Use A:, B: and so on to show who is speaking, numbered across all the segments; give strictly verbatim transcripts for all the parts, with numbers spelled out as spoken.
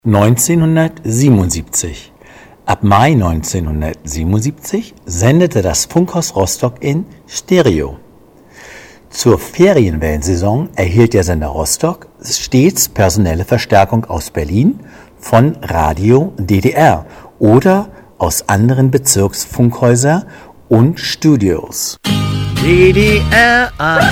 A: neunzehnhundertsiebenundsiebzig. Ab Mai neunzehnhundertsiebenundsiebzig sendete das Funkhaus Rostock in Stereo. Zur Ferienwellensaison erhielt der Sender Rostock stets personelle Verstärkung aus Berlin, von Radio D D R oder aus anderen Bezirksfunkhäusern und Studios.
B: D D R eins.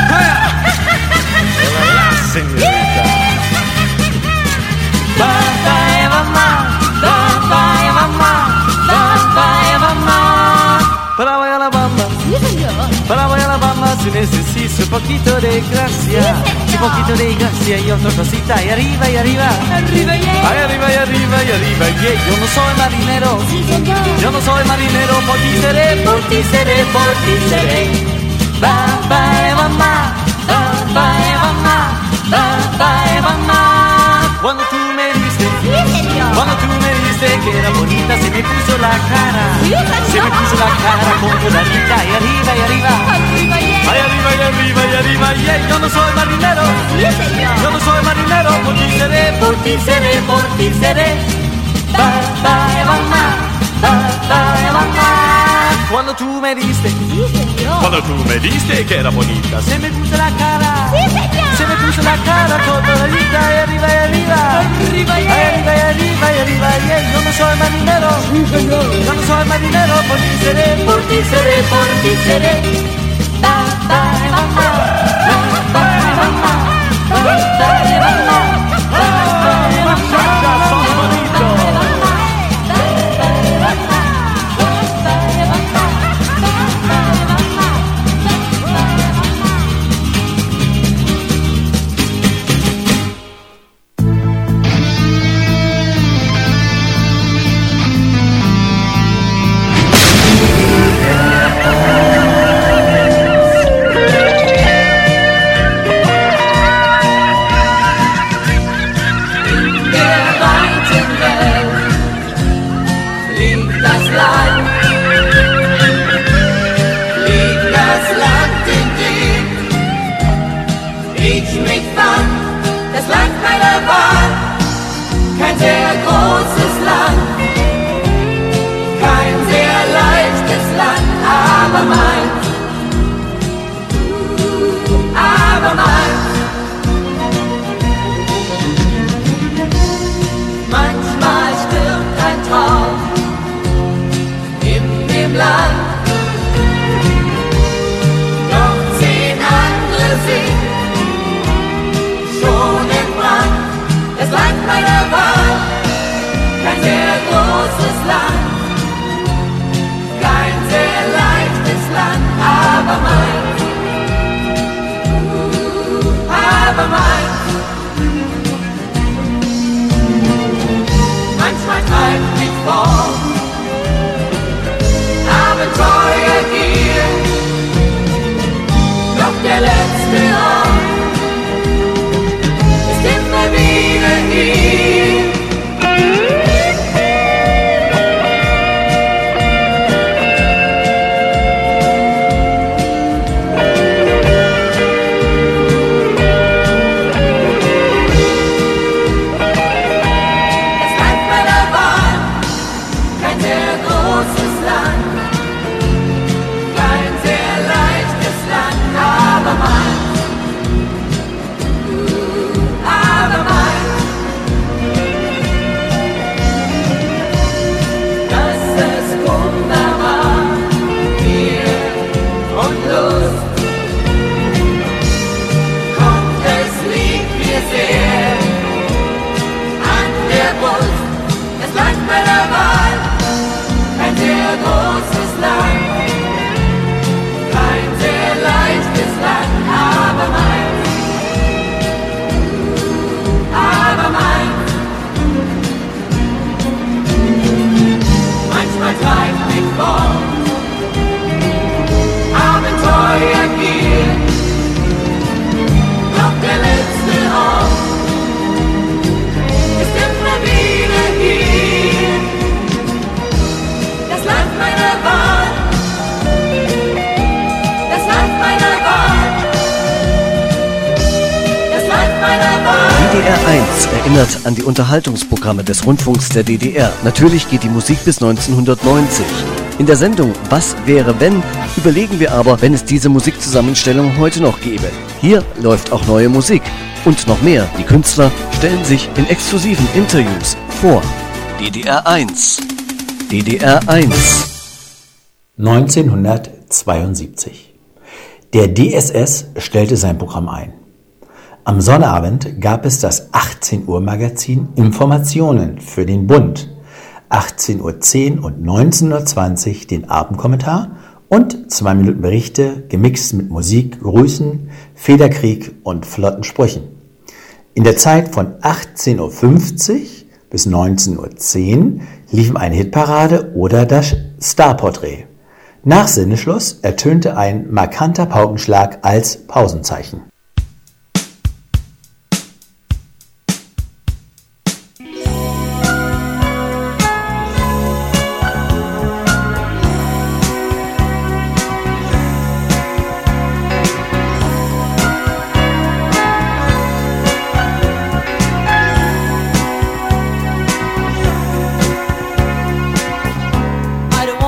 C: Para voy a la bamba, para voy a la bamba, si necesito un poquito de gracia, un poquito de gracia y otra cosita, y arriba y arriba,
D: arriba y
C: ay, arriba y arriba y arriba, yeah. Yo no soy marinero,
D: sí, señor.
C: Yo no soy marinero, por ti seré, por ti seré, por ti seré. Ba, ba, mamá, ba, ba, mamá, ba, ba, mamá. Cuando tú me diste,
D: sí, señor.
C: Cuando tú me diste que era bonita, se me puso la cara,
D: sí,
C: se me puso la cara con clarita, y arriba y arriba,
D: arriba y arriba,
C: ay, arriba y arriba y arriba, yeah. Yo no soy marinero,
D: sí, señor.
C: Yo no soy marinero, por ti seré, por ti seré, por ti seré. Ba, ba, mamá, ba, ba, mamá. Cuando tú me diste,
D: sí, señor.
C: Cuando tú me diste que era bonita, se me puso la cara,
D: sí, señor.
C: Se me puso la cara con clarita, y arriba y arriba,
D: arriba y
C: ay, arriba y arriba y arriba, yeah. Yo no soy marinero,
D: sí, señor.
C: Yo no soy marinero, por ti seré, por ti seré, por ti seré. Ba, ba, mamá, ba, ba, mamá, ba, ba, mamá, ba, ba, muchachas son bonitos.
E: erinnert an die Unterhaltungsprogramme des Rundfunks der D D R. Natürlich geht die Musik bis neunzehnhundertneunzig. In der Sendung Was wäre wenn überlegen wir aber, wenn es diese Musikzusammenstellung heute noch gäbe. Hier läuft auch neue Musik. Und noch mehr, die Künstler stellen sich in exklusiven Interviews vor. D D R eins. D D R eins.
A: neunzehnhundertzweiundsiebzig. Der D S S stellte sein Programm ein. Am Sonnabend gab es das achtzehn Uhr Magazin Informationen für den Bund, achtzehn Uhr zehn und neunzehn Uhr zwanzig den Abendkommentar und zwei Minuten Berichte gemixt mit Musik, Grüßen, Federkrieg und flotten Sprüchen. In der Zeit von achtzehn Uhr fünfzig bis neunzehn Uhr zehn liefen eine Hitparade oder das Starporträt. Nach Sendeschluss ertönte ein markanter Paukenschlag als Pausenzeichen.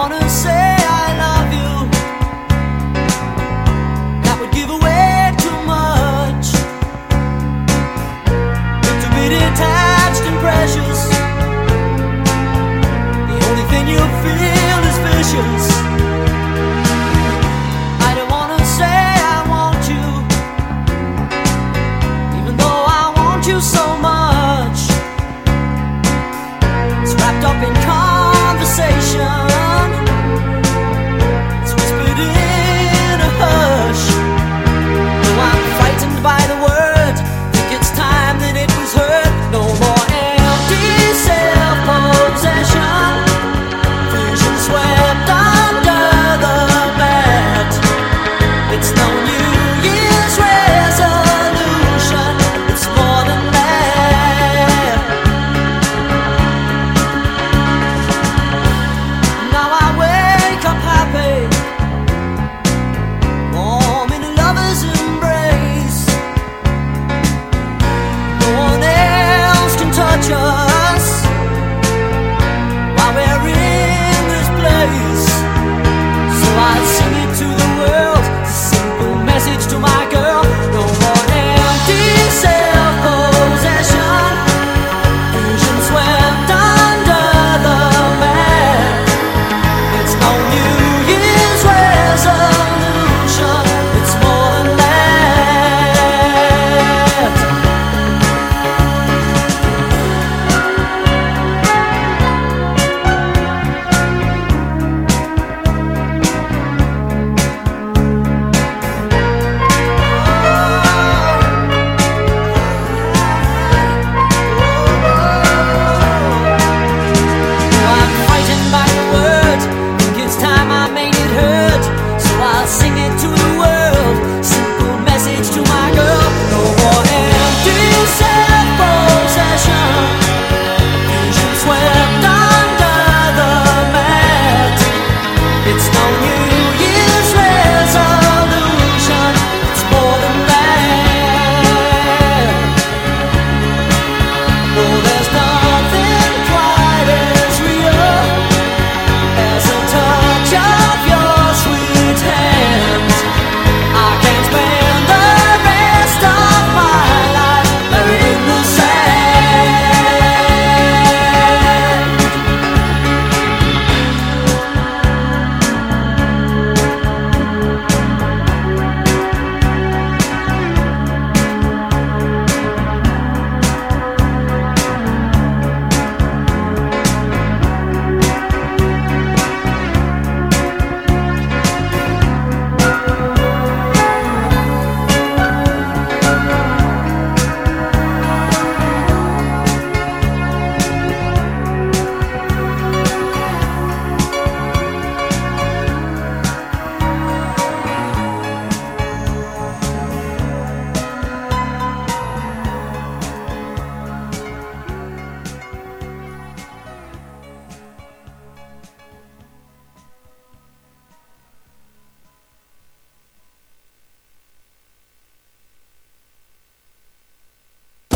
F: Give away too much.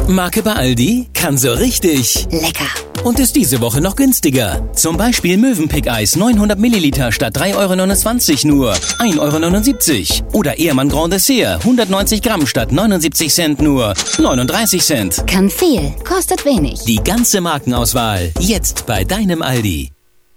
F: Marke bei Aldi kann so richtig
D: Lecker.
F: und ist diese Woche noch günstiger. Zum Beispiel Mövenpick-Eis neunhundert Milliliter statt drei Euro neunundzwanzig nur ein Euro neunundsiebzig. Oder Ehrmann Grand Dessert hundertneunzig Gramm statt neunundsiebzig Cent nur neununddreißig Cent.
D: Kann viel, kostet wenig.
F: Die ganze Markenauswahl jetzt bei deinem Aldi.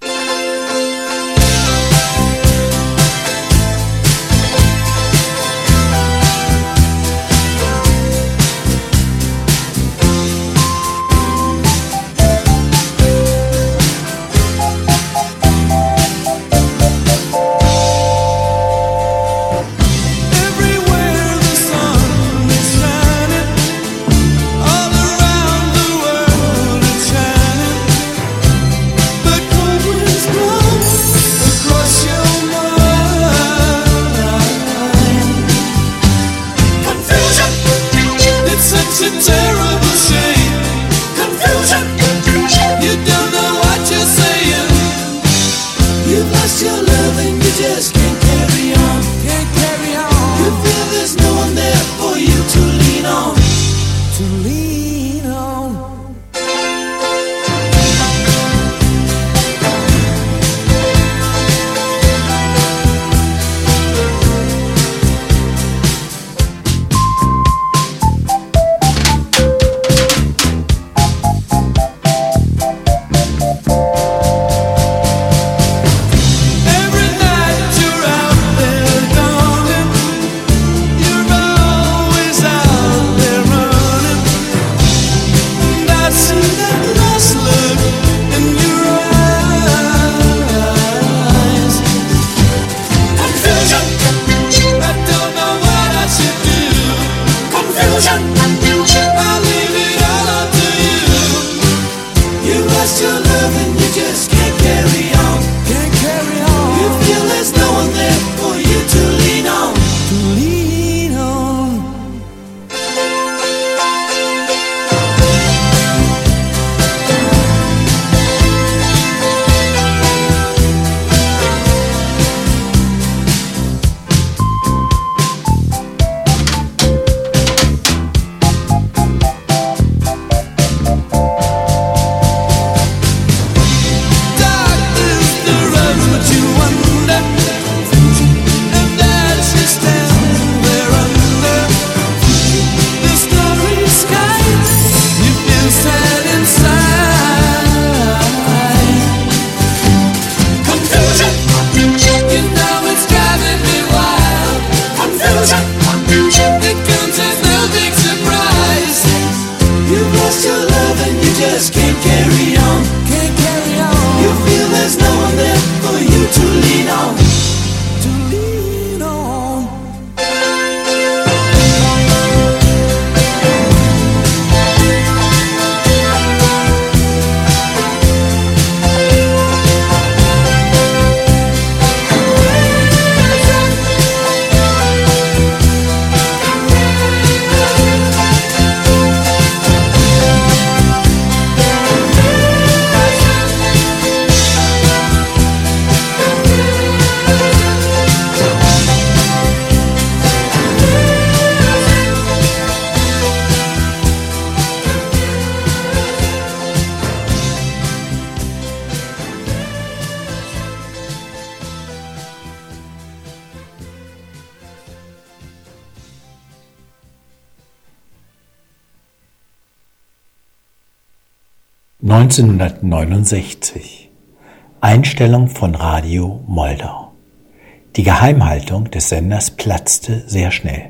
A: neunzehnhundertneunundsechzig. Einstellung von Radio Moldau. Die Geheimhaltung des Senders platzte sehr schnell.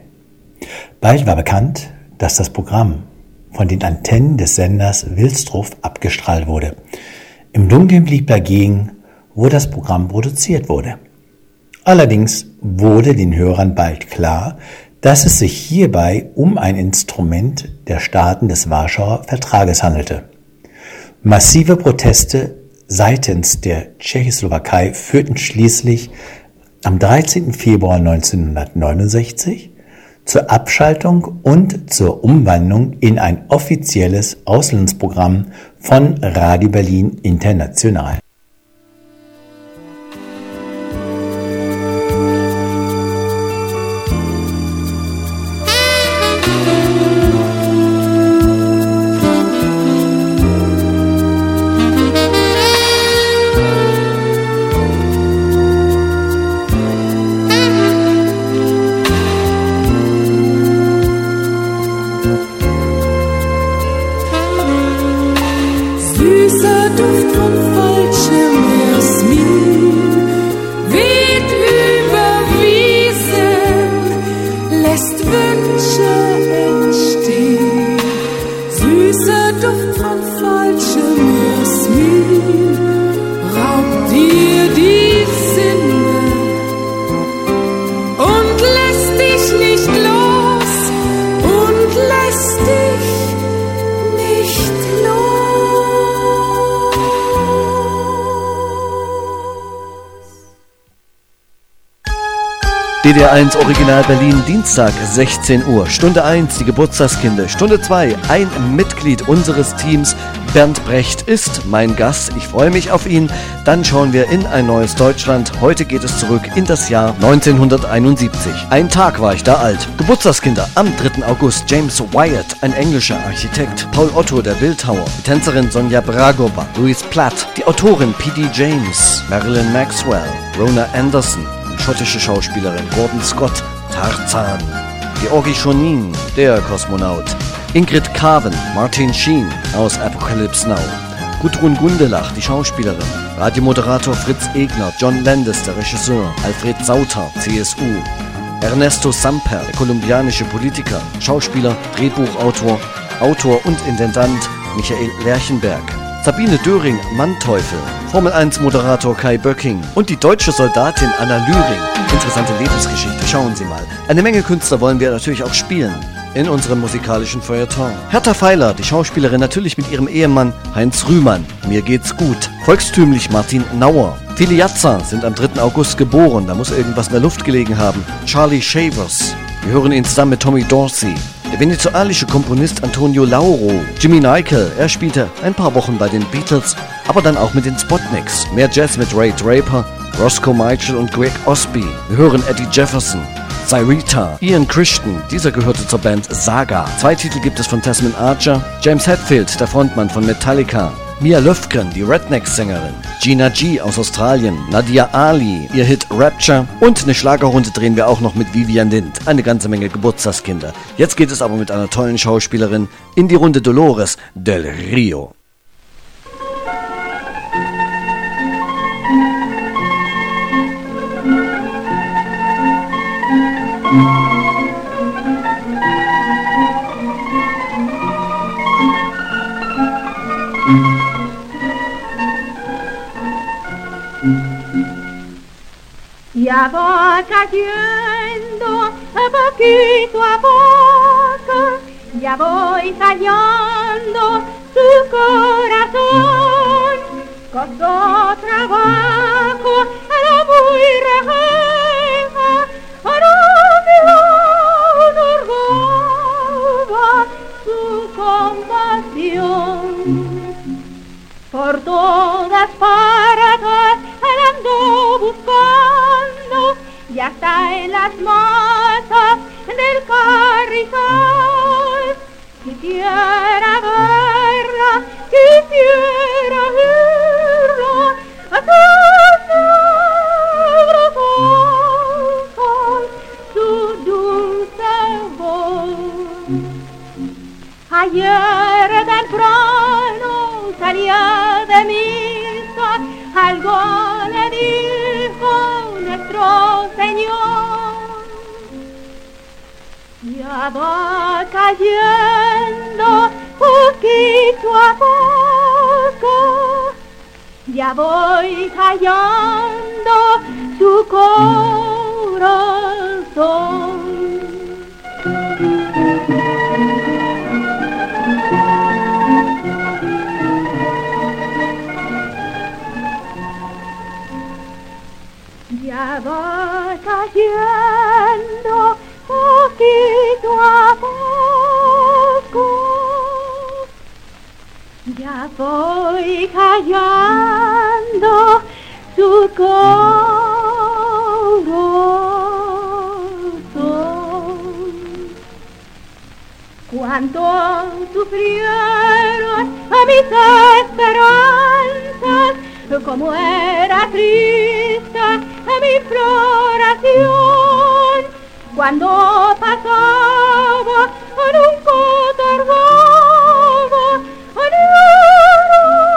A: Bald war bekannt, dass das Programm von den Antennen des Senders Wilsdruff abgestrahlt wurde. Im Dunkeln blieb dagegen, wo das Programm produziert wurde. Allerdings wurde den Hörern bald klar, dass es sich hierbei um ein Instrument der Staaten des Warschauer Vertrages handelte. Massive Proteste seitens der Tschechoslowakei führten schließlich am dreizehnten Februar neunzehnhundertneunundsechzig zur Abschaltung und zur Umwandlung in ein offizielles Auslandsprogramm von Radio Berlin International.
G: Süßer Duft von falschem Jasmin weht über Wiesen, lässt Wünsche entstehen. Süßer Duft von falschem Jasmin raubt dir die Sinne und lässt dich nicht los und lässt dich nicht los.
E: D D R eins Original Berlin, Dienstag, sechzehn Uhr. Stunde eins, die Geburtstagskinder. Stunde zwei, ein Mitglied unseres Teams, Bernd Brecht, ist mein Gast. Ich freue mich auf ihn. Dann schauen wir in ein neues Deutschland. Heute geht es zurück in das Jahr neunzehnhunderteinundsiebzig. Ein Tag war ich da alt. Geburtstagskinder am dritten August. James Wyatt, ein englischer Architekt. Paul Otto, der Bildhauer. Die Tänzerin Sonja Bragoba. Louise Platt. Die Autorin P D James. Marilyn Maxwell. Rona Anderson. Schottische Schauspielerin Gordon Scott, Tarzan, Georgi Shonin, der Kosmonaut, Ingrid Carven, Martin Sheen aus Apocalypse Now, Gudrun Gundelach, die Schauspielerin, Radiomoderator Fritz Egner, John Landis, der Regisseur, Alfred Sauter, C S U, Ernesto Samper, der kolumbianische Politiker, Schauspieler, Drehbuchautor, Autor und Intendant Michael Lerchenberg, Sabine Döring, Manteuffel, Formel eins Moderator Kai Böcking und die deutsche Soldatin Anna Lühring. Interessante Lebensgeschichte, schauen Sie mal. Eine Menge Künstler wollen wir natürlich auch spielen in unserem musikalischen Feuilleton. Hertha Feiler, die Schauspielerin, natürlich mit ihrem Ehemann Heinz Rühmann. Mir geht's gut. Volkstümlich Martin Nauer. Viele Jatzer sind am dritten August geboren, da muss irgendwas in der Luft gelegen haben. Charlie Shavers. Wir hören ihn zusammen mit Tommy Dorsey. Der venezuelische Komponist Antonio Lauro. Jimmy Nicol, er spielte ein paar Wochen bei den Beatles, aber dann auch mit den Spotniks. Mehr Jazz mit Ray Draper, Roscoe Mitchell und Greg Osby. Wir hören Eddie Jefferson. Cyrita, Ian Christian, dieser gehörte zur Band Saga. Zwei Titel gibt es von Tasman Archer. James Hetfield, der Frontmann von Metallica. Mia Löfgren, die Redneck-Sängerin. Gina G aus Australien. Nadia Ali, ihr Hit Rapture. Und eine Schlagerrunde drehen wir auch noch mit Vivian Lind. Eine ganze Menge Geburtstagskinder. Jetzt geht es aber mit einer tollen Schauspielerin in die Runde Dolores del Rio.
C: Ya va cayendo poquito a poco, ya voy hallando su corazón. Costó trabajo, era muy rejeja, no me otorgaba su compasión. Por todas partes él andó buscando, y hasta en las matas del carrizal. Quisiera verla, quisiera verla, a sus negros ojos, su dulce voz. Ayer temprano salía de misa, algo le dijo nuestro Señor. Ya va cayendo poquito a poco, ya voy hallando su corazón. Ya va cayendo poquito a poco, ya voy hallando su corazón. Cuánto sufrieron a mis esperanzas, como era triste mi floración, cuando pasaba, nunca tardaba, negro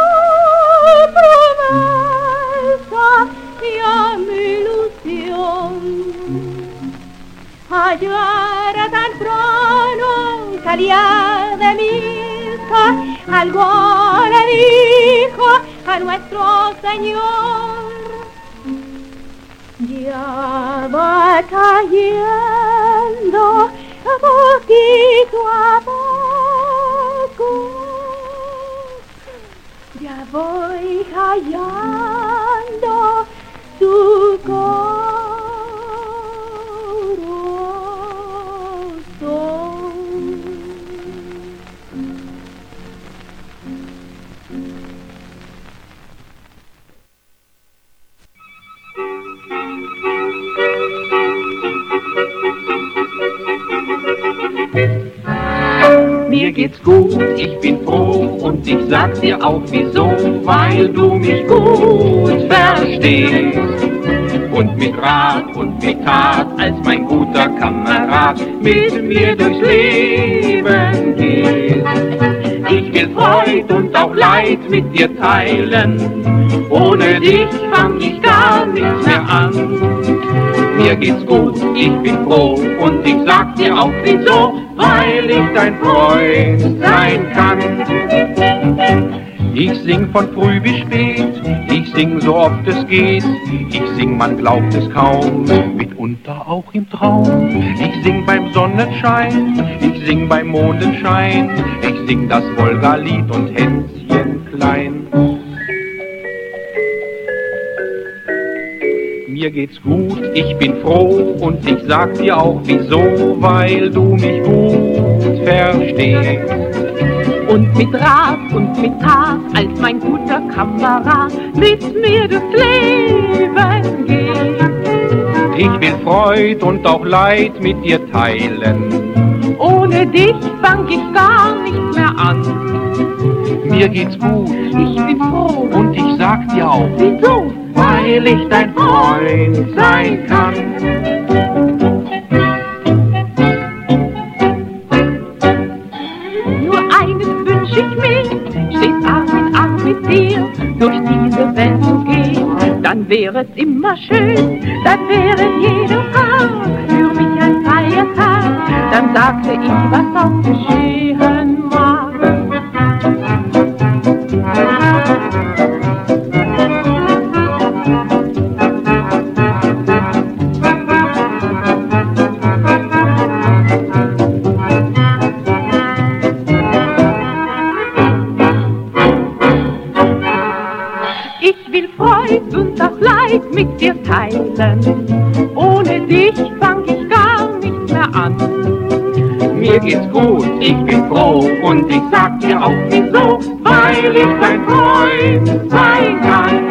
C: algo le dijo a nuestro Señor. Ya va cayendo poquito a poco, ya voy hallando su corazón.
H: Mir geht's gut, ich bin froh und ich sag dir auch wieso, weil du mich gut verstehst und mit Rat und mit Tat als mein guter Kamerad mit mir durchs Leben gehst. Ich will Freud und auch Leid mit dir teilen, ohne dich fang ich gar nichts mehr an. Mir geht's gut, ich bin froh und ich sag dir auch wieso, weil ich dein Freund sein kann. Ich sing von früh bis spät, ich sing so oft es geht, ich sing, man glaubt es kaum, mitunter auch im Traum. Ich sing beim Sonnenschein, ich sing beim Mondenschein, ich sing das Wolga-Lied und Hänschen klein. Mir geht's gut, ich bin froh und ich sag dir auch wieso, weil du mich gut verstehst.
C: Und mit Rat und mit Tat als mein guter Kamerad mit mir durchs Leben geht.
H: Ich will Freud und auch Leid mit dir teilen,
C: ohne dich fang ich gar nichts mehr an.
H: Mir geht's gut,
C: ich bin froh
H: und ich sag dir auch
C: wieso,
H: weil ich dein Freund sein kann.
C: Nur eines wünsch ich mir, stets Arm in Arm mit dir durch diese Welt zu gehen. Dann wäre es immer schön, dann wäre jeder Tag für mich ein Feiertag. Dann sagte ich, was auch geschehen mag. Mit dir teilen, ohne dich fang ich gar nichts mehr an.
H: Mir geht's gut, ich bin froh und ich sag dir auch wieso, weil ich dein Freund sein kann.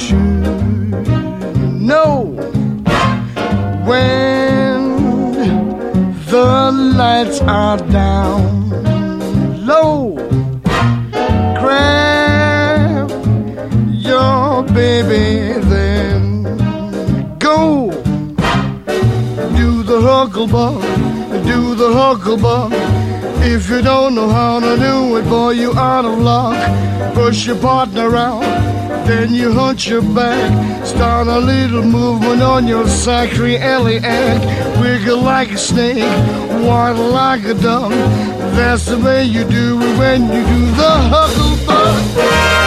I: should know when the lights are down low. Grab your baby, then go. Do the hucklebuck, do the hucklebuck. If you don't know how to do it, boy, you out of luck. Push your partner out, then you hunch your back. Start a little movement on your sacri iliac. Wiggle like a snake, waddle like a duck. That's the way you do it when you do the hucklebuck.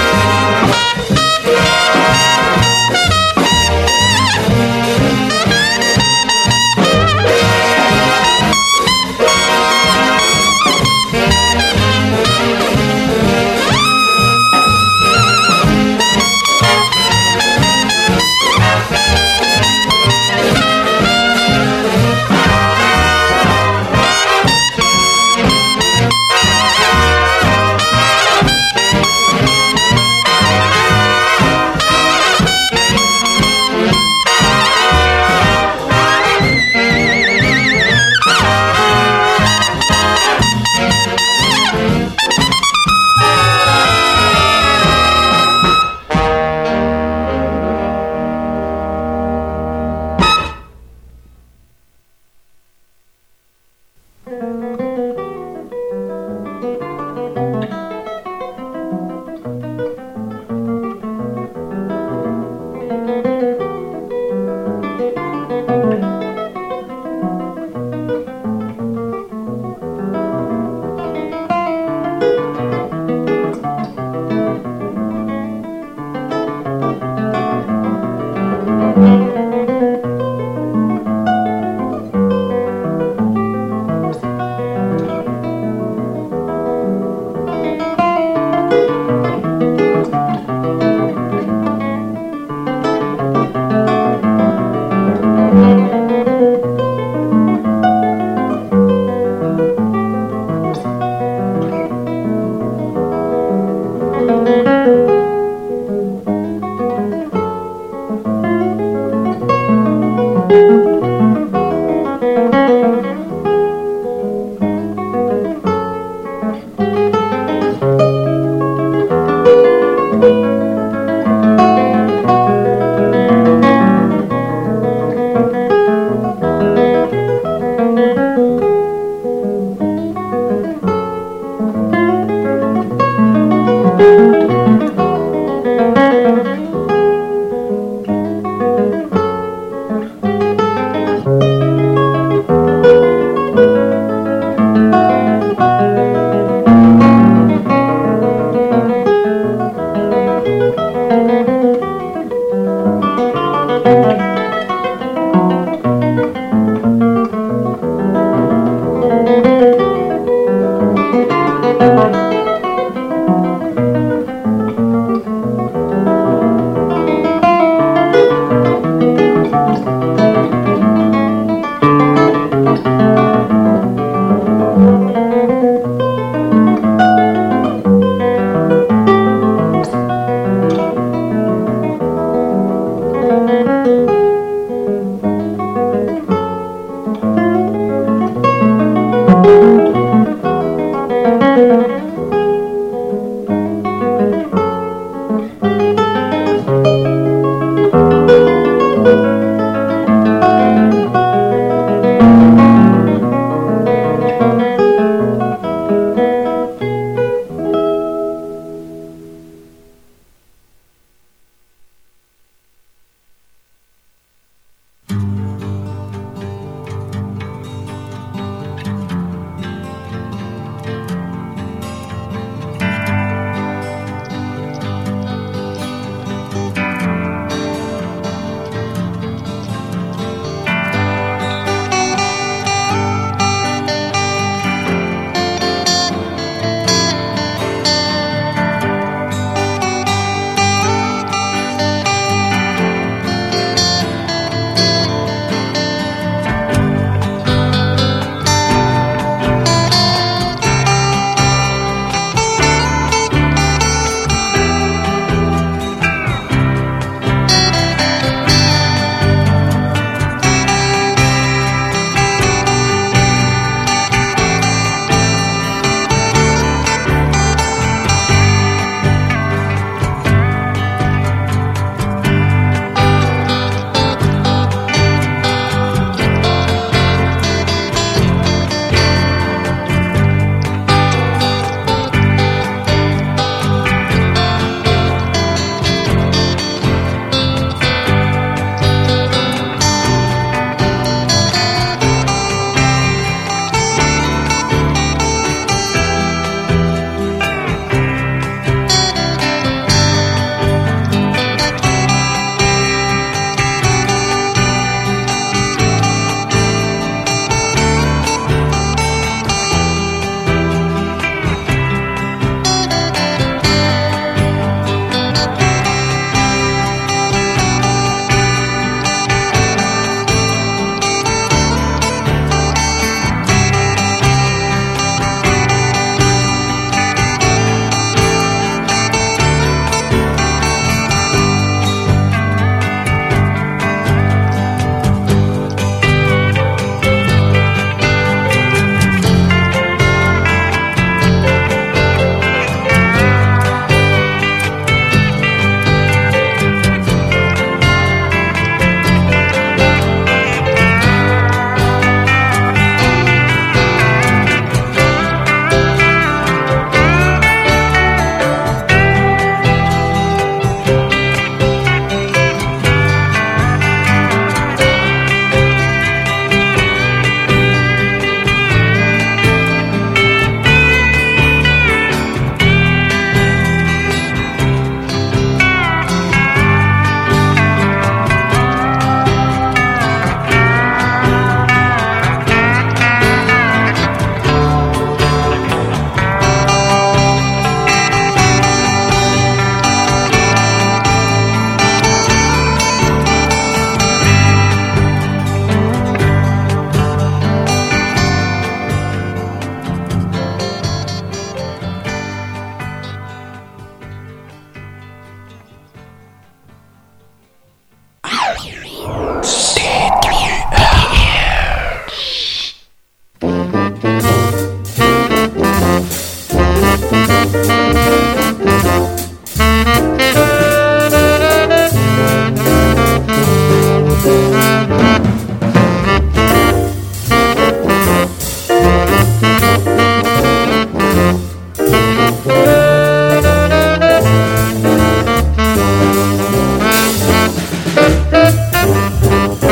C: Thank you. Thank you.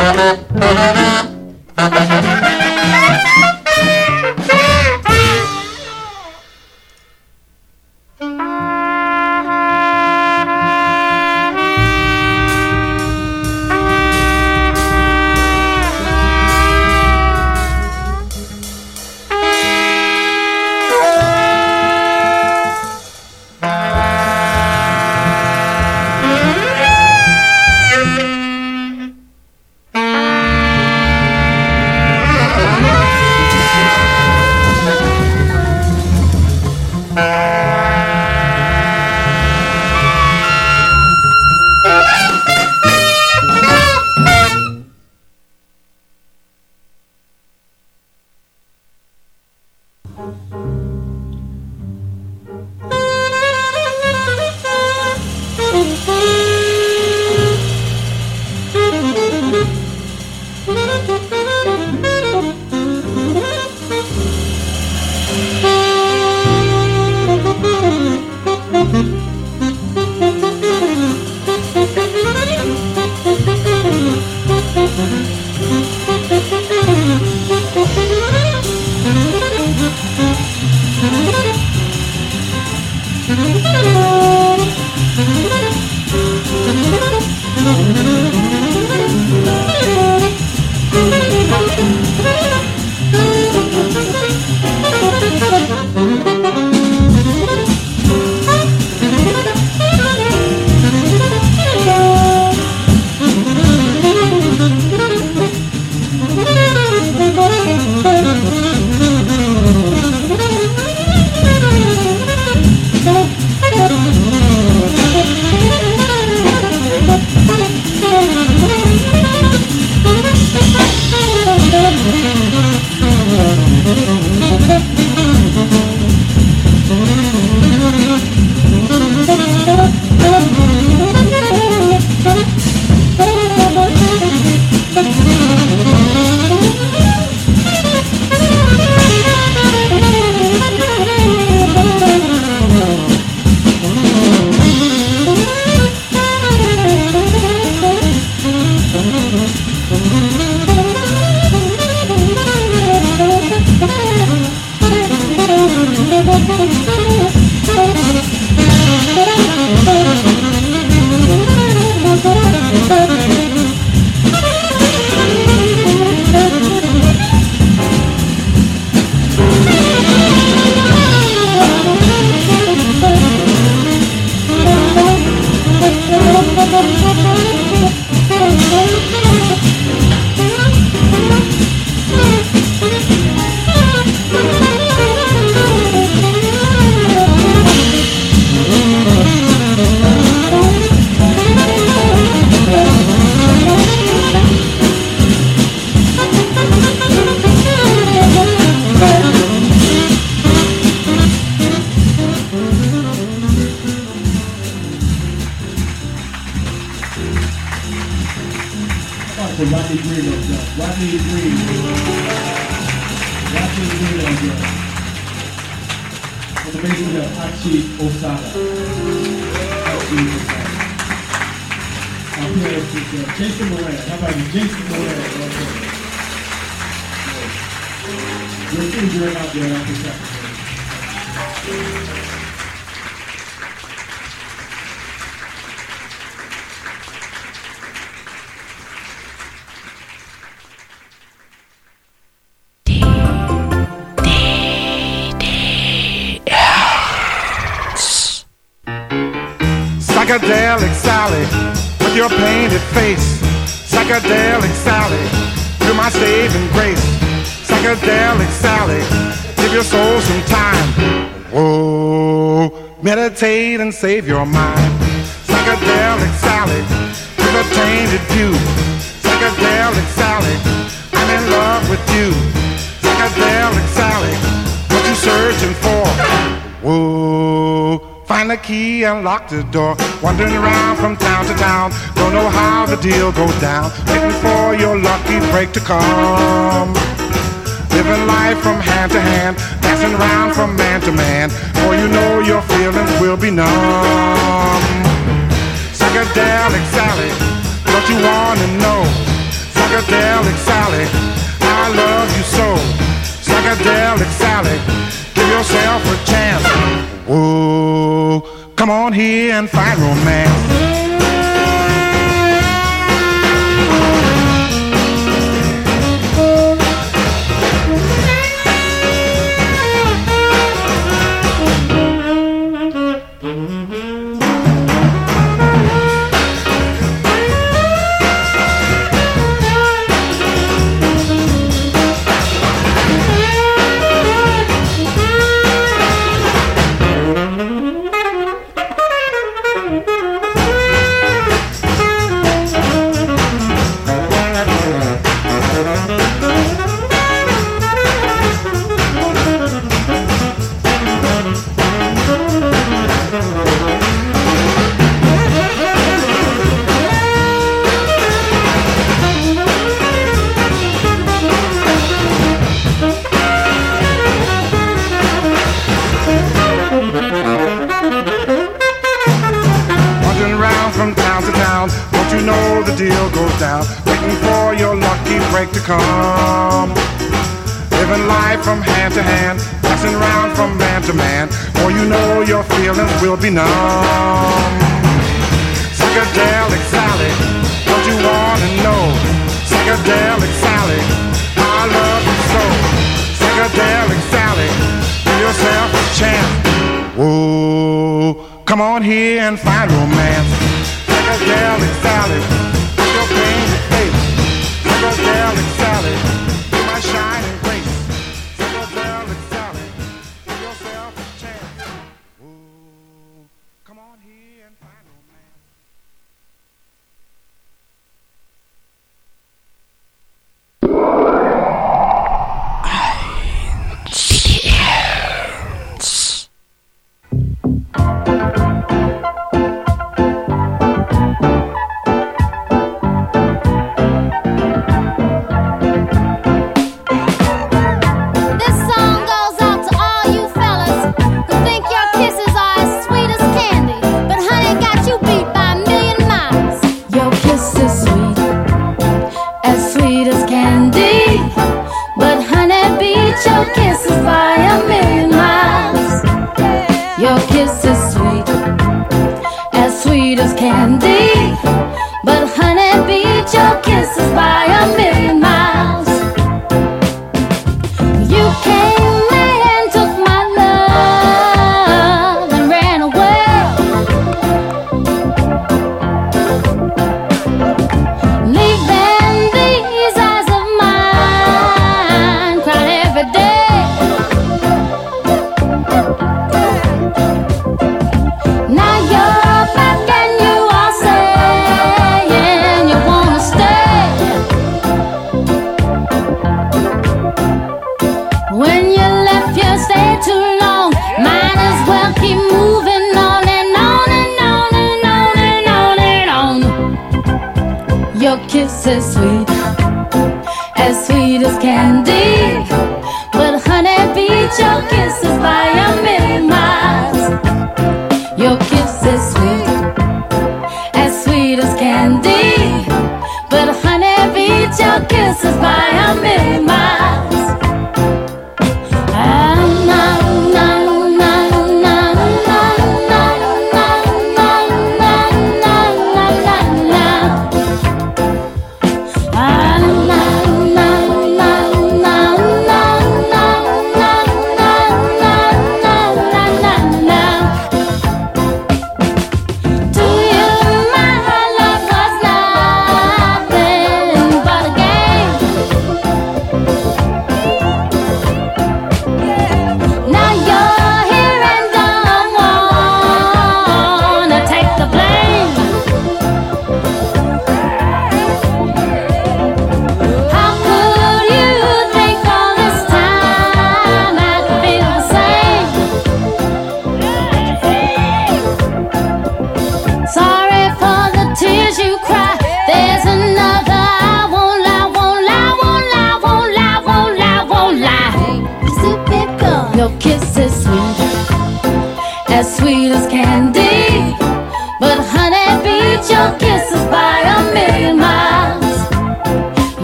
J: Psychedelic Sally, with your painted face. Psychedelic Sally, you're my saving grace. Psychedelic Sally, give your soul some time. Whoa, meditate and save your mind. Psychedelic Sally, with a tainted view. Psychedelic Sally, I'm in love with you. Psychedelic Sally, what you searching for? Whoa. Find the key and lock the door. Wandering around from town to town. Don't know how the deal goes down. Waiting for your lucky break to come. Living life from hand to hand. Dancing around from man to man. For you know your feelings will be numb. Psychedelic Sally, what you wanna know? Psychedelic Sally, I love you so. Psychedelic Sally, give yourself a chance. Whoa, come on here and find romance. To come, living life from hand to hand, passing round from man to man. For you know your feelings will be numb. Psychedelic Sally, don't you wanna know? Psychedelic Sally, I love you so. Psychedelic Sally, give yourself a chance. Whoa, come on here and find romance. Psychedelic Sally, with your painted face. Psychedelic Sally, be my shining grace. Psychedelic Sally, give yourself a chance. Ooh, come on here and find romance.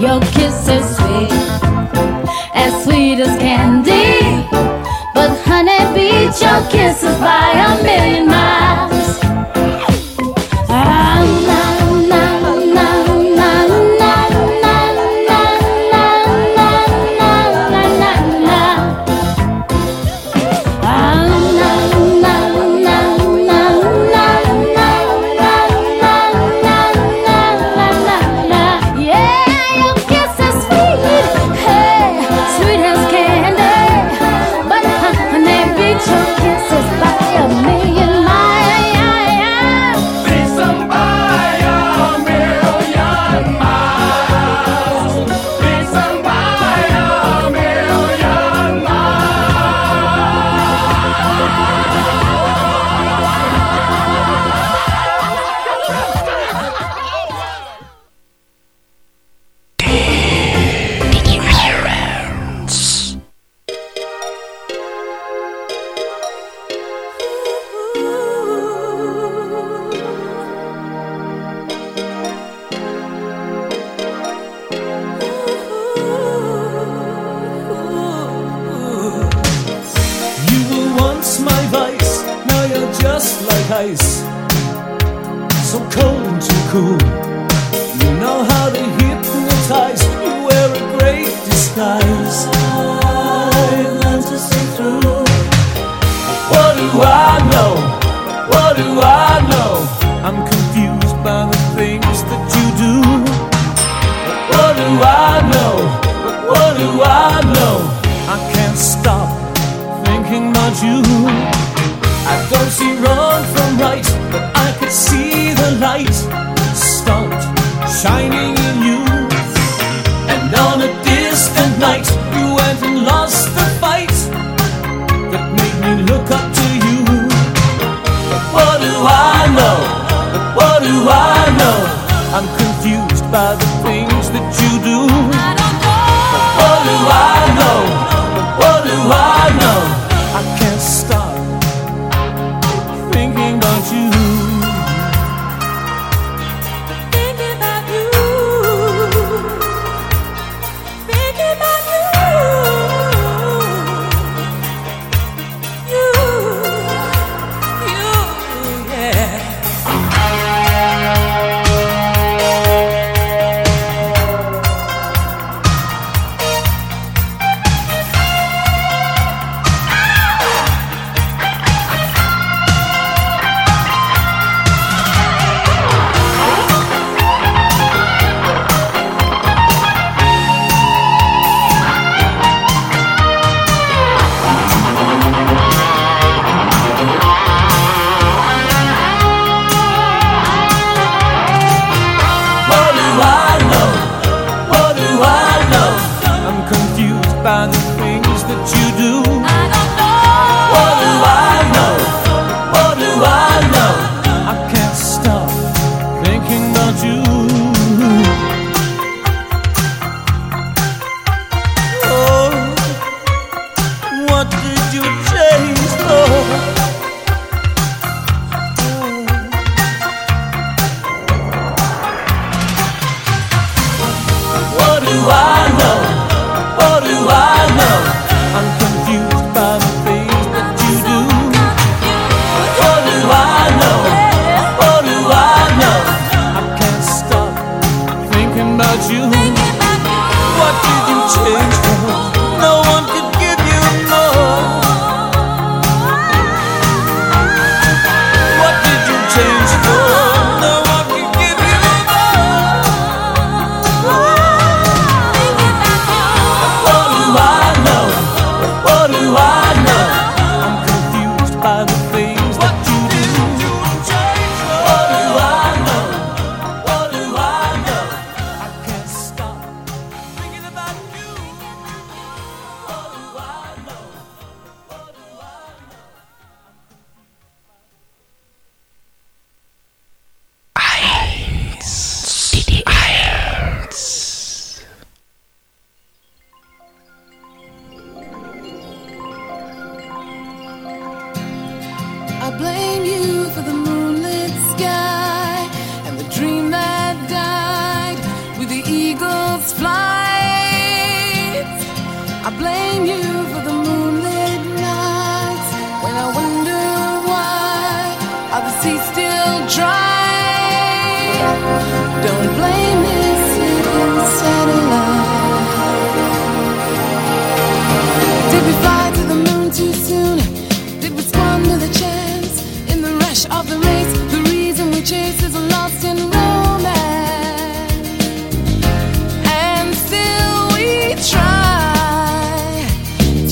C: Your kiss is sweet, as sweet as candy. But honey, beat your kisses by a million miles. Ah, na, na, na, na, na, na, na, na, na, na, na, na. Ah, na, na, na, na, na, na, na, na, na, na, na, na. Yeah, your kiss is sweet, hey, sweet as candy. But honey, beat your kisses by a million miles.
K: Beat them by a million miles. Beat them by a million
L: You were once my vice, now you're just like ice. So cold and too cool. You know how to hypnotize, you wear a great disguise. I've learned to see through. What do I know? What do I know? I'm confused by the things that you do. What do I know? What do I know? I can't stop thinking about you. I don't see wrong from right, but I could see the light start shining in you. And on a distant night, you went and lost the fight that made me look up to you. But what do I know? But what do I know? I'm confused by the things that you do. But what do I know? But what do I know? I can't stop thinking about you.
C: Thinking about you. Thinking about you. You. You. Yeah.
L: What do I know? What do I know? I'm confused by the things that you do. What do I know? What do I know? I can't stop thinking about you. Oh, what did you change for? What do I know? What do I know? I'm confused by the things that you do. What do I know? What do I know? I can't stop thinking about you. What did you change for? No one could give you more. What did you change for? No one could give you more. What do I know? What do I know? I'm confused by the things that you do. What do I know? What do I know? I can't stop thinking about you.
G: I blame you for the moonlit nights when I wonder why are the seas still dry. Don't blame this little satellite. Did we fly to the moon too soon? Did we squander the chance in the rush of the race? The reason we chase is lost in romance, and still we try.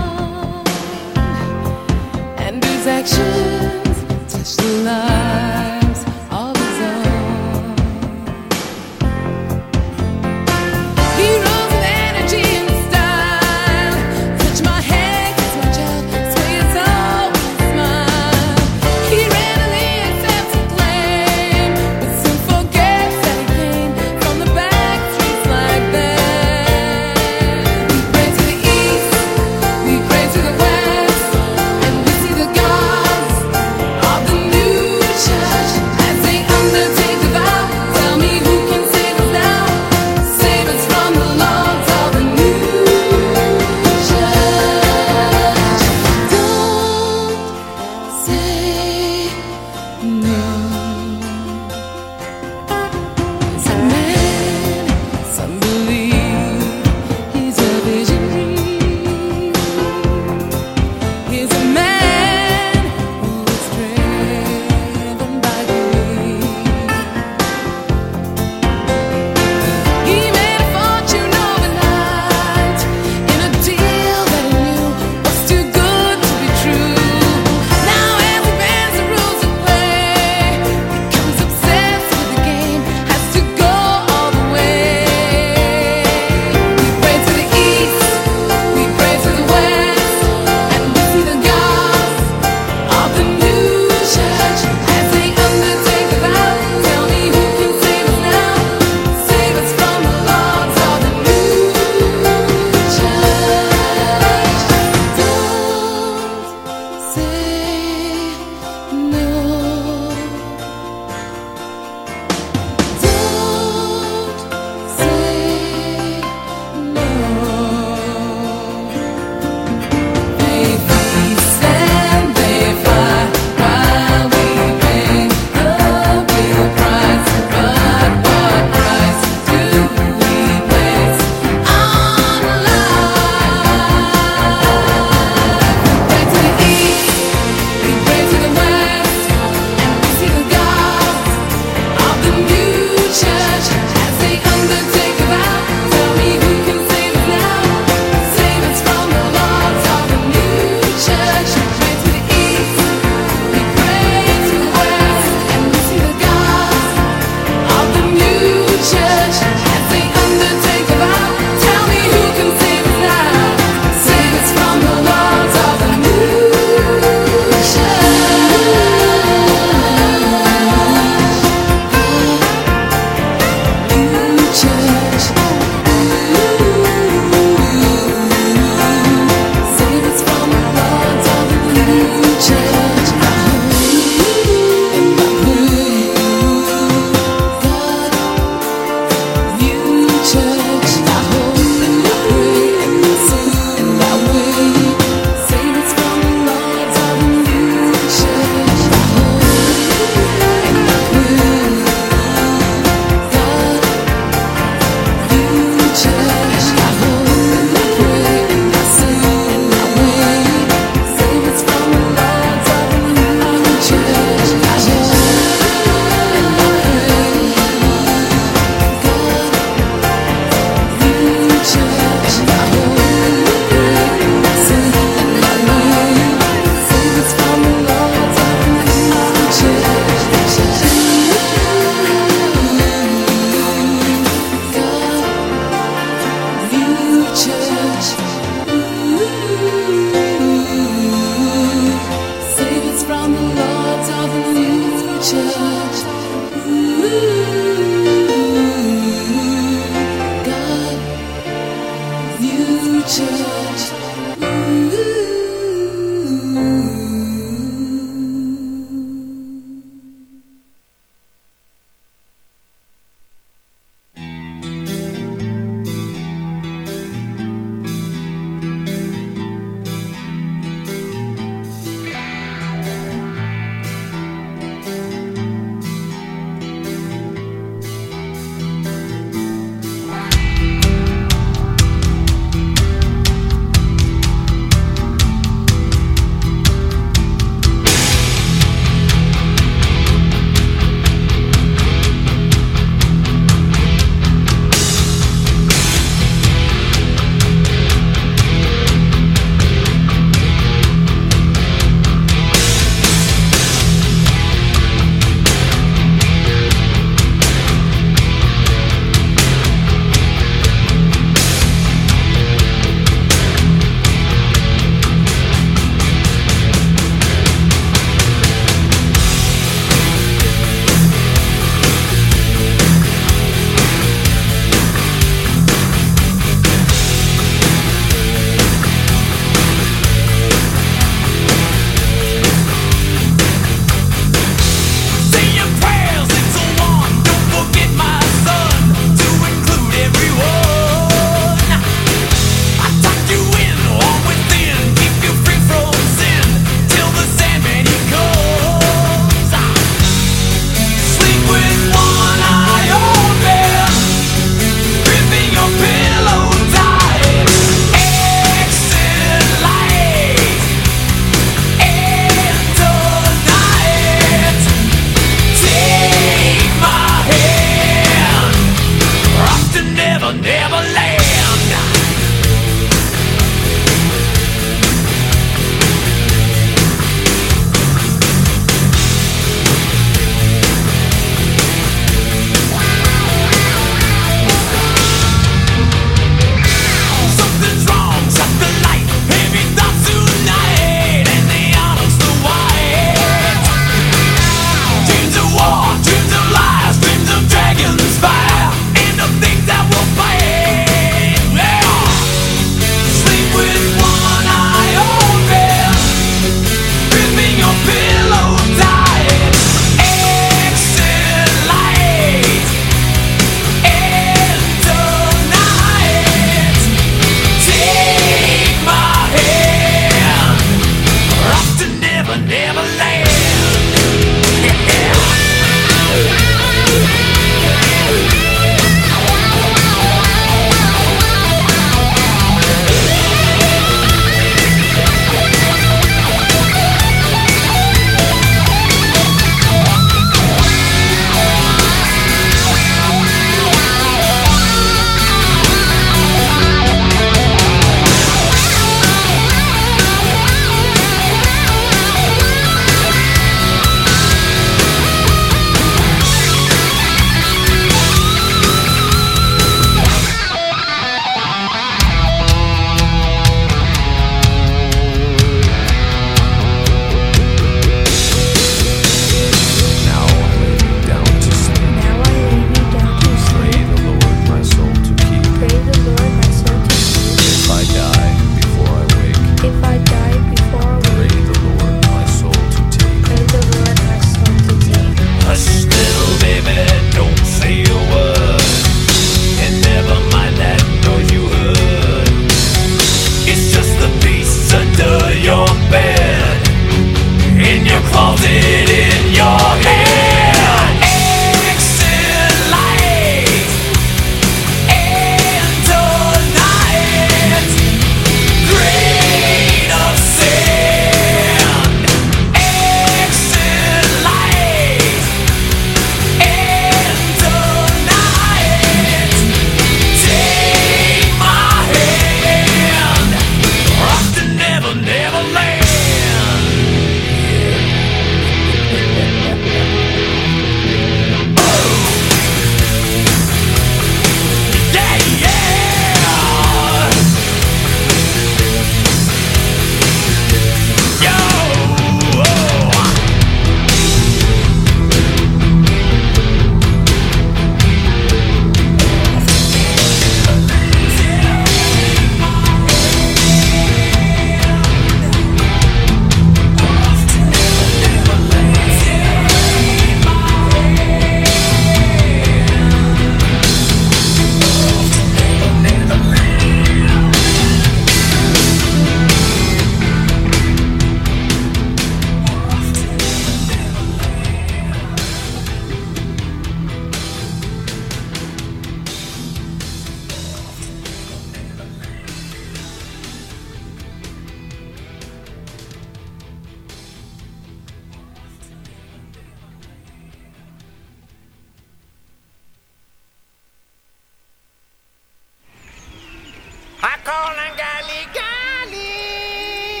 K: calling Gali Gali.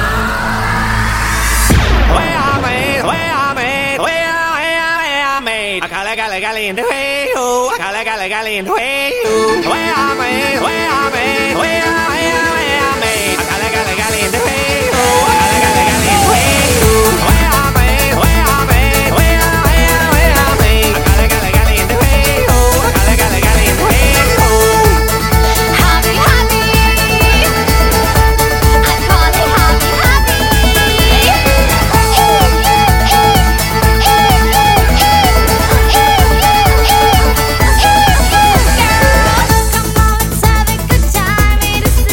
K: Where are me? Where are me? Where are where are me? I call it Gali Gali in the way you. I call it Gali Gali in the way you. Where are me? Where are me? Where are where where are me? I call it Gali Gali in the way you. I call it Gali Gali in the way you. Where are me? Where are me? Where are where where are me? I call it Gali Gali in the way you. I call it Gali Gali in the way you.
C: Hobby, hobby. I call it hobby, hobby. Girls, come on, let's have a good time. It is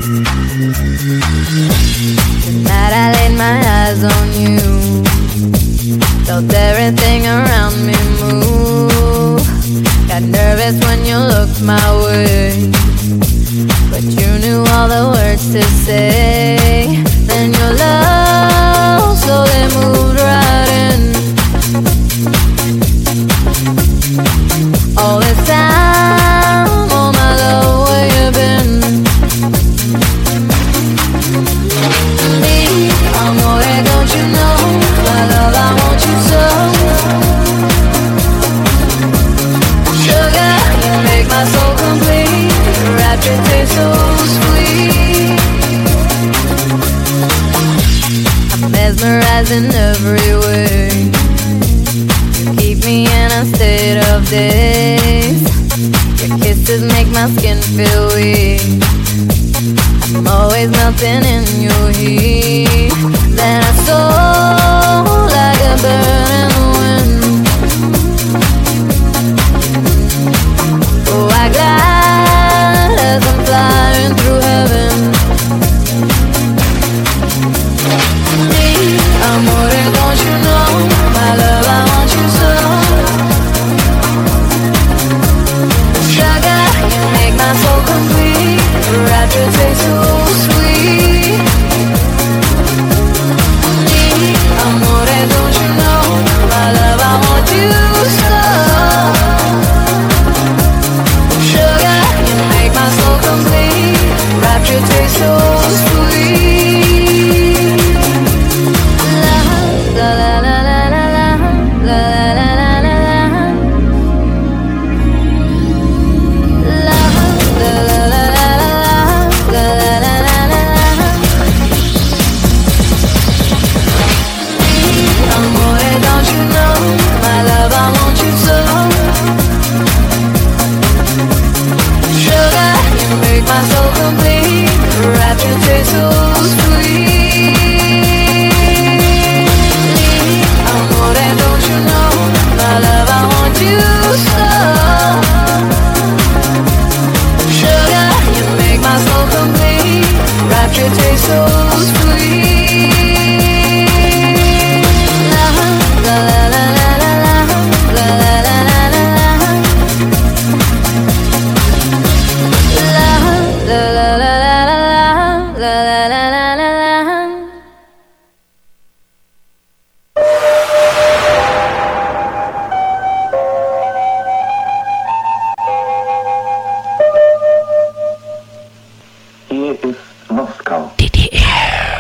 M: Tonight I laid my eyes on you, felt everything around me move. Got nervous when you looked my way, but you knew all the words to say. Then your love slowly moved right in. All this time, oh my love, where you been? Me, amore, don't you know? My love, I want you so. Sugar, you make my soul complete. Rapture tastes so sweet. I'm mesmerized in every way. You keep me in a state of daze. Your kisses make my skin feel weak. I'm always melting in your heat. Then I soar like a bird in the wind. Oh, I glide as I'm flying through heaven. Me, amore, don't you know? My love, I want you so. Sugar, you make my soul complete. Rapture tastes so sweet. Me, amore, don't you know? My love, I want you so. Sugar, you make my soul complete. Rapture tastes so sweet. La la la la la la la la la la la. La la la la la la la la la. Amore, don't you know? My love, I want you so. Sugar, you make my soul complete. Rapture tastes so sweet. Amore, don't you know? My love, I want you so. Sugar, you make my soul complete. Rapture tastes so sweet. La la la la la la la la la la la. La la la la la la la la la la la.
N: Hier ist Moskau.
E: D D R.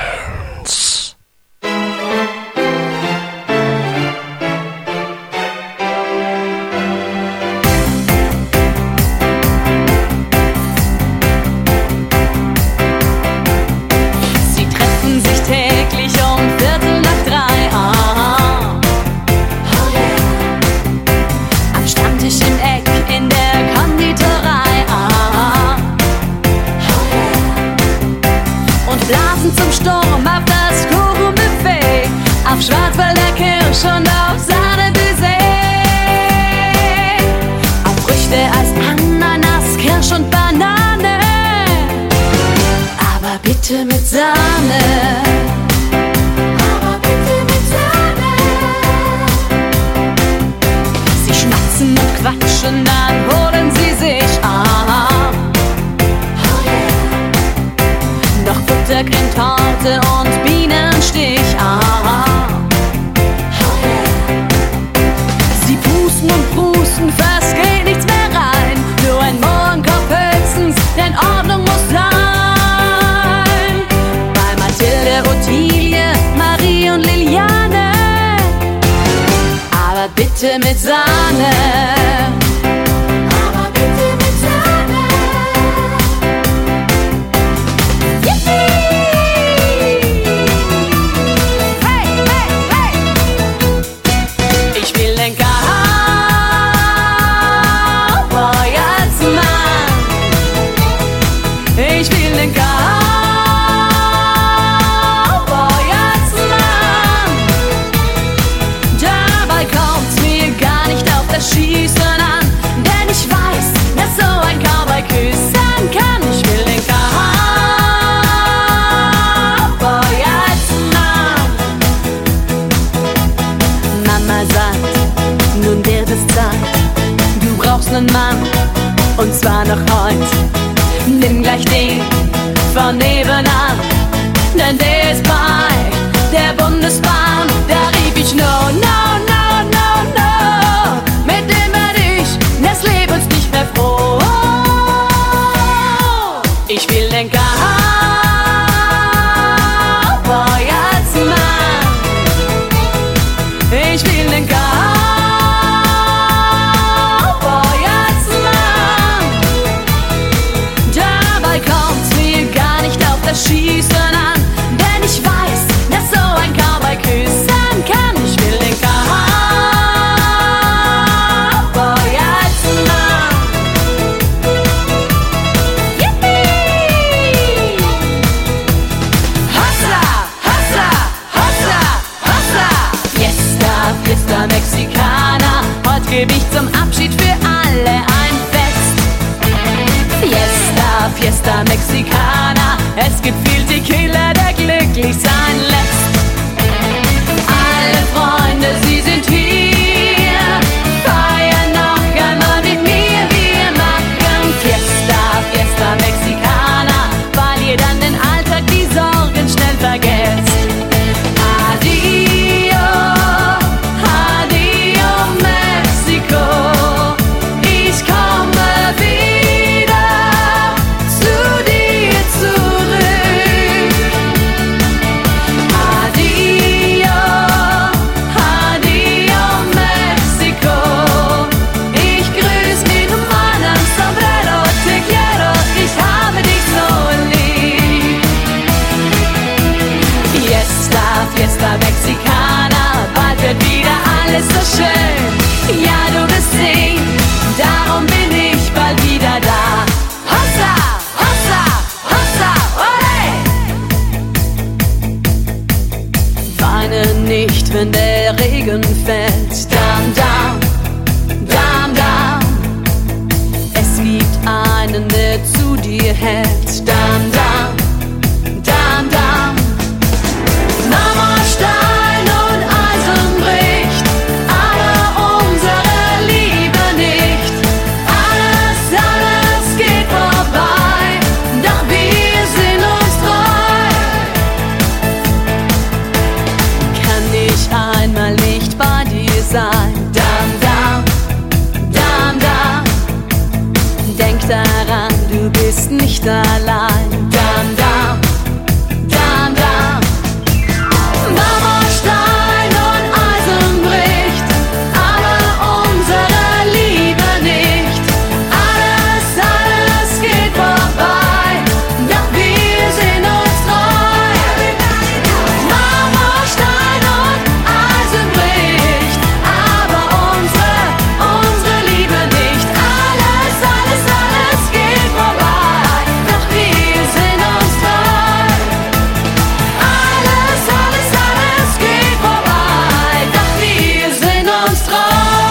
C: Sie treffen sich täglich um Viertel nach drei. Ah. Am Stammtisch im Eck in der Konditorei. Ah. Und blasen zum Sturm auf das Kuchenbuffet, auf Schwarzwälder Kirsch und auf Sahnebusee, auf Früchte als Ananas, Kirsch und Banane, aber bitte mit Sahne. Aber bitte mit Sahne. Sie schmatzen und quatschen, dann holen sie sich ah. Noch Buttercreme, Torte und Bienenstich ah. Sie pusten und prusten, fast geht nichts mehr rein. Nur ein Mohrenkopf höchstens, denn Ordnung muss sein. Bei Mathilde, Ottilie, Marie und Liliane, aber bitte mit Sahne. Aber bitte mit Sahne. Yippie! Hey, hey, hey! Ich will den Cowboy als Mann. Ich will den Cowboy als Mann. Dabei kommt's mir gar nicht auf das Schießen an. an, denn der ist bei der Bundesbahn. Da rief ich no, no, no, no, no, mit dem werd ich des Lebens nicht mehr froh. Ich will den Cowboy als Mann, ich will den Cowboy als Mann. Dabei kommt's mir gar nicht auf das Schießen an, denn ich weiß, dass so ein Cowboy küssen kann. Ich will den Cowboy als Mann. Yippie! Hossa, hossa, hossa, hossa. Fiesta, Fiesta Mexicana. Heute geb ich zum Abschied für alle ein Fest. Fiesta, Fiesta Mexicana. Es gibt viel Tequila, der glücklich sein lässt. Alle Freunde, sie sind hier, feiern noch einmal mit mir. Wir machen Fiesta, Fiesta Mexicana, weil ihr dann den Alltag, die Sorgen schnell vergesst. Adio, adio Mexiko, ich komme wieder zu dir zurück. Adio, adio Mexiko, ich grüß mit meinem Sombrero, te quiero, ich habe dich so lieb. Fiesta, Fiesta Mexicana, bald wird wieder alles so schön. Ja, du wirst sehen, darum bin ich bald wieder da. Hossa, hossa, hossa, ole! Weine nicht, wenn der Regen fällt. Dam, dam, dam, dam. Es gibt einen, der zu dir hält. Dam, dam, dam, dam. Mama, Stein und Eisen bricht, aber unsere Liebe nicht. Alles, alles geht vorbei, doch wir sind uns treu. Kann ich einmal nicht bei dir sein? Dam, dam, dam, dam. Denk daran, du bist nicht allein. Dam, dam, dam, dam. Mama, Stein und Eisen bricht, aber unsere Liebe nicht. Alles, alles geht vorbei, doch wir sind uns treu. Mama, Stein und Eisen bricht, aber unsere, unsere Liebe nicht. Alles, alles, alles geht vorbei, doch wir sind uns treu. Alles, alles, alles geht vorbei, doch wir sind uns treu.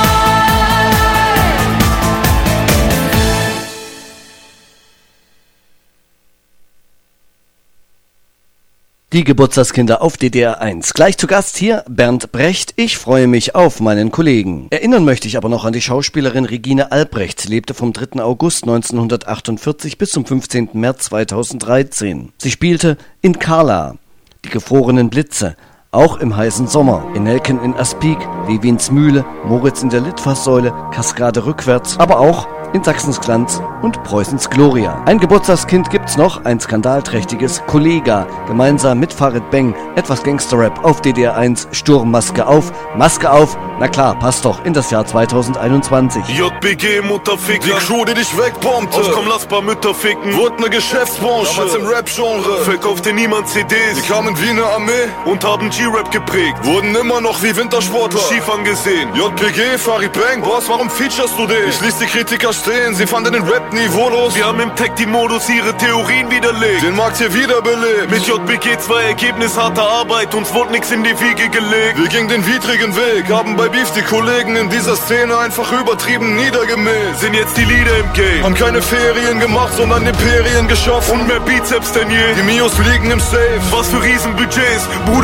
E: Die Geburtstagskinder auf D D R eins. Gleich zu Gast hier Bernd Brecht. Ich freue mich auf meinen Kollegen. Erinnern möchte ich aber noch an die Schauspielerin Regine Albrecht. Sie lebte vom dritten August neunzehnhundertachtundvierzig bis zum fünfzehnten März zweitausenddreizehn. Sie spielte in Carla, Die gefrorenen Blitze, auch im heißen Sommer, in Nelken in Aspik, Levins Mühle, Moritz in der Litfaßsäule, Kaskade rückwärts, aber auch in Sachsens Glanz und Preußens Gloria. Ein Geburtstagskind gibt's noch, ein skandalträchtiges Kollega, gemeinsam mit Farid Beng, etwas Gangsterrap auf D D R eins, Sturmmaske auf, Maske auf, na klar, passt doch in das Jahr zweitausendeinundzwanzig.
O: J B G, Mutterficker, die Crew, die dich wegbombte. Aus komm, lass paar Mütter ficken. Wurde ne Geschäftsbranche, damals im Rap-Genre. Verkaufte niemand C Ds. Die kamen wie ne Armee und haben G-Rap geprägt. Wurden immer noch wie Wintersportler schief angesehen. J B G, Farid Bang, Boss, warum featurest du den? Ich ließ die Kritiker stehen, sie fanden den Rap niveaulos. Wir haben im Tech-Team-Modus ihre Theorien widerlegt, den Markt hier wiederbelebt. Mit J B G zwei Ergebnis harter Arbeit, uns wurde nix in die Wiege gelegt. Wir gingen den widrigen Weg, haben bei Beef die Kollegen in dieser Szene einfach übertrieben niedergemäht. Sind jetzt die Leader im Game, haben keine Ferien gemacht, sondern Imperien geschaffen. Und mehr Bizeps denn je, die Mios liegen im Safe. Was für Riesenbudgets, Bruder, was in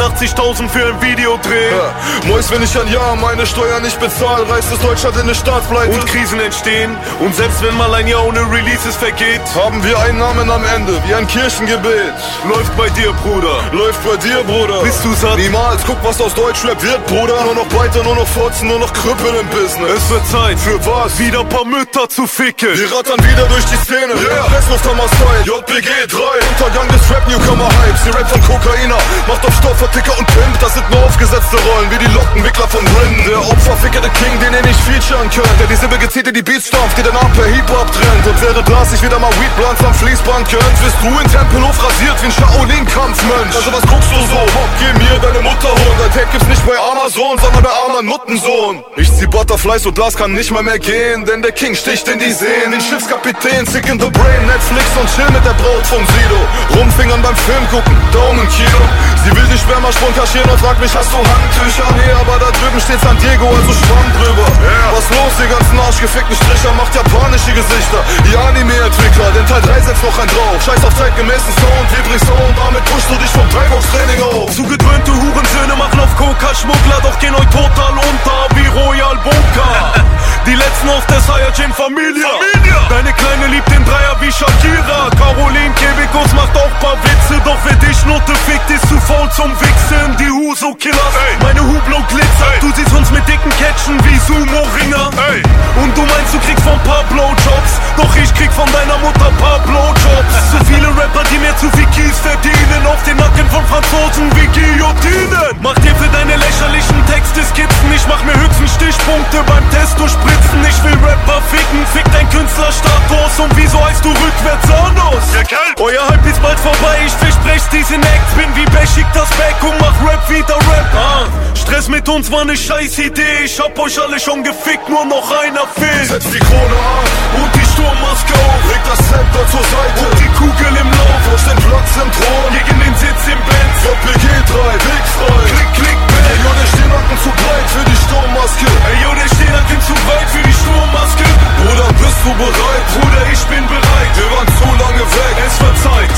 O: fünfundachtzigtausend für ein Videodreh.
P: Ja. Mois, wenn ich ein Jahr meine Steuern nicht bezahle, reißt es Deutschland in eine Staatspleite.
O: Und Krisen entstehen. Und selbst wenn mal ein Jahr ohne Releases vergeht,
P: haben wir Einnahmen am Ende, wie ein Kirchengebet.
O: Läuft bei dir, Bruder.
P: Läuft bei dir, Bruder.
O: Bist du satt?
P: Niemals, guck, was aus Deutschrap wird, Bruder. Nur noch weiter, nur noch Fotzen, nur noch Krüppel im Business.
O: Es wird Zeit,
P: für was?
O: Wieder paar Mütter zu ficken.
P: Wir rattern wieder durch die Szene. Yeah. Pressluft haben wir Style. J B G drei. Untergang des Rap-Newcomer-Hypes. Die Rap von Kokainer. Macht auf Stoffer, Ticker und Pimp. Das sind nur aufgesetzte Rollen, wie die Lockenwickler von Rin. Der Opferficker, der King, den ihr nicht featuren könnt. Der die Silbe gezieht in die Beats stampft, die danach per Hip-Hop trennt. Und während Lars sich wieder mal Weed-Blunts am Fließband könnt, wirst du in Tempelhof rasiert wie ein Shaolin-Kampfmönch. Also was guckst du so? Bob, geh mir deine Mutter holen. Dein Tape gibt's nicht bei Amazon, sondern bei armen Nuttensohn. Ich zieh Butterflies und Lars kann nicht mal mehr gehen, denn der King sticht in die Seen. Den Schiffskapitän, sick in the brain, Netflix und chill mit der Braut von Sido. Rumfingern beim Film gucken, Daumenkino. Sie will den Spermasprung kaschieren und fragt mich, hast du Handtücher? Nee, aber da drüben steht San Diego, also schwamm drüber. Yeah. Was los, die ganzen arschgefickten Stricher, macht japanische Gesichter. Die Anime-Entwickler, denn Teil drei setzt noch ein drauf. Scheiß auf zeitgemäßen Sound, Hebrig Sound, damit pushst du dich vom Dreibox-Training auf.
O: Zugedröhnte Hurensöhne machen auf Coca-Schmuggler, doch gehen euch total unter wie Royal Bunker. Die letzten aus der Saiyajin-Familie. Deine Kleine liebt den Dreier wie Shakira. Caroline Kebekus macht auch paar Witze, doch wer dich Note fickt, ist zu faul zum Wichsen. Die Huso-Killers, meine Hublot glitzert. Du siehst uns mit dicken Catchen wie Sumo-Ringer. Und du meinst, du kriegst von paar Blowjobs, doch ich krieg von deiner Mutter paar Blowjobs. Zu viele Rapper, die mir zu viel Kies verdienen, auf den Nacken von Franzosen wie Guillotinen. Mach dir für deine lächerlichen Texte Skizzen, ich mach mir höchstens Stichpunkte beim Testo spritzen. Ich will Rapper ficken, fick dein Künstlerstatus. Und wieso heißt du rückwärts Anus? Ja, euer Hype ist bald vorbei, ich versprech's diesen Acts. Bin wie Beschik das Back und mach Rap wieder Rap. Ah, Stress mit uns war ne scheiß Idee. Ich hab euch alle schon gefickt, nur noch einer fehlt.
P: Setz die Krone an
O: und die Sturmmaske auf.
P: Leg das Zepter zur Seite
O: und die Kugel im Lauf.
P: Auf den Platz im Thron
O: gegen den Sitz im Benz.
P: J B G drei, Weg frei.
O: Klick, klick, bang.
P: Ey, yo, der Stehnacken zu breit für die Sturmmaske.
O: Ey, yo, der Stehnacken zu weit für die Sturmmaske.
P: Bruder, bist du bereit?
O: Bruder, ich bin bereit.
P: Wir waren zu lange weg,
O: es wird Zeit.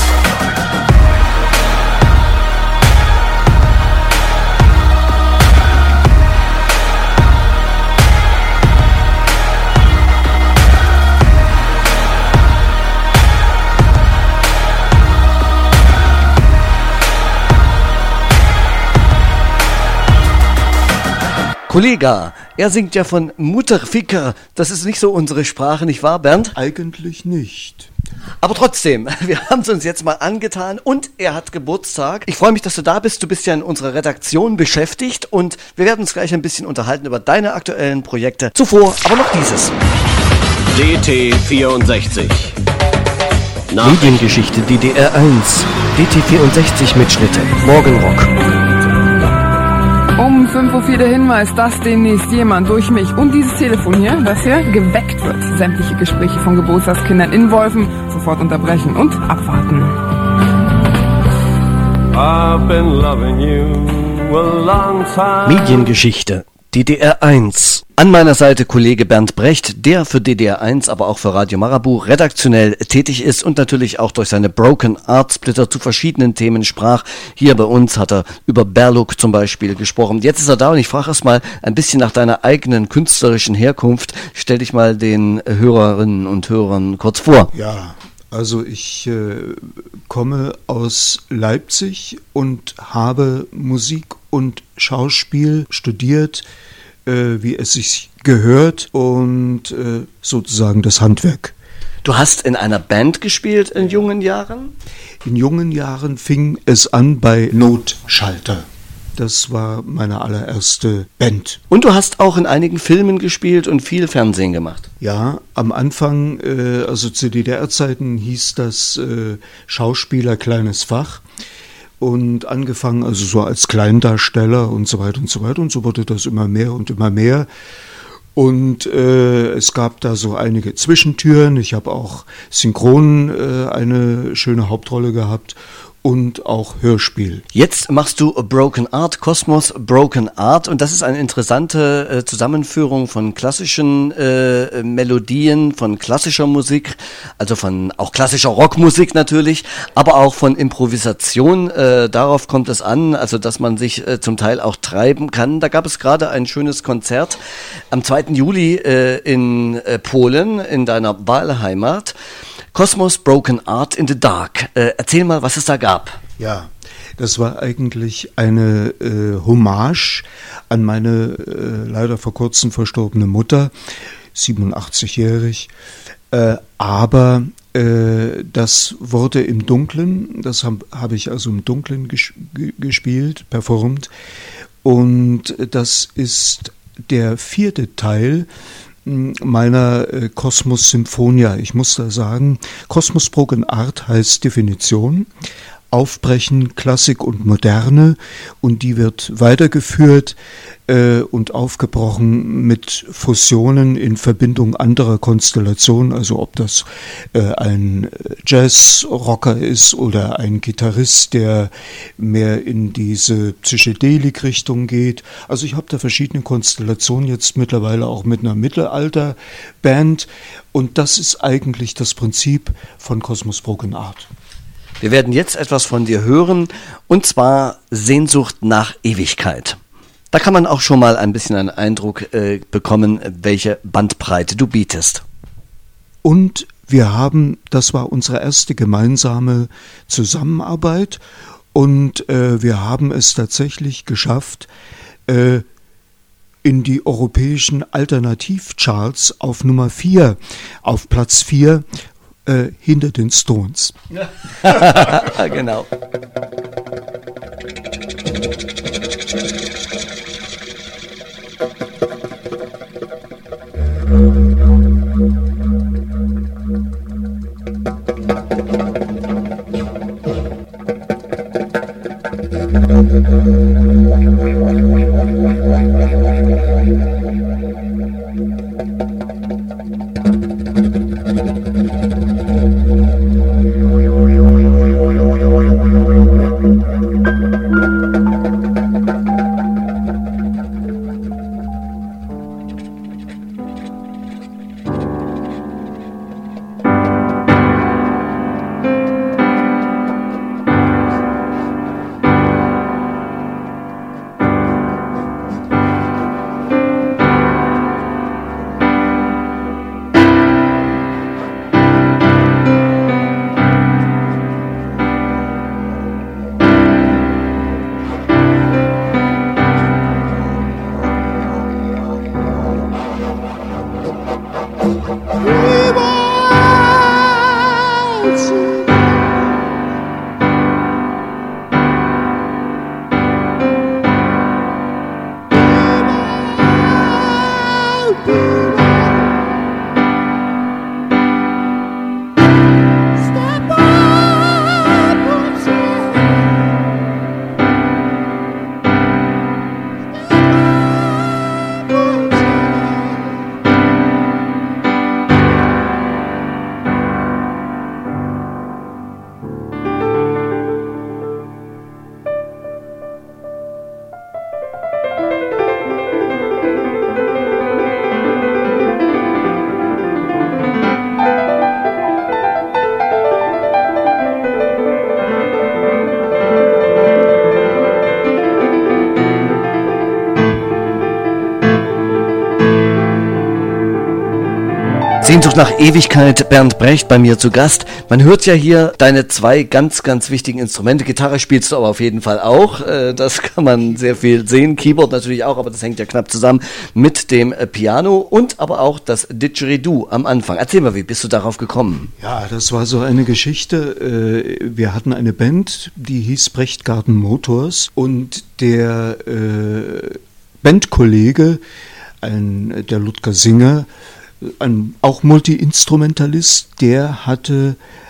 E: Kollega, er singt ja von Mutterficker. Das ist nicht so unsere Sprache, nicht wahr, Bernd?
I: Eigentlich nicht.
E: Aber trotzdem, wir haben es uns jetzt mal angetan und er hat Geburtstag. Ich freue mich, dass du da bist. Du bist ja in unserer Redaktion beschäftigt und wir werden uns gleich ein bisschen unterhalten über deine aktuellen Projekte. Zuvor aber noch dieses.
Q: D T vierundsechzig.
E: Mediengeschichte D D R eins. D T vierundsechzig Mitschnitte. Morgenrock.
R: Um fünf Uhr vier der Hinweis, dass demnächst jemand durch mich und dieses Telefon hier, das hier, geweckt wird. Sämtliche Gespräche von Geburtstagskindern in Wolfen sofort unterbrechen und abwarten.
S: I've been loving you a long time.
E: Mediengeschichte D D R eins. An meiner Seite Kollege Bernd Brecht, der für D D R eins, aber auch für Radio Marabu redaktionell tätig ist und natürlich auch durch seine Broken Art Splitter zu verschiedenen Themen sprach. Hier bei uns hat er über Berluk zum Beispiel gesprochen. Jetzt ist er da und ich frage erst mal ein bisschen nach deiner eigenen künstlerischen Herkunft. Stell dich mal den Hörerinnen und Hörern kurz vor.
I: Ja, also ich äh, komme aus Leipzig und habe Musik und Schauspiel studiert, wie es sich gehört und äh, sozusagen das Handwerk.
E: Du hast in einer Band gespielt in jungen Jahren?
I: In jungen Jahren fing es an bei Notschalter. Das war meine allererste Band.
E: Und du hast auch in einigen Filmen gespielt und viel Fernsehen gemacht?
I: Ja, am Anfang, äh, also zu D D R-Zeiten hieß das äh, Schauspieler kleines Fach. Und angefangen, also so als Kleindarsteller und so weiter und so weiter. Und so wurde das immer mehr und immer mehr. Und äh, es gab da so einige Zwischentüren. Ich habe auch synchron äh, eine schöne Hauptrolle gehabt.
T: und auch Hörspiel.
E: Jetzt machst du Broken Art, Kosmos Broken Art, und das ist eine interessante äh, Zusammenführung von klassischen äh, Melodien, von klassischer Musik, also von auch klassischer Rockmusik natürlich, aber auch von Improvisation. Äh, darauf kommt es an, also dass man sich äh, zum Teil auch treiben kann. Da gab es gerade ein schönes Konzert am zweiten Juli äh, in äh, Polen, in deiner Wahlheimat. Kosmos Broken Art in the Dark. Äh, erzähl mal, was es da gab.
T: Ja, das war eigentlich eine äh, Hommage an meine äh, leider vor kurzem verstorbene Mutter, siebenundachtzigjährig. Äh, aber äh, das wurde im Dunkeln, das habe hab ich also im Dunkeln ges gespielt, performt. Und das ist der vierte Teil meiner äh, Kosmos Symphonia. Ich muss da sagen, Kosmos Broken Art heißt Definition, Aufbrechen, Klassik und Moderne, und die wird weitergeführt äh, und aufgebrochen mit Fusionen in Verbindung anderer Konstellationen, also ob das äh, ein Jazz-Rocker ist oder ein Gitarrist, der mehr in diese Psychedelik-Richtung geht. Also ich habe da verschiedene Konstellationen, jetzt mittlerweile auch mit einer Mittelalter-Band, und das ist eigentlich das Prinzip von Kosmos Broken Art.
E: Wir werden jetzt etwas von dir hören, und zwar Sehnsucht nach Ewigkeit. Da kann man auch schon mal ein bisschen einen Eindruck äh, bekommen, welche Bandbreite du bietest.
T: Und wir haben, das war unsere erste gemeinsame Zusammenarbeit, und äh, wir haben es tatsächlich geschafft, äh, in die europäischen Alternativcharts auf Nummer vier, auf Platz vier, Äh, hinter den Stones.
E: Genau. Sehnsucht nach Ewigkeit, Bernd Brecht bei mir zu Gast. Man hört ja hier deine zwei ganz, ganz wichtigen Instrumente. Gitarre spielst du aber auf jeden Fall auch. Das kann man sehr viel sehen. Keyboard natürlich auch, aber das hängt ja knapp zusammen mit dem Piano und aber auch das Didgeridoo am Anfang. Erzähl mal, wie bist du darauf gekommen?
T: Ja, das war so eine Geschichte. Wir hatten eine Band, die hieß Brechtgarten Motors, und der Bandkollege, ein, der Ludger Singer, ein auch Multi-Instrumentalist, der hatte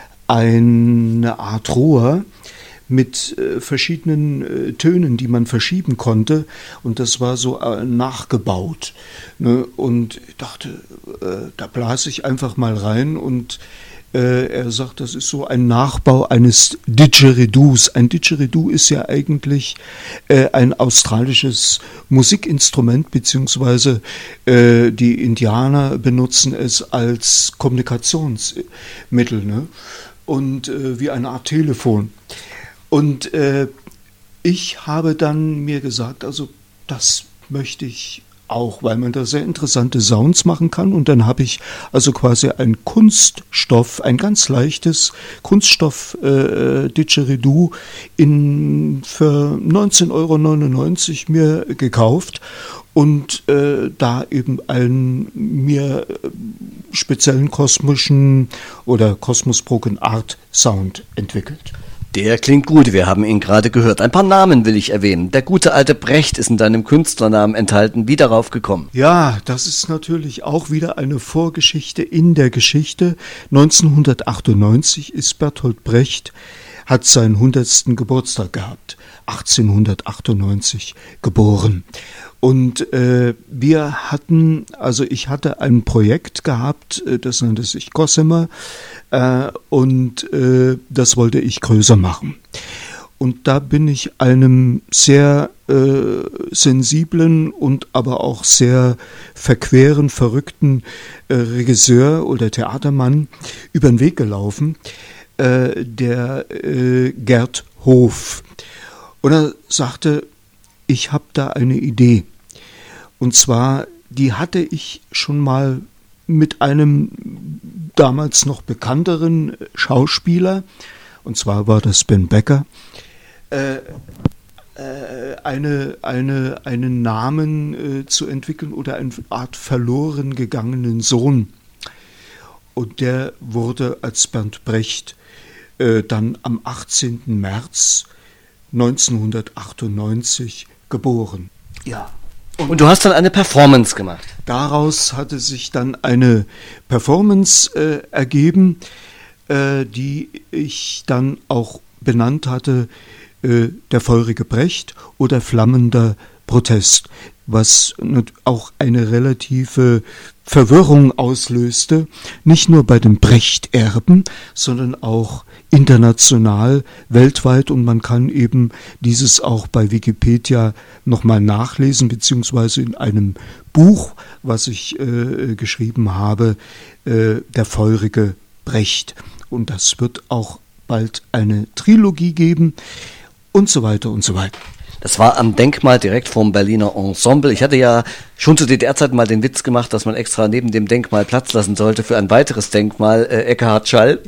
T: eine Art Rohr mit äh, verschiedenen äh, Tönen, die man verschieben konnte, und das war so äh, nachgebaut. Ne? Und ich dachte, äh, da blase ich einfach mal rein, und Äh, er sagt, das ist so ein Nachbau eines Didgeridoos. Ein Didgeridoo ist ja eigentlich äh, ein australisches Musikinstrument, beziehungsweise äh, die Indianer benutzen es als Kommunikationsmittel, ne? Und äh, wie eine Art Telefon. Und äh, ich habe dann mir gesagt, also das möchte ich auch, weil man da sehr interessante Sounds machen kann. Und dann habe ich also quasi ein Kunststoff, ein ganz leichtes Kunststoff-Didgeridoo äh, in für neunzehn Euro neunundneunzig mir gekauft und äh, da eben einen mir speziellen kosmischen oder Cosmos Broken Art Sound entwickelt.
E: Der klingt gut, wir haben ihn gerade gehört. Ein paar Namen will ich erwähnen. Der gute alte Brecht ist in deinem Künstlernamen enthalten. Wie darauf gekommen?
T: Ja, das ist natürlich auch wieder eine Vorgeschichte in der Geschichte. neunzehnhundertachtundneunzig ist Bertolt Brecht, hat seinen hundertsten Geburtstag gehabt. achtzehnhundertachtundneunzig geboren. Und äh, wir hatten, also ich hatte ein Projekt gehabt, äh, das nannte sich Gossamer, äh, und äh, das wollte ich größer machen. Und da bin ich einem sehr äh, sensiblen und aber auch sehr verqueren, verrückten äh, Regisseur oder Theatermann über den Weg gelaufen, äh, der äh, Gerd Hof. Und er sagte, ich habe da eine Idee. Und zwar, die hatte ich schon mal mit einem damals noch bekannteren Schauspieler, und zwar war das Ben Becker, äh, äh, eine, eine, einen Namen äh, zu entwickeln oder eine Art verloren gegangenen Sohn. Und der wurde als Bernd Brecht äh, dann am achtzehnten März neunzehnhundertachtundneunzig geboren. Ja.
E: Und, und du hast dann eine Performance gemacht.
T: Daraus hatte sich dann eine Performance äh, ergeben, äh, die ich dann auch benannt hatte, äh, der feurige Brecht oder flammender Protest, was auch eine relative Verwirrung auslöste, nicht nur bei den Brecht-Erben, sondern auch international, weltweit, und man kann eben dieses auch bei Wikipedia nochmal nachlesen, beziehungsweise in einem Buch, was ich äh, geschrieben habe, äh, der feurige Brecht. Und das wird auch bald eine Trilogie geben und so weiter und so weiter.
E: Das war am Denkmal direkt vom Berliner Ensemble. Ich hatte ja schon zu D D R-Zeiten mal den Witz gemacht, dass man extra neben dem Denkmal Platz lassen sollte für ein weiteres Denkmal, äh, Eckhard Schall.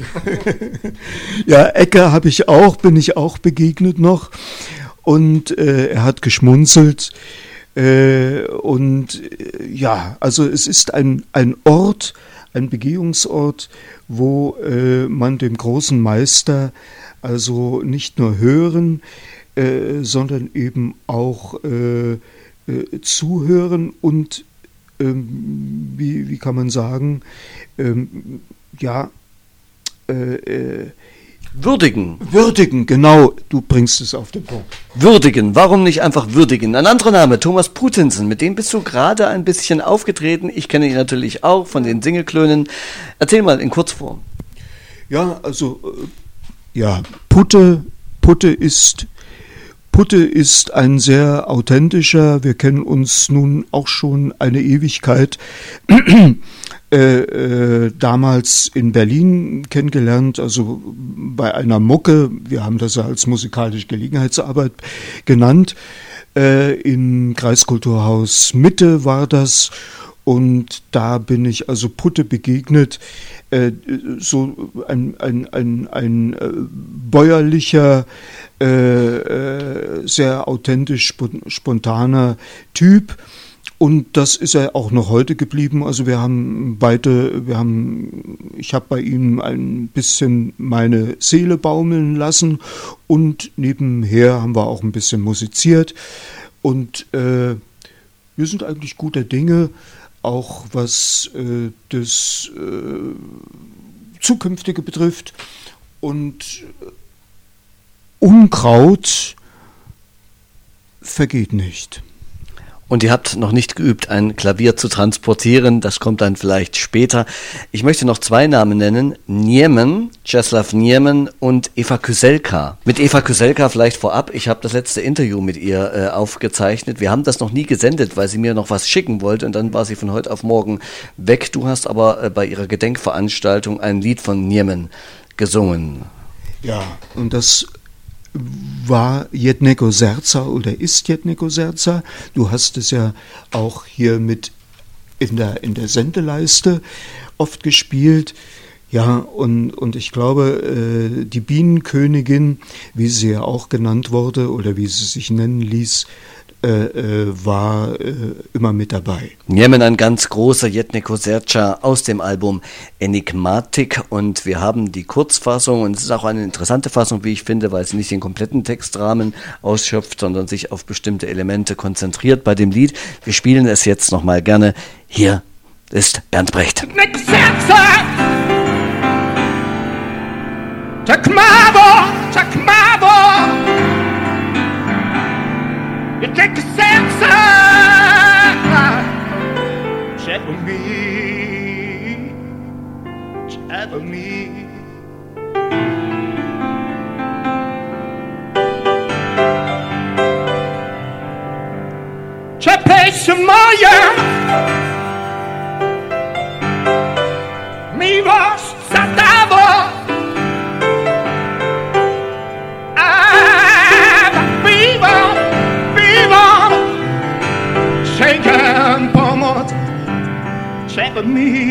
T: Ja, Ecke habe ich auch, bin ich auch begegnet noch. Und äh, er hat geschmunzelt. Äh, und äh, ja, also es ist ein, ein Ort, ein Begehungsort, wo äh, man dem großen Meister also nicht nur hören, Äh, sondern eben auch äh, äh, zuhören und, ähm, wie, wie kann man sagen, ähm, ja, äh, äh,
E: würdigen.
T: Würdigen, genau, du bringst es auf den Punkt.
E: Würdigen, warum nicht einfach würdigen? Ein anderer Name, Thomas Putinsen, mit dem bist du gerade ein bisschen aufgetreten. Ich kenne ihn natürlich auch von den Singelklönen. Erzähl mal in Kurzform.
T: Ja, also, äh, ja, Putte, Putte ist... Putte ist ein sehr authentischer, wir kennen uns nun auch schon eine Ewigkeit, äh, äh, damals in Berlin kennengelernt, also bei einer Mucke, wir haben das ja als musikalische Gelegenheitsarbeit genannt, äh, im Kreiskulturhaus Mitte war das. Und da bin ich also Putte begegnet, äh, so ein, ein, ein, ein äh, bäuerlicher, äh, äh, sehr authentisch, spontaner Typ. Und das ist er auch noch heute geblieben. Also wir haben beide, wir haben, ich habe bei ihm ein bisschen meine Seele baumeln lassen und nebenher haben wir auch ein bisschen musiziert. Und äh, wir sind eigentlich guter Dinge. Auch was äh, das äh, Zukünftige betrifft. Und Unkraut vergeht nicht.
E: Und ihr habt noch nicht geübt, ein Klavier zu transportieren. Das kommt dann vielleicht später. Ich möchte noch zwei Namen nennen. Niemen, Czesław Niemen und Eva Kyselka. Mit Eva Kyselka vielleicht vorab. Ich habe das letzte Interview mit ihr äh, aufgezeichnet. Wir haben das noch nie gesendet, weil sie mir noch was schicken wollte. Und dann war sie von heute auf morgen weg. Du hast aber äh, bei ihrer Gedenkveranstaltung ein Lied von Niemen gesungen.
T: Ja, und das war Jednego Serca oder ist Jednego Serca. Du hast es ja auch hier mit in der, in der Sendeleiste oft gespielt. Ja, und, und ich glaube, äh, die Bienenkönigin, wie sie ja auch genannt wurde oder wie sie sich nennen ließ, äh, äh, war äh, immer mit dabei.
E: Niemen, ein ganz großer Jednego Serca aus dem Album Enigmatik, und wir haben die Kurzfassung, und es ist auch eine interessante Fassung, wie ich finde, weil sie nicht den kompletten Textrahmen ausschöpft, sondern sich auf bestimmte Elemente konzentriert bei dem Lied. Wir spielen es jetzt nochmal gerne. Hier ist Bernd Brecht.
K: Jednego Serca! Tak mało, tak mało, Jednego Serca, trzeba mi, trzeba mi. Czepejcie moja miłość za tobą. Sięgam pomoc, trzeba mi.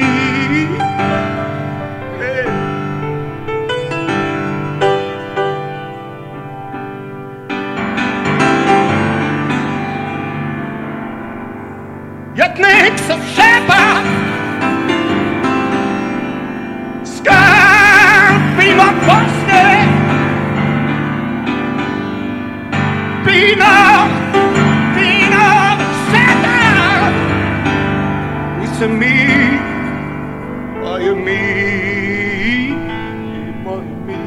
K: Jednych co trzeba, skarb mimo własny, wino. To me, by me, by me.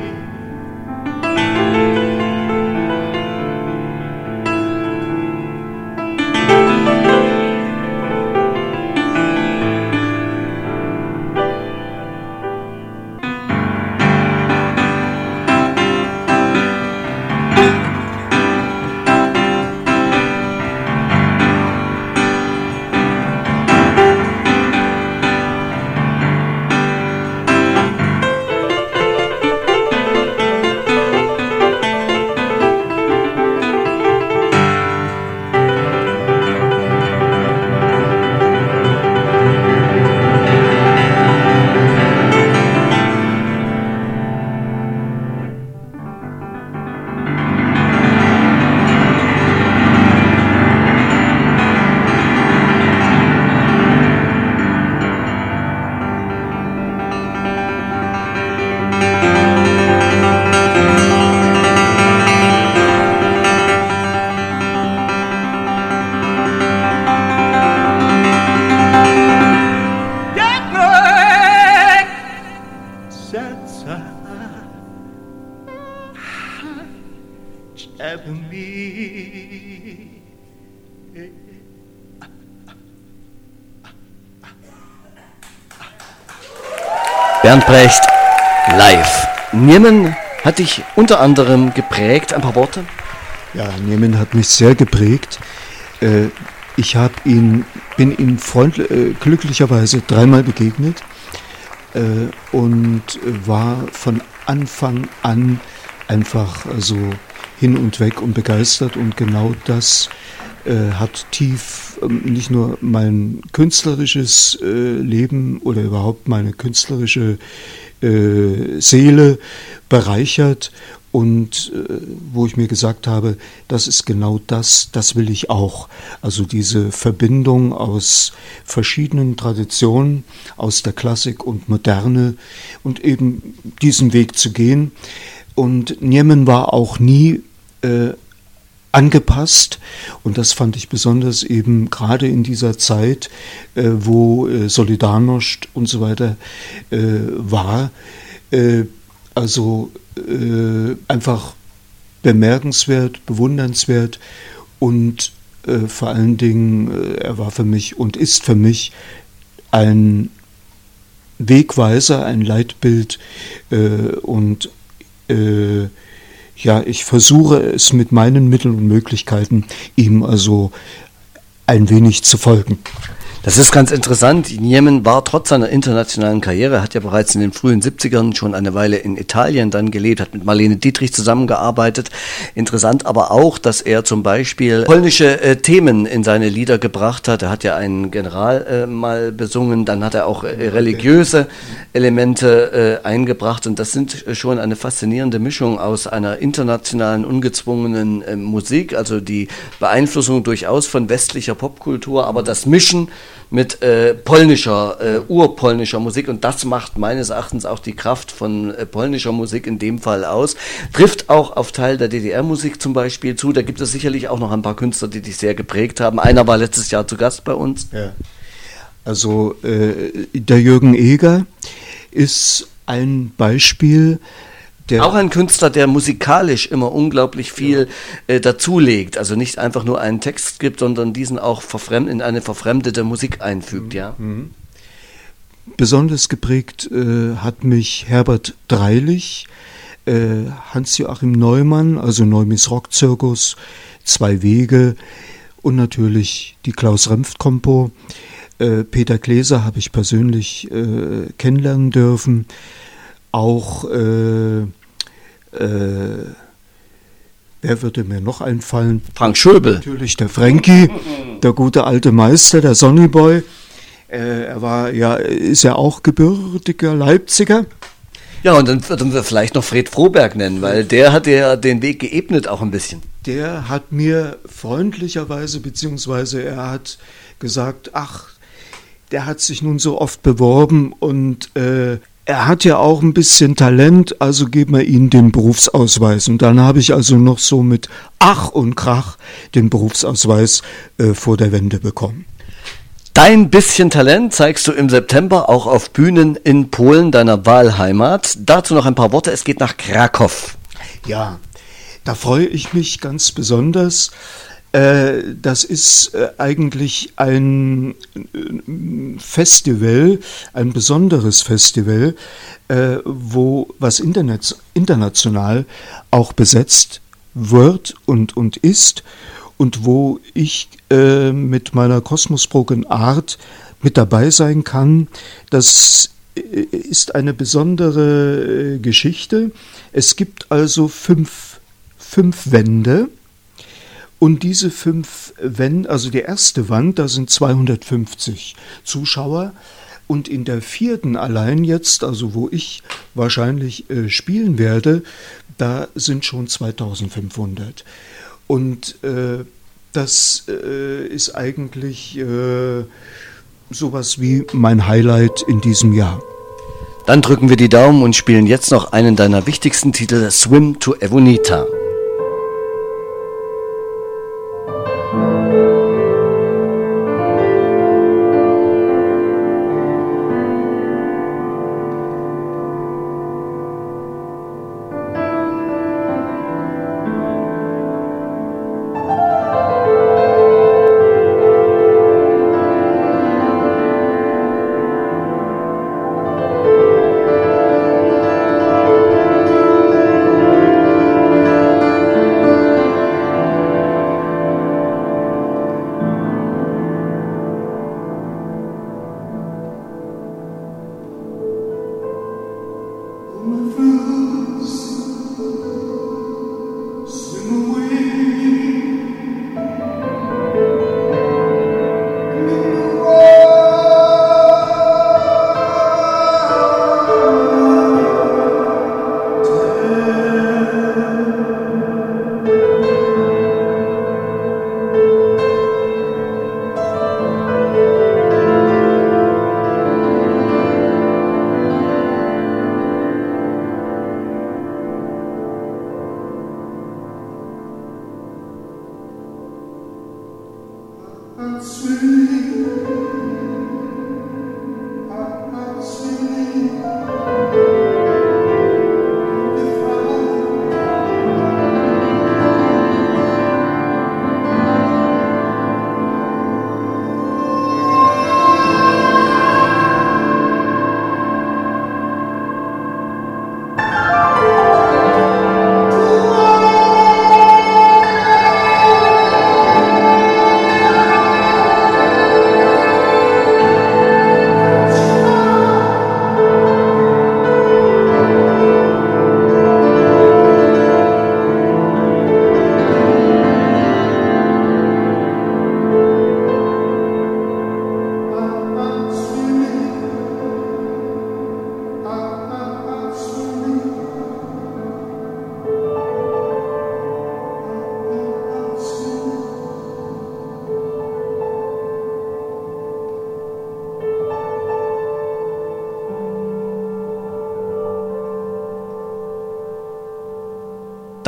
E: Bernd Brecht live. Niemen hat dich unter anderem geprägt. Ein paar Worte?
T: Ja, Niemen hat mich sehr geprägt. Ich hab ihn, bin ihm freundlich, glücklicherweise dreimal begegnet und war von Anfang an einfach so hin und weg und begeistert, und genau das äh, hat tief äh, nicht nur mein künstlerisches äh, Leben oder überhaupt meine künstlerische äh, Seele bereichert, und äh, wo ich mir gesagt habe, das ist genau das, das will ich auch. Also diese Verbindung aus verschiedenen Traditionen, aus der Klassik und Moderne, und eben diesen Weg zu gehen. Und Niemen war auch nie äh, angepasst, und das fand ich besonders eben gerade in dieser Zeit, äh, wo äh, Solidarność und so weiter äh, war, äh, also äh, einfach bemerkenswert, bewundernswert und äh, vor allen Dingen, äh, er war für mich und ist für mich ein Wegweiser, ein Leitbild äh, und äh, ja, ich versuche es mit meinen Mitteln und Möglichkeiten, ihm also ein wenig zu folgen.
E: Das ist ganz interessant. Niemen war trotz seiner internationalen Karriere, hat ja bereits in den frühen siebzigern schon eine Weile in Italien dann gelebt, hat mit Marlene Dietrich zusammengearbeitet. Interessant aber auch, dass er zum Beispiel polnische äh, Themen in seine Lieder gebracht hat. Er hat ja einen General äh, mal besungen, dann hat er auch äh, religiöse Elemente äh, eingebracht und das sind äh, schon eine faszinierende Mischung aus einer internationalen, ungezwungenen äh, Musik, also die Beeinflussung durchaus von westlicher Popkultur, aber das Mischen mit äh, polnischer, äh, urpolnischer Musik und das macht meines Erachtens auch die Kraft von äh, polnischer Musik in dem Fall aus. Trifft auch auf Teil der D D R-Musik zum Beispiel zu, da gibt es sicherlich auch noch ein paar Künstler, die dich sehr geprägt haben. Einer war letztes Jahr zu Gast bei uns.
T: Ja. Also äh, der Jürgen Eger ist ein Beispiel. Der
E: auch ein Künstler, der musikalisch immer unglaublich viel äh, dazulegt, also nicht einfach nur einen Text gibt, sondern diesen auch verfremd, in eine verfremdete Musik einfügt, ja.
T: Mhm. Besonders geprägt äh, hat mich Herbert Dreilich, äh, Hans-Joachim Neumann, also Neumis Rockzirkus, Zwei Wege und natürlich die Klaus-Remft-Kompo. Äh, Peter Gläser habe ich persönlich äh, kennenlernen dürfen. Auch äh, Äh, wer würde mir noch einfallen?
E: Frank Schöbel.
T: Natürlich der Frankie, der gute alte Meister, der Sonnyboy. Äh, er war ja, ist ja auch gebürtiger Leipziger.
E: Ja, und dann würden wir vielleicht noch Fred Froberg nennen, weil der hat ja den Weg geebnet auch ein bisschen.
T: Der hat mir freundlicherweise, beziehungsweise er hat gesagt, ach, der hat sich nun so oft beworben und äh, er hat ja auch ein bisschen Talent, also geben wir ihm den Berufsausweis. Und dann habe ich also noch so mit Ach und Krach den Berufsausweis äh, vor der Wende bekommen.
E: Dein bisschen Talent zeigst du im September auch auf Bühnen in Polen, deiner Wahlheimat. Dazu noch ein paar Worte, es geht nach Krakow.
T: Ja, da freue ich mich ganz besonders. Äh, das ist äh, eigentlich ein äh, Festival, ein besonderes Festival, äh, wo was Internet, international auch besetzt wird und, und ist und wo ich äh, mit meiner Kosmos Broken Art mit dabei sein kann. Das äh, ist eine besondere äh, Geschichte. Es gibt also fünf, fünf Wände. Und diese fünf Wände, also die erste Wand, da sind zweihundertfünfzig Zuschauer. Und in der vierten allein jetzt, also wo ich wahrscheinlich äh, spielen werde, da sind schon zweitausendfünfhundert. Und äh, das äh, ist eigentlich äh, sowas wie mein Highlight in diesem Jahr.
E: Dann drücken wir die Daumen und spielen jetzt noch einen deiner wichtigsten Titel, Swim to Evonita.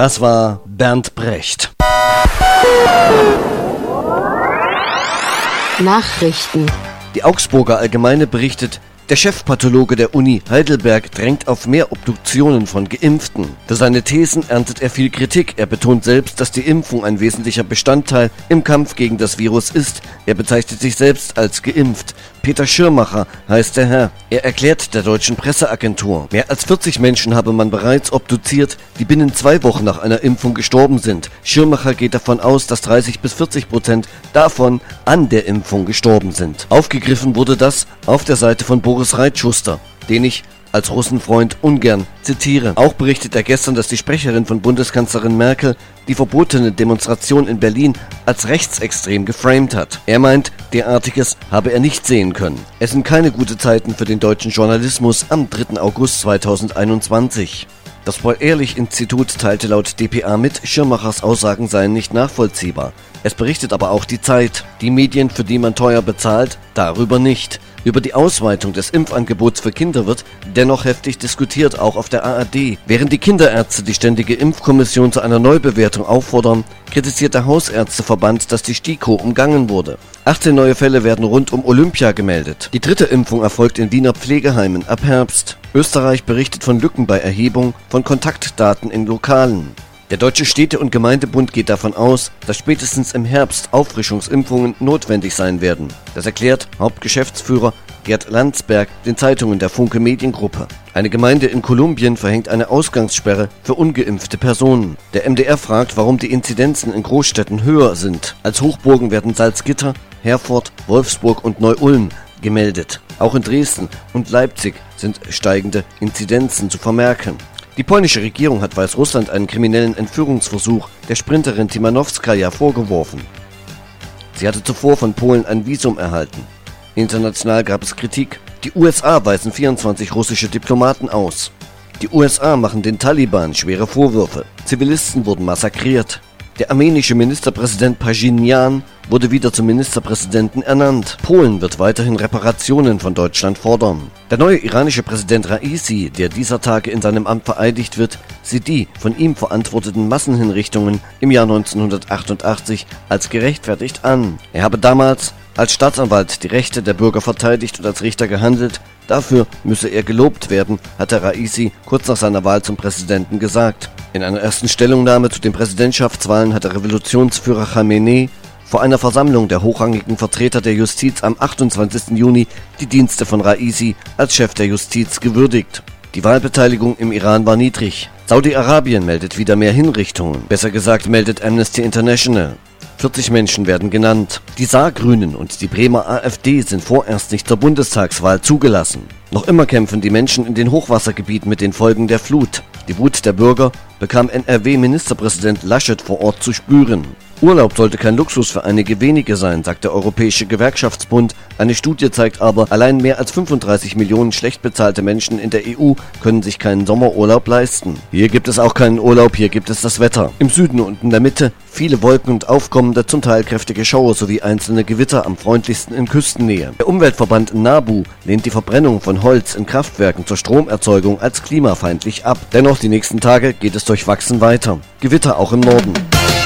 E: Das war Bernd Brecht.
U: Nachrichten.
E: Die Augsburger Allgemeine berichtet, der Chefpathologe der Uni Heidelberg drängt auf mehr Obduktionen von Geimpften. Für seine Thesen erntet er viel Kritik. Er betont selbst, dass die Impfung ein wesentlicher Bestandteil im Kampf gegen das Virus ist. Er bezeichnet sich selbst als geimpft. Peter Schirmacher heißt der Herr. Er erklärt der deutschen Presseagentur, mehr als vierzig Menschen habe man bereits obduziert, die binnen zwei Wochen nach einer Impfung gestorben sind. Schirmacher geht davon aus, dass dreißig bis vierzig Prozent davon an der Impfung gestorben sind. Aufgegriffen wurde das auf der Seite von Boris Reitschuster, den ich als Russenfreund ungern zitiere. Auch berichtet er gestern, dass die Sprecherin von Bundeskanzlerin Merkel die verbotene Demonstration in Berlin als rechtsextrem geframed hat. Er meint, derartiges habe er nicht sehen können. Es sind keine guten Zeiten für den deutschen Journalismus am dritten August zweitausendeinundzwanzig. Das Paul-Ehrlich-Institut teilte laut D P A mit, Schirmachers Aussagen seien nicht nachvollziehbar. Es berichtet aber auch die Zeit. Die Medien, für die man teuer bezahlt, darüber nicht. Über die Ausweitung des Impfangebots für Kinder wird dennoch heftig diskutiert, auch auf der A R D. Während die Kinderärzte die Ständige Impfkommission zu einer Neubewertung auffordern, kritisiert der Hausärzteverband, dass die STIKO umgangen wurde. achtzehn neue Fälle werden rund um Olympia gemeldet. Die dritte Impfung erfolgt in Wiener Pflegeheimen ab Herbst. Österreich berichtet von Lücken bei Erhebung von Kontaktdaten in Lokalen. Der Deutsche Städte- und Gemeindebund geht davon aus, dass spätestens im Herbst Auffrischungsimpfungen notwendig sein werden. Das erklärt Hauptgeschäftsführer Gerd Landsberg den Zeitungen der Funke Mediengruppe. Eine Gemeinde in Kolumbien verhängt eine Ausgangssperre für ungeimpfte Personen. Der M D R fragt, warum die Inzidenzen in Großstädten höher sind. Als Hochburgen werden Salzgitter, Herford, Wolfsburg und Neu-Ulm gemeldet. Auch in Dresden und Leipzig sind steigende Inzidenzen zu vermerken. Die polnische Regierung hat Weißrussland einen kriminellen Entführungsversuch der Sprinterin Timanowskaja vorgeworfen. Sie hatte zuvor von Polen ein Visum erhalten. International gab es Kritik. Die U S A weisen vierundzwanzig russische Diplomaten aus. Die U S A machen den Taliban schwere Vorwürfe. Zivilisten wurden massakriert. Der armenische Ministerpräsident Pashinyan wurde wieder zum Ministerpräsidenten ernannt. Polen wird weiterhin Reparationen von Deutschland fordern. Der neue iranische Präsident Raisi, der dieser Tage in seinem Amt vereidigt wird, sieht die von ihm verantworteten Massenhinrichtungen im Jahr neunzehnhundertachtundachtzig als gerechtfertigt an. Er habe damals als Staatsanwalt die Rechte der Bürger verteidigt und als Richter gehandelt. Dafür müsse er gelobt werden, hatte Raisi kurz nach seiner Wahl zum Präsidenten gesagt. In einer ersten Stellungnahme zu den Präsidentschaftswahlen hat der Revolutionsführer Khamenei vor einer Versammlung der hochrangigen Vertreter der Justiz am achtundzwanzigsten Juni die Dienste von Raisi als Chef der Justiz gewürdigt. Die Wahlbeteiligung im Iran war niedrig. Saudi-Arabien meldet wieder mehr Hinrichtungen. Besser gesagt meldet Amnesty International. vierzig Menschen werden genannt. Die Saargrünen und die Bremer AfD sind vorerst nicht zur Bundestagswahl zugelassen. Noch immer kämpfen die Menschen in den Hochwassergebieten mit den Folgen der Flut. Die Wut der Bürger bekam N R W-Ministerpräsident Laschet vor Ort zu spüren. Urlaub sollte kein Luxus für einige wenige sein, sagt der Europäische Gewerkschaftsbund. Eine Studie zeigt aber, allein mehr als fünfunddreißig Millionen schlecht bezahlte Menschen in der E U können sich keinen Sommerurlaub leisten. Hier gibt es auch keinen Urlaub, hier gibt es das Wetter. Im Süden und in der Mitte viele Wolken und aufkommende, zum Teil kräftige Schauer sowie einzelne Gewitter, am freundlichsten in Küstennähe. Der Umweltverband NABU lehnt die Verbrennung von Holz in Kraftwerken zur Stromerzeugung als klimafeindlich ab. Dennoch, die nächsten Tage geht es durchwachsen weiter. Gewitter auch im Norden.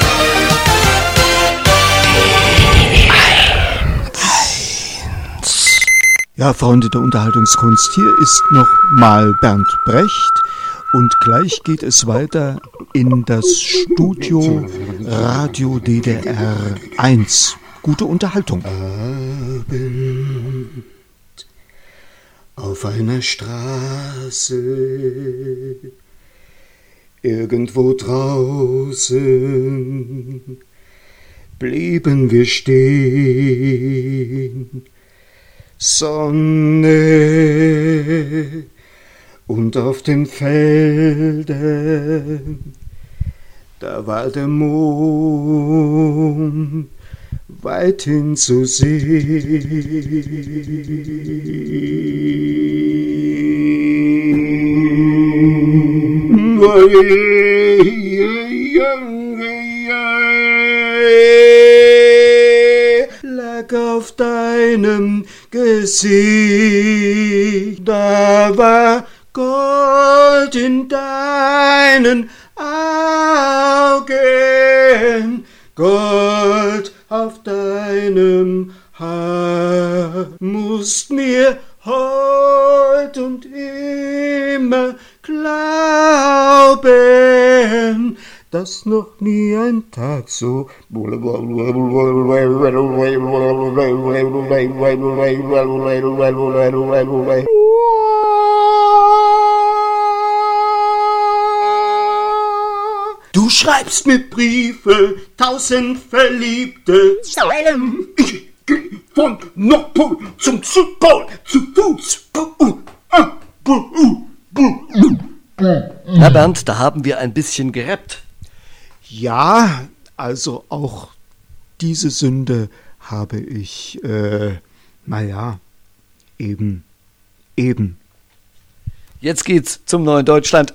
T: Ja, Freunde der Unterhaltungskunst, hier ist noch mal Bernd Brecht und gleich geht es weiter in das Studio Radio D D R eins. Gute Unterhaltung.
I: Abend auf einer Straße, irgendwo draußen, blieben wir stehen. Sonne und auf den Feldern, da war der Mond weithin zu sehen. Lag auf deinem Gesicht, da war Gold in deinen Augen.
T: Gold auf deinem Haar, musst mir heut und immer glauben, dass noch nie ein Tag so Du schreibst mir Briefe, tausend Verliebte Zeilen. Ich geh von Nordpol zum Südpol zu Fuß.
E: Na Bernd, da haben wir ein bisschen gerappt.
T: Ja, also auch diese Sünde habe ich, äh, naja, eben, eben.
E: Jetzt geht's zum neuen Deutschland.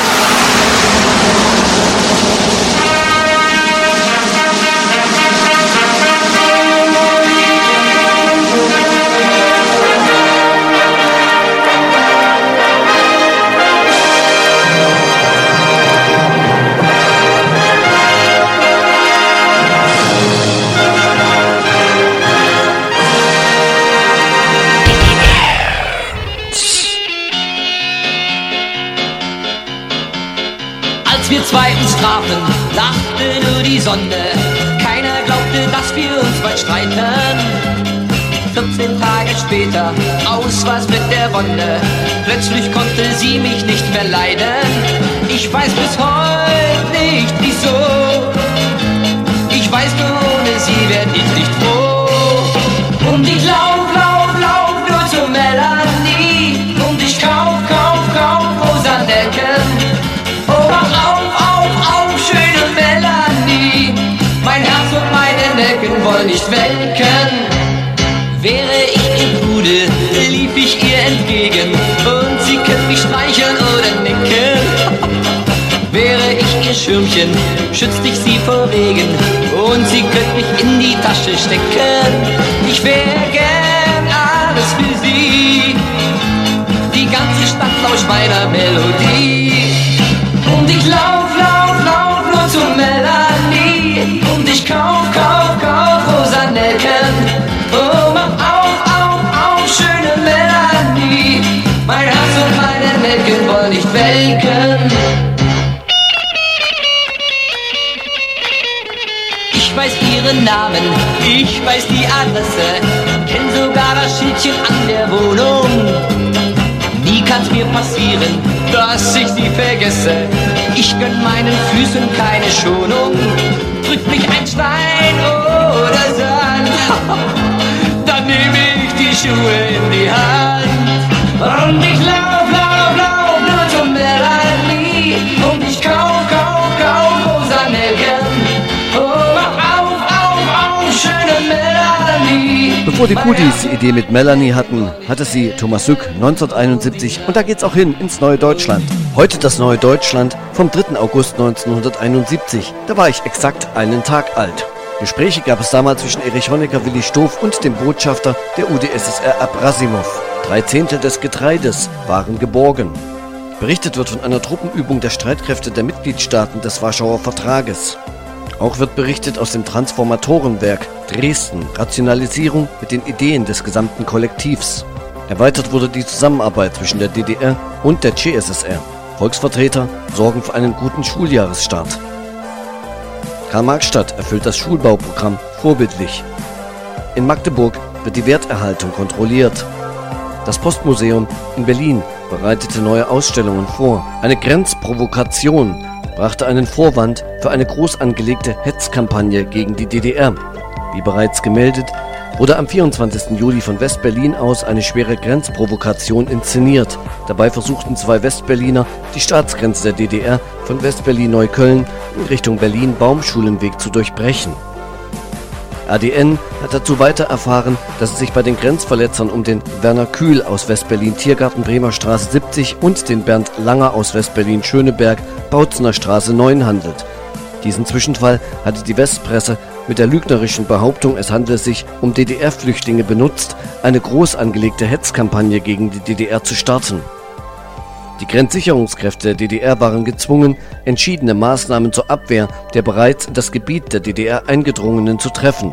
C: Als wir zweitens trafen, lachte nur die Sonne. Keiner glaubte, dass wir uns bald streiten. vierzehn Tage später, aus war's mit der Wonne. Plötzlich konnte sie mich nicht mehr leiden. Ich weiß bis heute nicht wieso. Ich weiß nur, ohne sie werd ich nicht froh. Und ich lauf, lauf, lauf nur zur Melanie. Und ich kauf, kauf, kauf Rosanelken. Oh, mach auf, auf, auf, schöne Melanie. Mein Herz und meine Nelken wollen nicht welken. Wäre ich in Bude, lief ich ihr entgegen. Und sie könnte mich streicheln oder nicken. Wäre ich ihr Schirmchen, schützt ich sie vor Regen. Und sie könnte mich in die Tasche stecken. Ich wär gern alles für sie. Die ganze Stadt lauscht meiner Melodie. Und ich lauf, lauf, lauf nur zu Melanie. Und ich kauf, kauf, kauf Rosanelken. Oh, mach auf, auf, auf, schöne Melanie. Mein Herz und meine Nelken wollen nicht welken. Ich weiß ihren Namen, ich weiß die Adresse, kenn sogar das Schildchen an der Wohnung. Nie kann's mir passieren, dass ich sie vergesse. Ich gönn meinen Füßen keine Schonung. Drückt mich ein Stein oder Sand, dann nehme ich die Schuhe in die Hand. Und ich lauf, lauf, lauf nur zum Melanie. Und ich kauf, kauf, kauf Rosanelken. Oh, mach auf, auf, auf, schöne Melanie.
E: Bevor die Kudis die Idee mit Melanie hatten, hatte sie Thomas Sück neunzehnhunderteinundsiebzig und da geht's auch hin ins neue Deutschland. Heute das neue Deutschland vom dritten August neunzehnhunderteinundsiebzig. Da war ich exakt einen Tag alt. Gespräche gab es damals zwischen Erich Honecker, Willi Stoph und dem Botschafter der U d S S R Abrasimov. Drei Zehntel des Getreides waren geborgen. Berichtet wird von einer Truppenübung der Streitkräfte der Mitgliedstaaten des Warschauer Vertrages. Auch wird berichtet aus dem Transformatorenwerk Dresden, Rationalisierung mit den Ideen des gesamten Kollektivs. Erweitert wurde die Zusammenarbeit zwischen der D D R und der C S S R. Volksvertreter sorgen für einen guten Schuljahresstart. Karl-Marx-Stadt erfüllt das Schulbauprogramm vorbildlich. In Magdeburg wird die Werterhaltung kontrolliert. Das Postmuseum in Berlin bereitete neue Ausstellungen vor. Eine Grenzprovokation brachte einen Vorwand für eine groß angelegte Hetzkampagne gegen die D D R. Wie bereits gemeldet, wurde am vierundzwanzigsten Juli von West-Berlin aus eine schwere Grenzprovokation inszeniert. Dabei versuchten zwei Westberliner, die Staatsgrenze der D D R von West-Berlin-Neukölln in Richtung Berlin-Baumschulenweg zu durchbrechen. A D N hat dazu weiter erfahren, dass es sich bei den Grenzverletzern um den Werner Kühl aus West-Berlin Tiergarten Bremer Straße siebzig und den Bernd Langer aus West-Berlin Schöneberg Bautzener Straße neun handelt. Diesen Zwischenfall hatte die Westpresse mit der lügnerischen Behauptung, es handele sich um D D R-Flüchtlinge benutzt, eine groß angelegte Hetzkampagne gegen die D D R zu starten. Die Grenzsicherungskräfte der D D R waren gezwungen, entschiedene Maßnahmen zur Abwehr der bereits in das Gebiet der D D R Eingedrungenen zu treffen.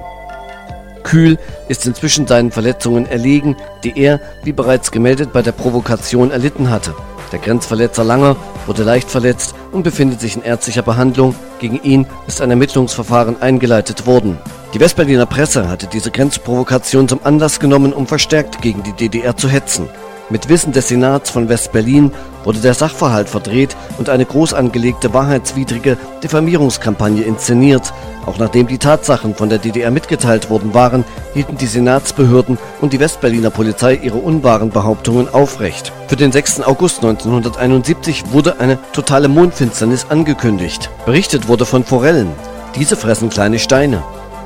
E: Kühl ist inzwischen seinen Verletzungen erlegen, die er, wie bereits gemeldet, bei der Provokation erlitten hatte. Der Grenzverletzer Langer wurde leicht verletzt und befindet sich in ärztlicher Behandlung. Gegen ihn ist ein Ermittlungsverfahren eingeleitet worden. Die Westberliner Presse hatte diese Grenzprovokation zum Anlass genommen, um verstärkt gegen die D D R zu hetzen. Mit Wissen des Senats von Westberlin wurde der Sachverhalt verdreht und eine groß angelegte wahrheitswidrige Diffamierungskampagne inszeniert. Auch nachdem die Tatsachen von der D D R mitgeteilt worden waren, hielten die Senatsbehörden und die Westberliner Polizei ihre unwahren Behauptungen aufrecht. Für den sechsten August neunzehnhunderteinundsiebzig wurde eine totale Mondfinsternis angekündigt. Berichtet wurde von Forellen. Diese fressen kleine Steine.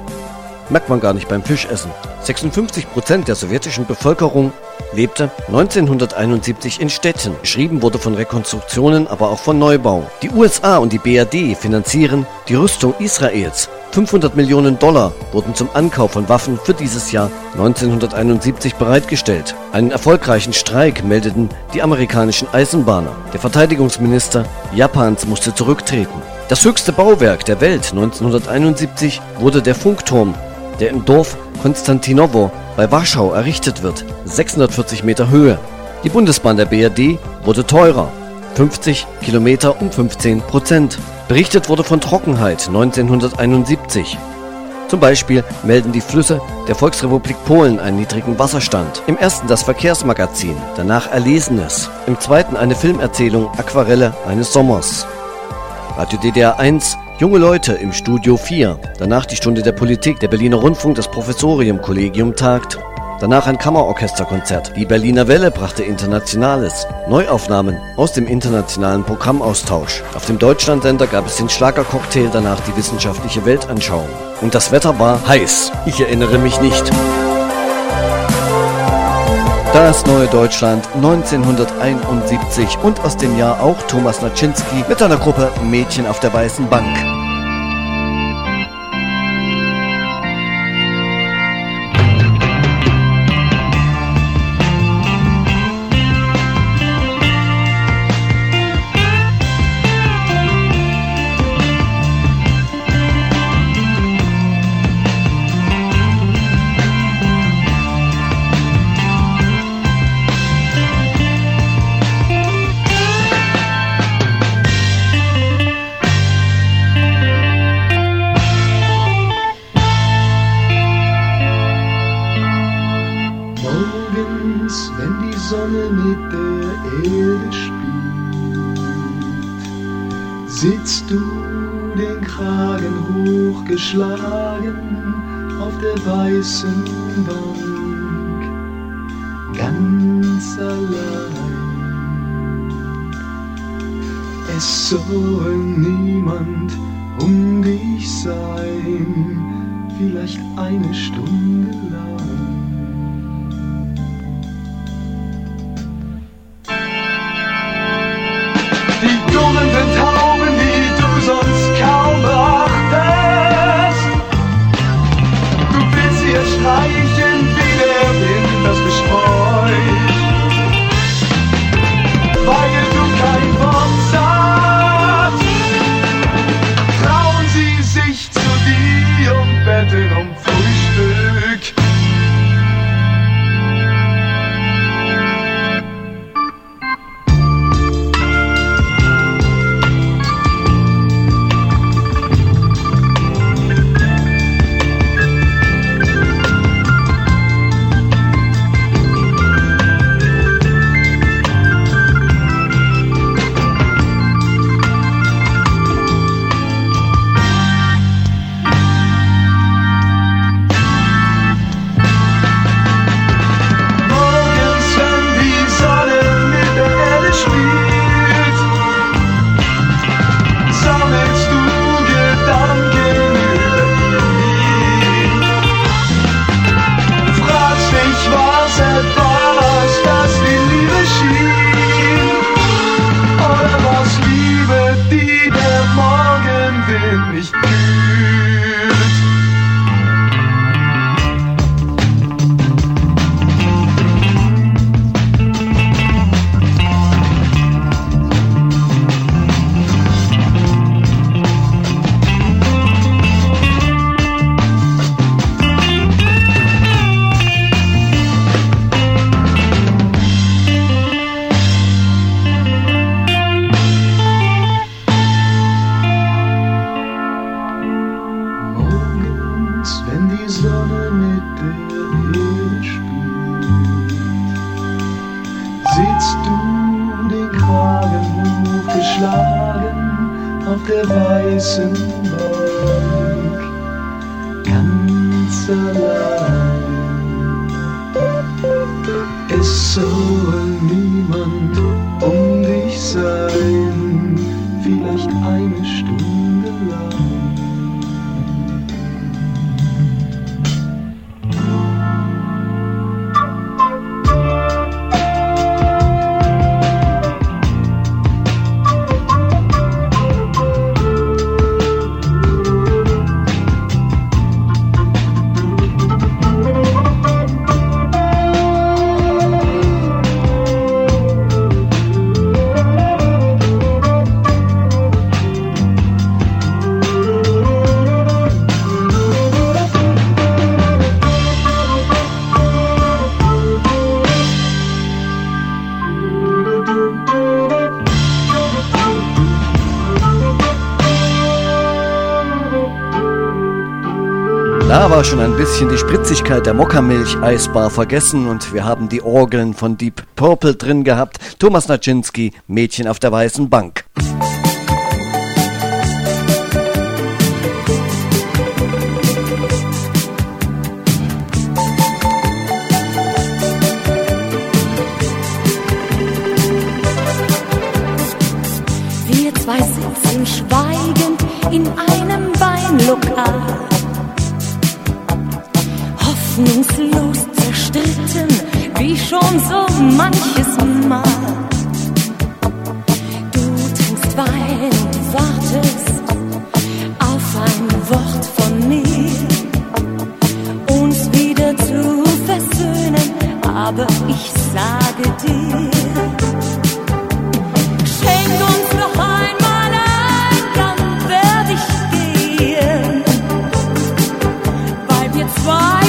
E: Merkt man gar nicht beim Fischessen. sechsundfünfzig Prozent der sowjetischen Bevölkerung lebte neunzehnhunderteinundsiebzig in Städten. Geschrieben wurde von Rekonstruktionen, aber auch von Neubau. Die U S A und die B R D finanzieren die Rüstung Israels. fünfhundert Millionen Dollar wurden zum Ankauf von Waffen für dieses Jahr neunzehnhunderteinundsiebzig bereitgestellt. Einen erfolgreichen Streik meldeten die amerikanischen Eisenbahner. Der Verteidigungsminister Japans musste zurücktreten. Das höchste Bauwerk der Welt neunzehnhunderteinundsiebzig wurde der Funkturm, der im Dorf Konstantinowo bei Warschau errichtet wird, sechshundertvierzig Meter Höhe. Die Bundesbahn der B R D wurde teurer, fünfzig Kilometer um fünfzehn Prozent. Berichtet wurde von Trockenheit neunzehnhunderteinundsiebzig. Zum Beispiel melden die Flüsse der Volksrepublik Polen einen niedrigen Wasserstand. Im ersten das Verkehrsmagazin, danach Erlesenes. Im zweiten eine Filmerzählung Aquarelle eines Sommers. Radio D D R eins, junge Leute im Studio vier. Danach die Stunde der Politik, der Berliner Rundfunk, das Professorium-Kollegium tagt. Danach ein Kammerorchesterkonzert. Die Berliner Welle brachte Internationales. Neuaufnahmen aus dem internationalen Programmaustausch. Auf dem Deutschlandsender gab es den Schlagercocktail, danach die wissenschaftliche Weltanschauung. Und das Wetter war heiß. Ich erinnere mich nicht. Das neue Deutschland neunzehnhunderteinundsiebzig und aus dem Jahr auch Thomas Naczynski mit seiner Gruppe Mädchen auf der weißen Bank.
L: Sitzt du den Kragen hochgeschlagen auf der weißen Bank, ganz allein. Es soll niemand um dich sein, vielleicht eine Stunde lang. Die Dummen sind Tauben, die du sonst kaum beachtest. Du willst ihr streichen wie der Wind das Gesträuch, weil du kein Wort sagst. Trauen sie sich zu dir und betteln um Frühstück. die Sonne mit der Erde spielt, sitzt du den Kragen hochgeschlagen auf der weißen Bank, ganz allein. Es soll niemand um dich sein, vielleicht eine Stunde lang.
E: Da war schon ein bisschen die Spritzigkeit der Mokkamilch-Eisbar vergessen und wir haben die Orgeln von Deep Purple drin gehabt. Thomas Naczynski, Mädchen auf der weißen Bank.
C: Wir zwei sitzen schweigend in einem Weinlokal, hoffnungslos zerstritten, wie schon so manches Mal. Du trinkst Wein und wartest auf ein Wort von mir, uns wieder zu versöhnen, aber ich sage dir, schenk uns noch einmal ein, dann werd ich gehen, weil wir zwei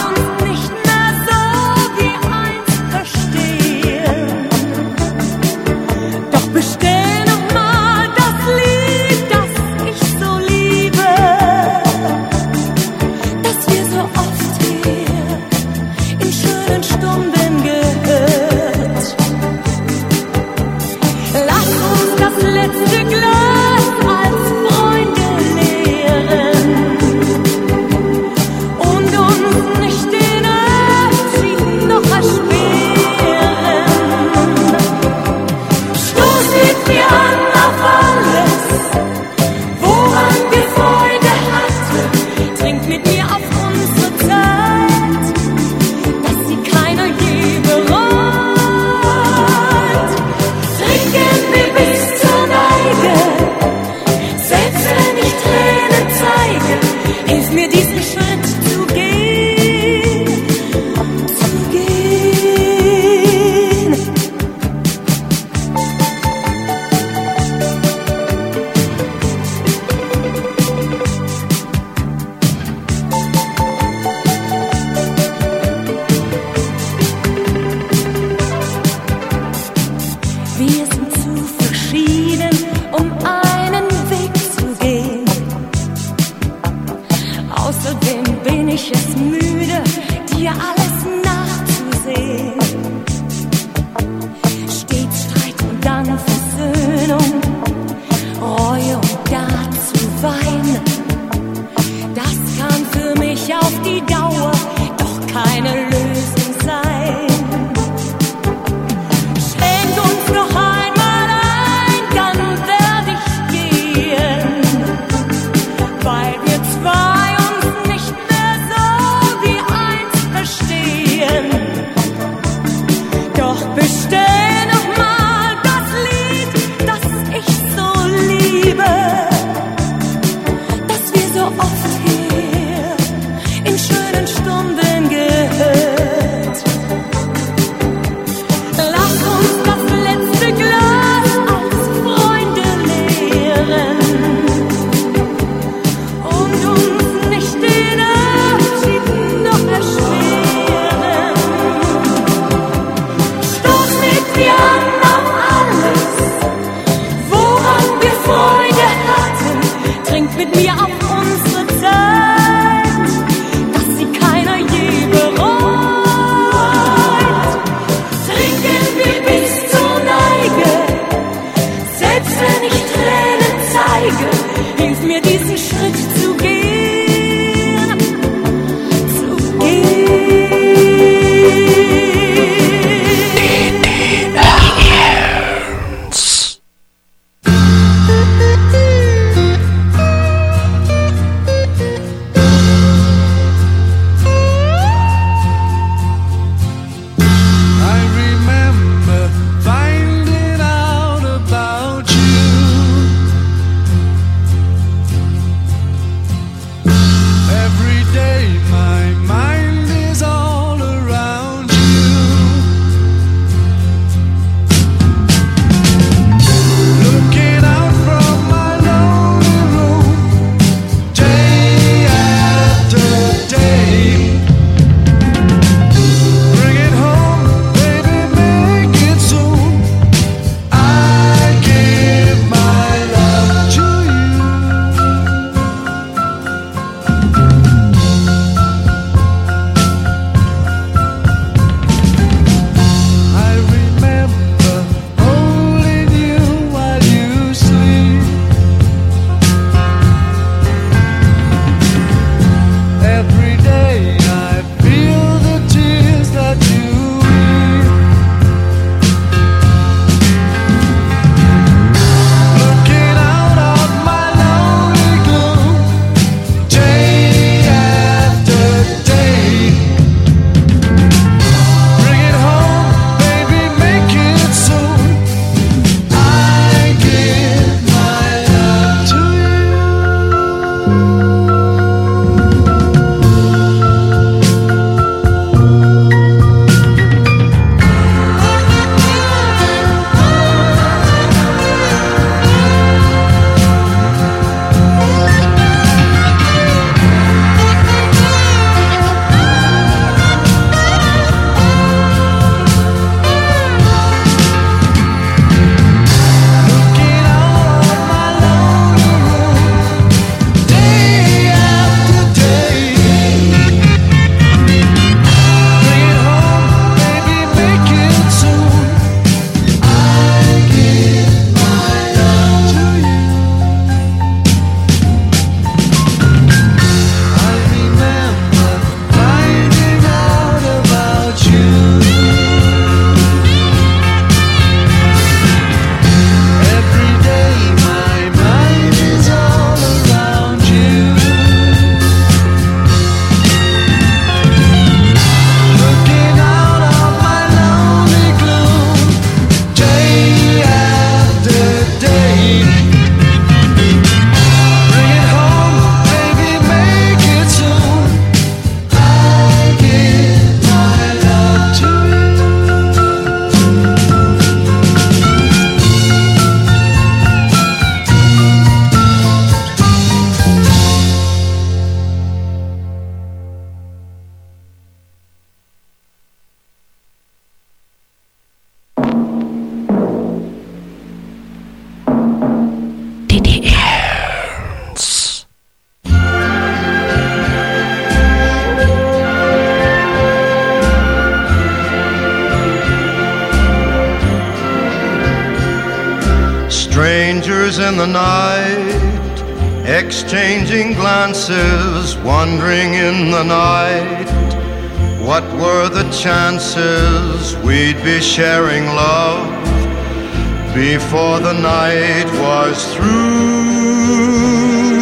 U: Strangers in the night, exchanging glances, wandering in the night. What were the chances we'd be sharing love before the night was through?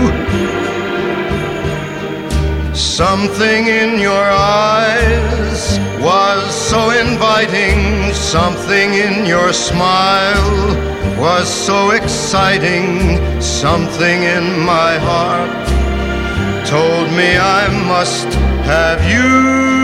U: Something in your eyes was so inviting, something in your smile was so exciting, something in my heart told me I must have you.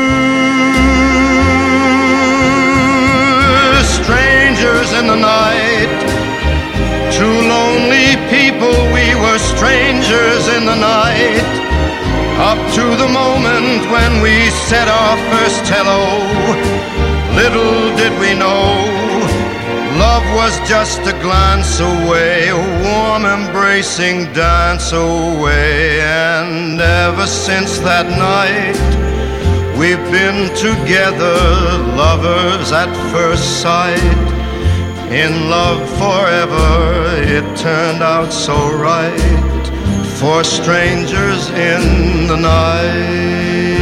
U: Strangers in the night, two lonely people, we were strangers in the night, up to the moment when we said our first hello. Little did we know, love was just a glance away, a warm embracing dance away. And ever since that night, we've been together, lovers at first sight, in love forever. It turned out so right for strangers in the night.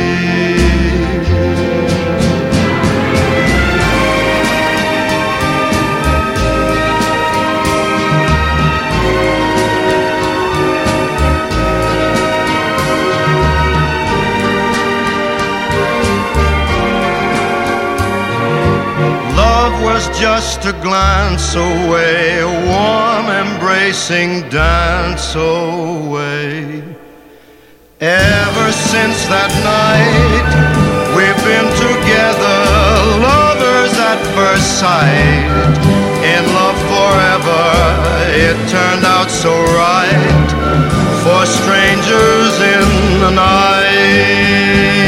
U: Was just a glance away, a warm embracing dance away. Ever since that night, we've been together, lovers at first sight, in love forever. It turned out so right for strangers in the night.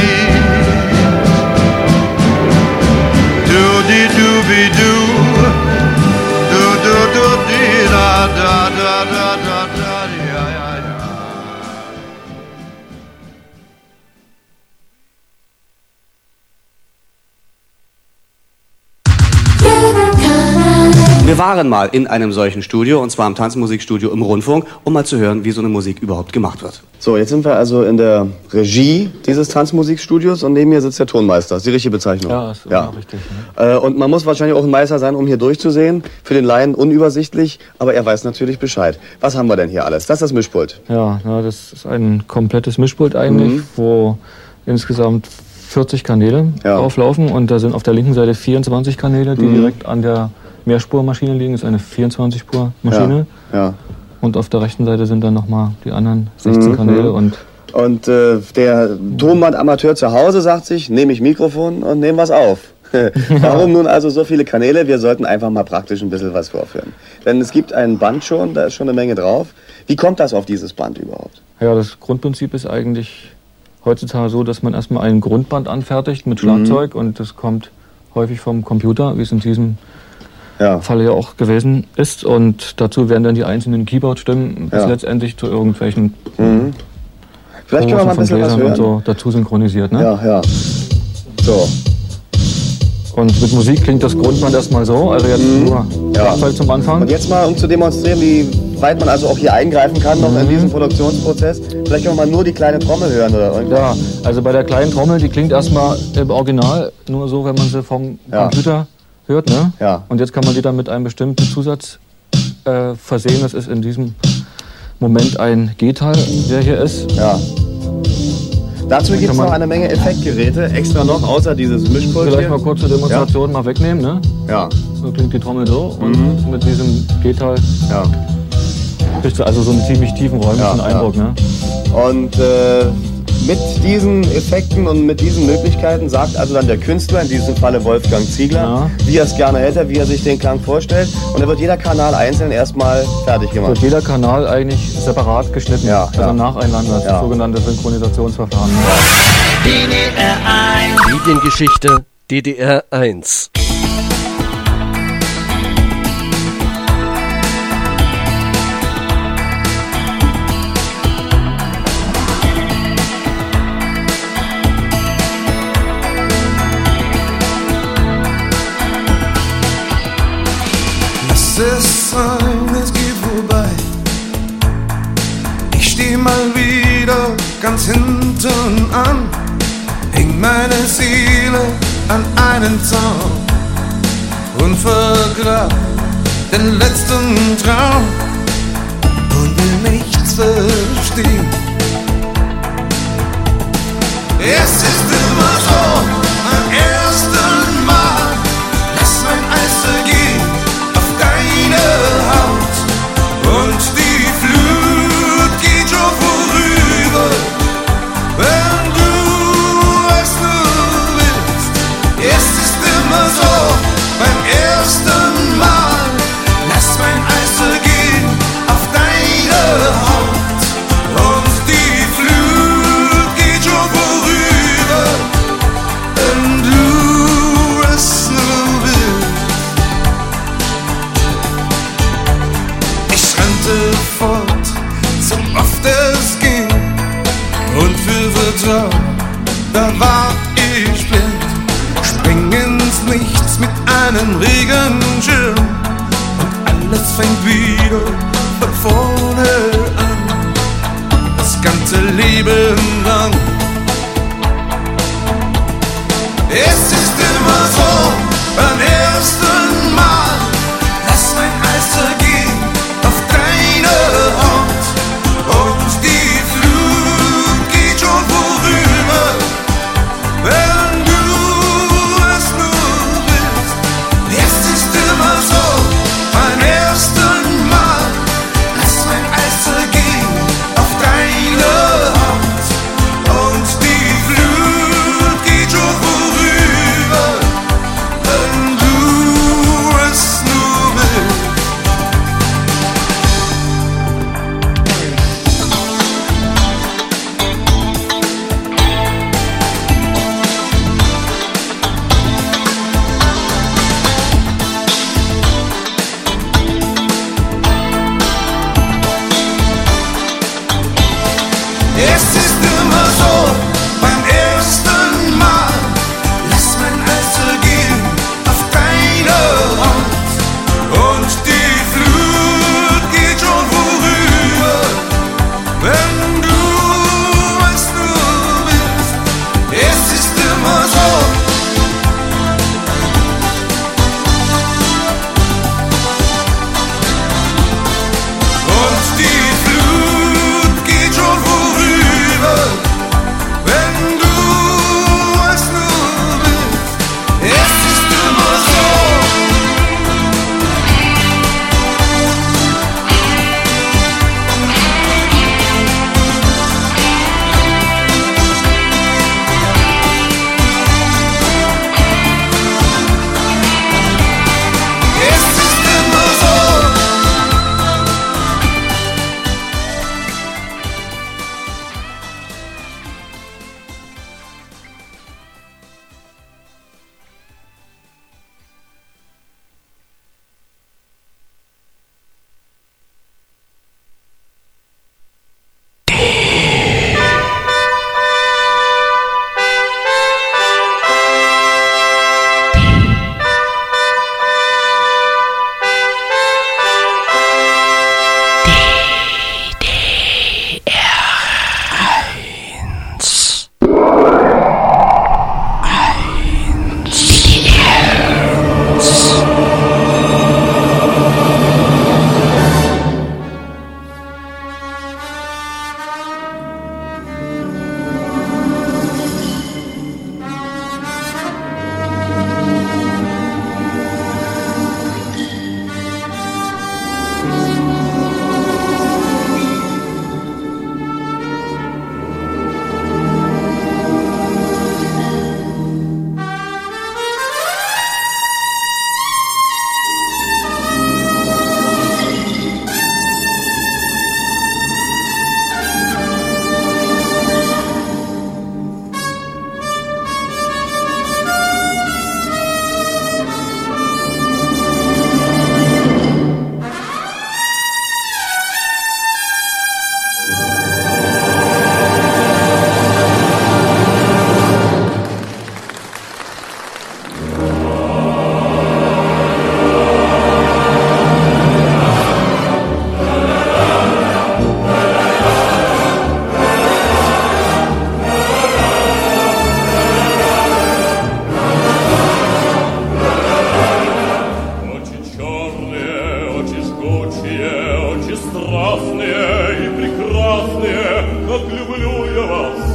U: Do-de-doo-be-doo, do-do-do-dee-da-da-da-da-da-da-da-da.
V: Wir waren mal in einem solchen Studio, und zwar im Tanzmusikstudio im Rundfunk, um mal zu hören, wie so eine Musik überhaupt gemacht wird. So, jetzt sind wir also in der Regie dieses Tanzmusikstudios und neben mir sitzt der Tonmeister. Ist die richtige Bezeichnung?
W: Ja, ist
V: ja.
W: richtig. Ne?
V: Und man muss wahrscheinlich auch ein Meister sein, um hier durchzusehen. Für den Laien unübersichtlich, aber er weiß natürlich Bescheid. Was haben wir denn hier alles? Das ist das Mischpult.
W: Ja, ja, das ist ein komplettes Mischpult eigentlich, mhm. wo insgesamt vierzig Kanäle ja. auflaufen, und da sind auf der linken Seite vierundzwanzig Kanäle, die mhm. direkt an der Mehrspurmaschine liegen. Das ist eine vierundzwanzig-Spur-Maschine.
V: Ja. Ja.
W: Und auf der rechten Seite sind dann nochmal die anderen sechzehn mhm. Kanäle. Und,
V: und äh, der Tonband-Amateur zu Hause sagt sich, nehme ich Mikrofon und nehme was auf. Warum nun also so viele Kanäle? Wir sollten einfach mal praktisch ein bisschen was vorführen. Denn es gibt ein Band schon, da ist schon eine Menge drauf. Wie kommt das auf dieses Band überhaupt?
W: Ja, das Grundprinzip ist eigentlich heutzutage so, dass man erstmal ein Grundband anfertigt mit Schlagzeug, mhm. und das kommt häufig vom Computer, wie es in diesem ja. Falle ja auch gewesen ist. Und dazu werden dann die einzelnen Keyboard-Stimmen bis ja. letztendlich zu irgendwelchen
V: mhm. Vielleicht können wir mal ein bisschen was hören.
W: Und so dazu synchronisiert. Ne?
V: Ja, ja. So.
W: Und mit Musik klingt das Grundband erstmal so, also jetzt mhm. nur Schlagzeug ja. zum Anfang.
V: Und jetzt mal, um zu demonstrieren, wie weit man also auch hier eingreifen kann noch mhm. in diesem Produktionsprozess, vielleicht können wir mal nur die kleine Trommel hören oder irgendwas.
W: Ja, also bei der kleinen Trommel, die klingt erstmal im Original nur so, wenn man sie vom
V: ja.
W: Computer hört, ne?
V: Ja.
W: Und jetzt kann man die dann mit einem bestimmten Zusatz äh, versehen. Das ist in diesem Moment ein G-Teil, der hier ist.
V: Ja. Dazu gibt es noch eine Menge Effektgeräte, extra noch, außer dieses Mischpult.
W: Vielleicht mal kurz zur Demonstration ja. mal wegnehmen, ne?
V: Ja.
W: So klingt die Trommel so. Und
V: mhm.
W: mit diesem G-Teil
V: ja.
W: kriegst du also so einen ziemlich tiefen räumlichen ja, Eindruck,
V: ja.
W: ne?
V: Und äh, mit diesen Effekten und mit diesen Möglichkeiten sagt also dann der Künstler, in diesem Falle Wolfgang Ziegler, ja. wie er es gerne hätte, wie er sich den Klang vorstellt. Und dann wird jeder Kanal einzeln erstmal fertig gemacht.
W: Wird jeder Kanal eigentlich separat geschnitten,
V: ja,
W: also
V: ja.
W: nacheinander, das ja. sogenannte Synchronisationsverfahren.
B: D D R eins
E: Mediengeschichte D D R eins.
X: This sign is given
A: ganz hinten an, hing meine Seele an einen Zaun und vergrabt den letzten Traum und will nichts verstehen. Es ist immer so, am ersten Mal, lass mein Eis gehen auf deine Haut und die Flut geht schon vorüber, wenn du es nur willst. Es ist immer so, beim ersten Mal, lass mein Eis gehen auf deine Haut und die Flut geht schon vorüber, wenn du es nur willst. Ich rannte fort, so oft es ging, und für Vertrauen, da war ich blind. Spring ins Nichts mit einem Regenschirm und alles fängt wieder von vorne an, das ganze Leben lang. Es ist immer so, beim ersten Mal, lass mein Eis gehen auf deine Haut und die Flut geht schon vorüber, wenn du es nur willst. Es ist immer so, beim ersten Mal, lass mein Eis gehen auf deine Haut und die Flut geht schon vorüber,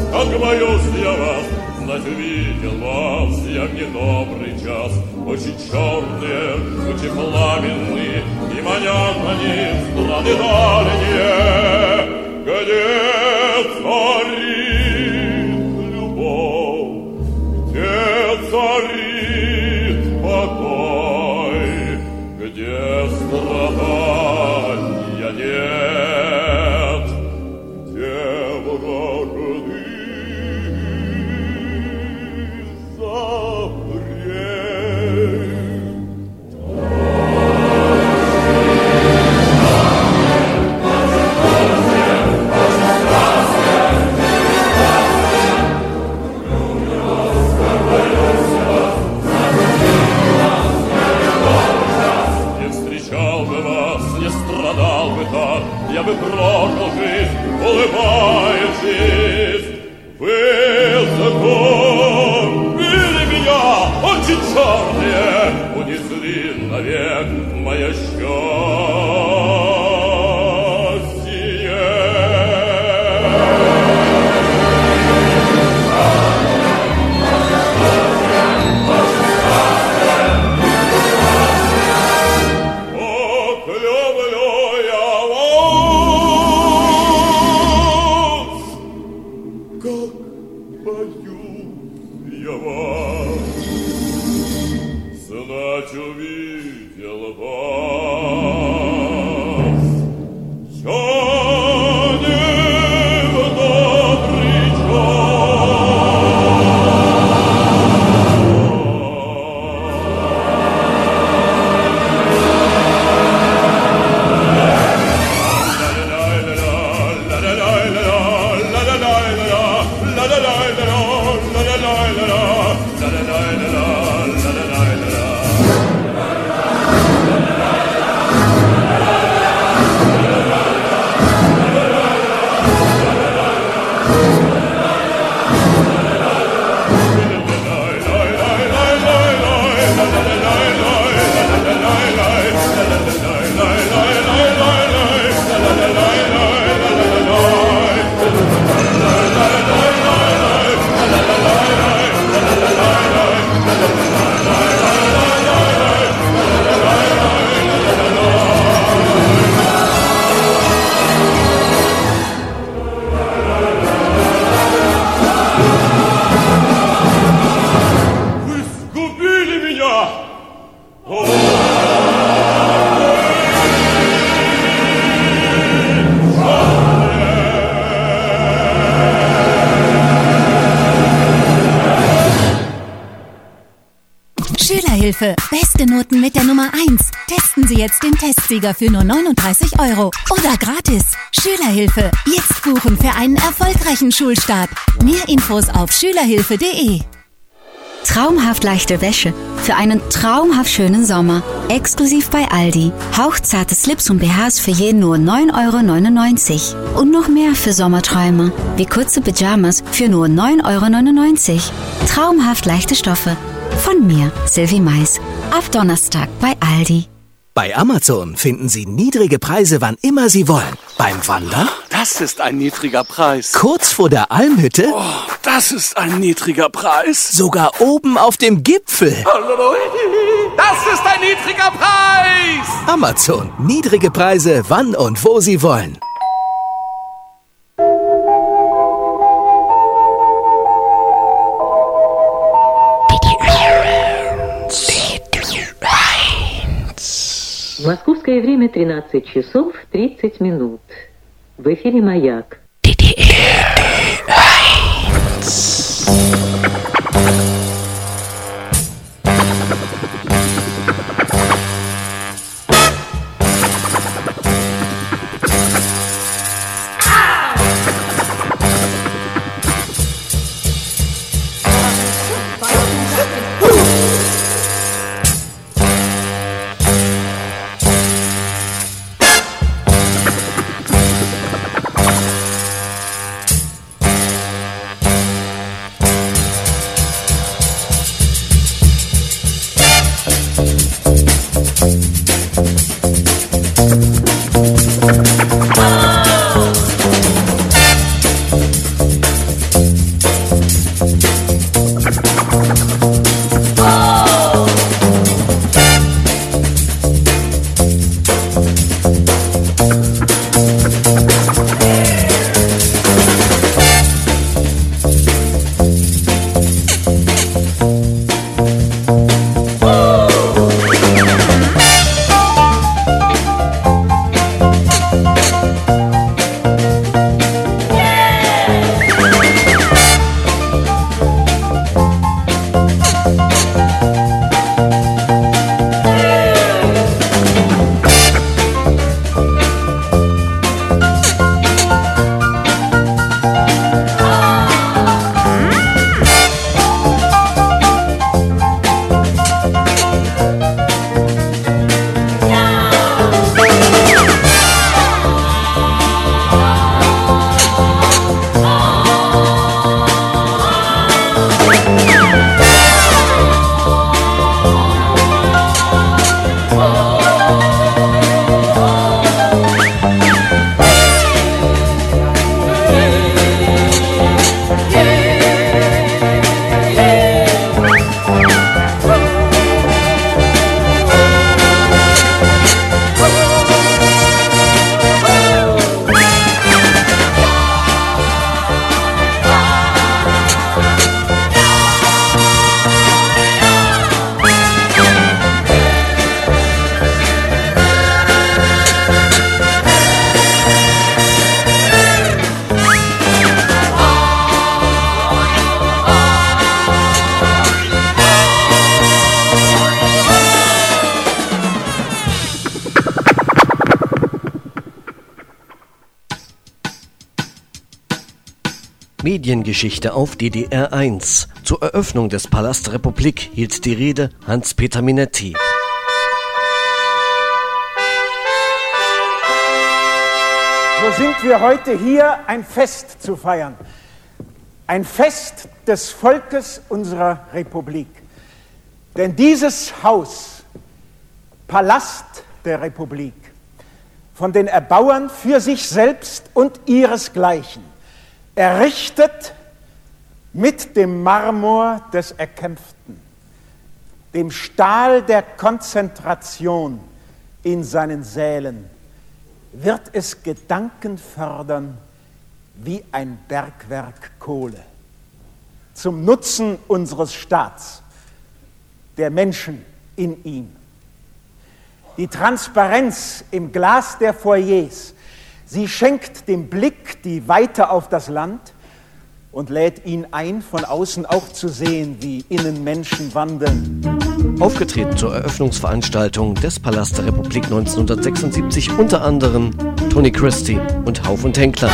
D: как боюсь я вас, знать увидел вас я в недобрый час. Очень черные, очень пламенные, и манят они страны дальние, где царит любовь, где царит покой, где страдания нет, где вражды я бы прожил жизнь, улыбаясь жизнь. Вы загубили меня, очень черные, унесли навек мое счастье.
F: Schülerhilfe. Beste Noten mit der Nummer eins. Testen Sie jetzt den Testsieger für nur neununddreißig Euro. Oder gratis. Schülerhilfe. Jetzt buchen für einen erfolgreichen Schulstart. Mehr Infos auf schülerhilfe punkt de.
H: Traumhaft leichte Wäsche für einen traumhaft schönen Sommer. Exklusiv bei Aldi. Hauchzarte Slips und B Hs für jeden nur neun Euro neunundneunzig. Und noch mehr für Sommerträume. Wie kurze Pyjamas für nur neun Euro neunundneunzig. Traumhaft leichte Stoffe. Von mir, Sylvie Mais. Ab Donnerstag bei Aldi.
X: Bei Amazon finden Sie niedrige Preise, wann immer Sie wollen. Beim Wandern?
Y: Das ist ein niedriger Preis.
X: Kurz vor der Almhütte?
Y: Oh, das ist ein niedriger Preis.
X: Sogar oben auf dem Gipfel.
Y: Das ist ein niedriger Preis.
X: Amazon. Niedrige Preise, wann und wo Sie wollen.
Z: Московское время тринадцать часов тридцать минут. В эфире «Маяк».
E: Mediengeschichte auf D D R eins. Zur Eröffnung des Palast Republik hielt die Rede Hans-Peter Minetti.
G: So sind wir heute hier, ein Fest zu feiern. Ein Fest des Volkes unserer Republik. Denn dieses Haus, Palast der Republik, von den Erbauern für sich selbst und ihresgleichen, errichtet mit dem Marmor des Erkämpften, dem Stahl der Konzentration in seinen Sälen, wird es Gedanken fördern wie ein Bergwerk Kohle, zum Nutzen unseres Staats, der Menschen in ihm. Die Transparenz im Glas der Foyers, sie schenkt dem Blick die Weite auf das Land und lädt ihn ein, von außen auch zu sehen, wie innen Menschen wandeln.
E: Aufgetreten zur Eröffnungsveranstaltung des Palast der Republik neunzehnhundertsechsundsiebzig unter anderem Tony Christie und Hauf und Henkler.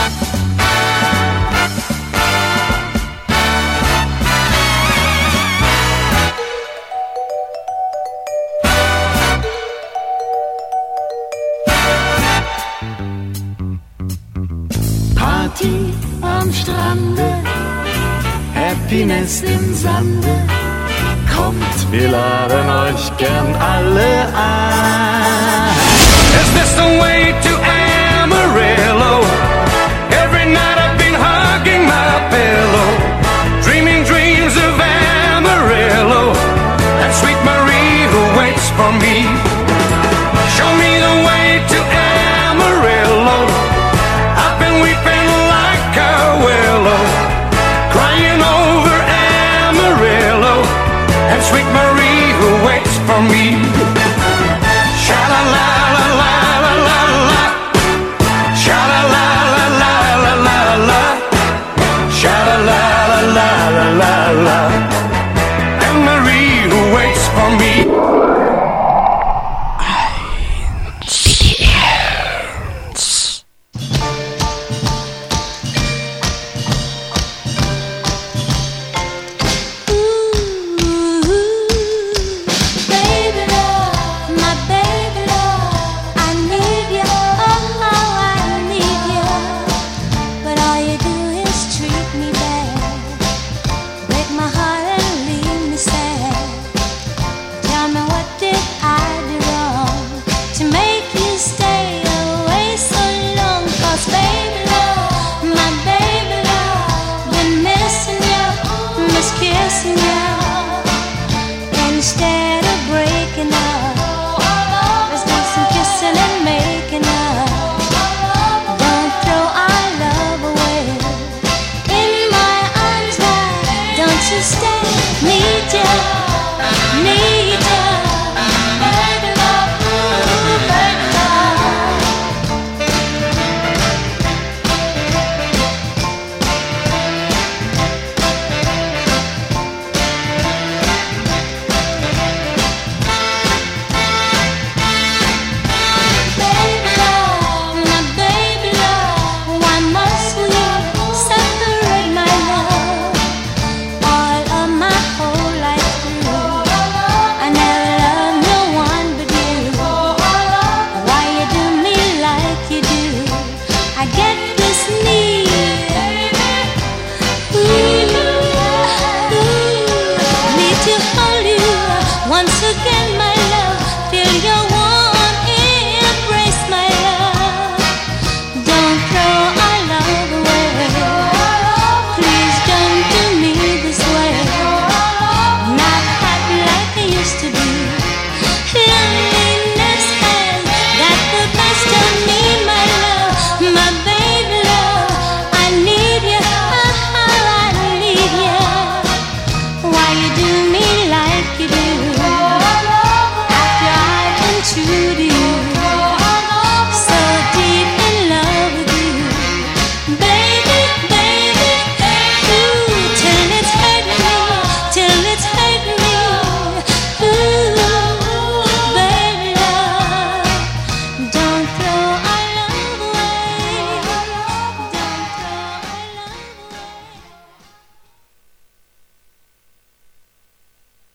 A: Party am Strande, Happiness im Sande. Kommt, wir laden euch gern alle ein. Is this the way to Amarillo? Every night I've been hugging my pillow, dreaming dreams of Amarillo, that sweet Marie who waits for me. Show me the way to Amarillo. I've been weeping like a willow, crying over Amarillo, and sweet Marie who waits for me. Sha-la-la-la-la-la-la-la, sha-la-la-la-la-la-la-la, sha-la-la-la-la-la-la, and Marie who waits for me.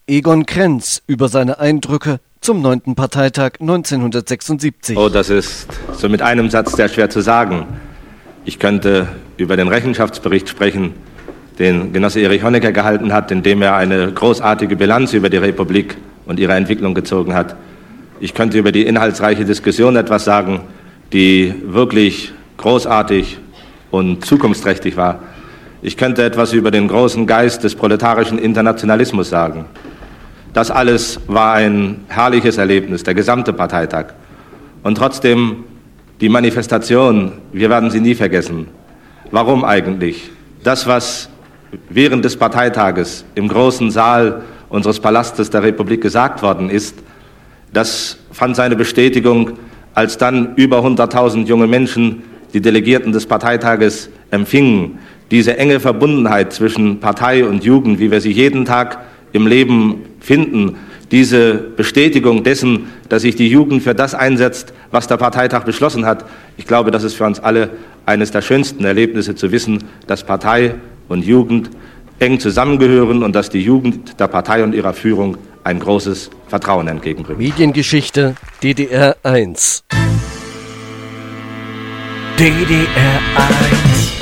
E: Egon Krenz über seine Eindrücke zum neunten Parteitag neunzehnhundertsechsundsiebzig.
J: Oh, das ist so mit einem Satz sehr schwer zu sagen. Ich könnte über den Rechenschaftsbericht sprechen, den Genosse Erich Honecker gehalten hat, in dem er eine großartige Bilanz über die Republik und ihre Entwicklung gezogen hat. Ich könnte über die inhaltsreiche Diskussion etwas sagen, die wirklich großartig und zukunftsträchtig war. Ich könnte etwas über den großen Geist des proletarischen Internationalismus sagen. Das alles war ein herrliches Erlebnis, der gesamte Parteitag. Und trotzdem die Manifestation, wir werden sie nie vergessen. Warum eigentlich? Das, was während des Parteitages im großen Saal unseres Palastes der Republik gesagt worden ist, das fand seine Bestätigung, als dann über hunderttausend junge Menschen die Delegierten des Parteitages empfingen. Diese enge Verbundenheit zwischen Partei und Jugend, wie wir sie jeden Tag im Leben finden, diese Bestätigung dessen, dass sich die Jugend für das einsetzt, was der Parteitag beschlossen hat. Ich glaube, das ist für uns alle eines der schönsten Erlebnisse, zu wissen, dass Partei und Jugend eng zusammengehören und dass die Jugend der Partei und ihrer Führung ein großes Vertrauen entgegenbringt.
E: Mediengeschichte D D R eins.
M: D D R eins.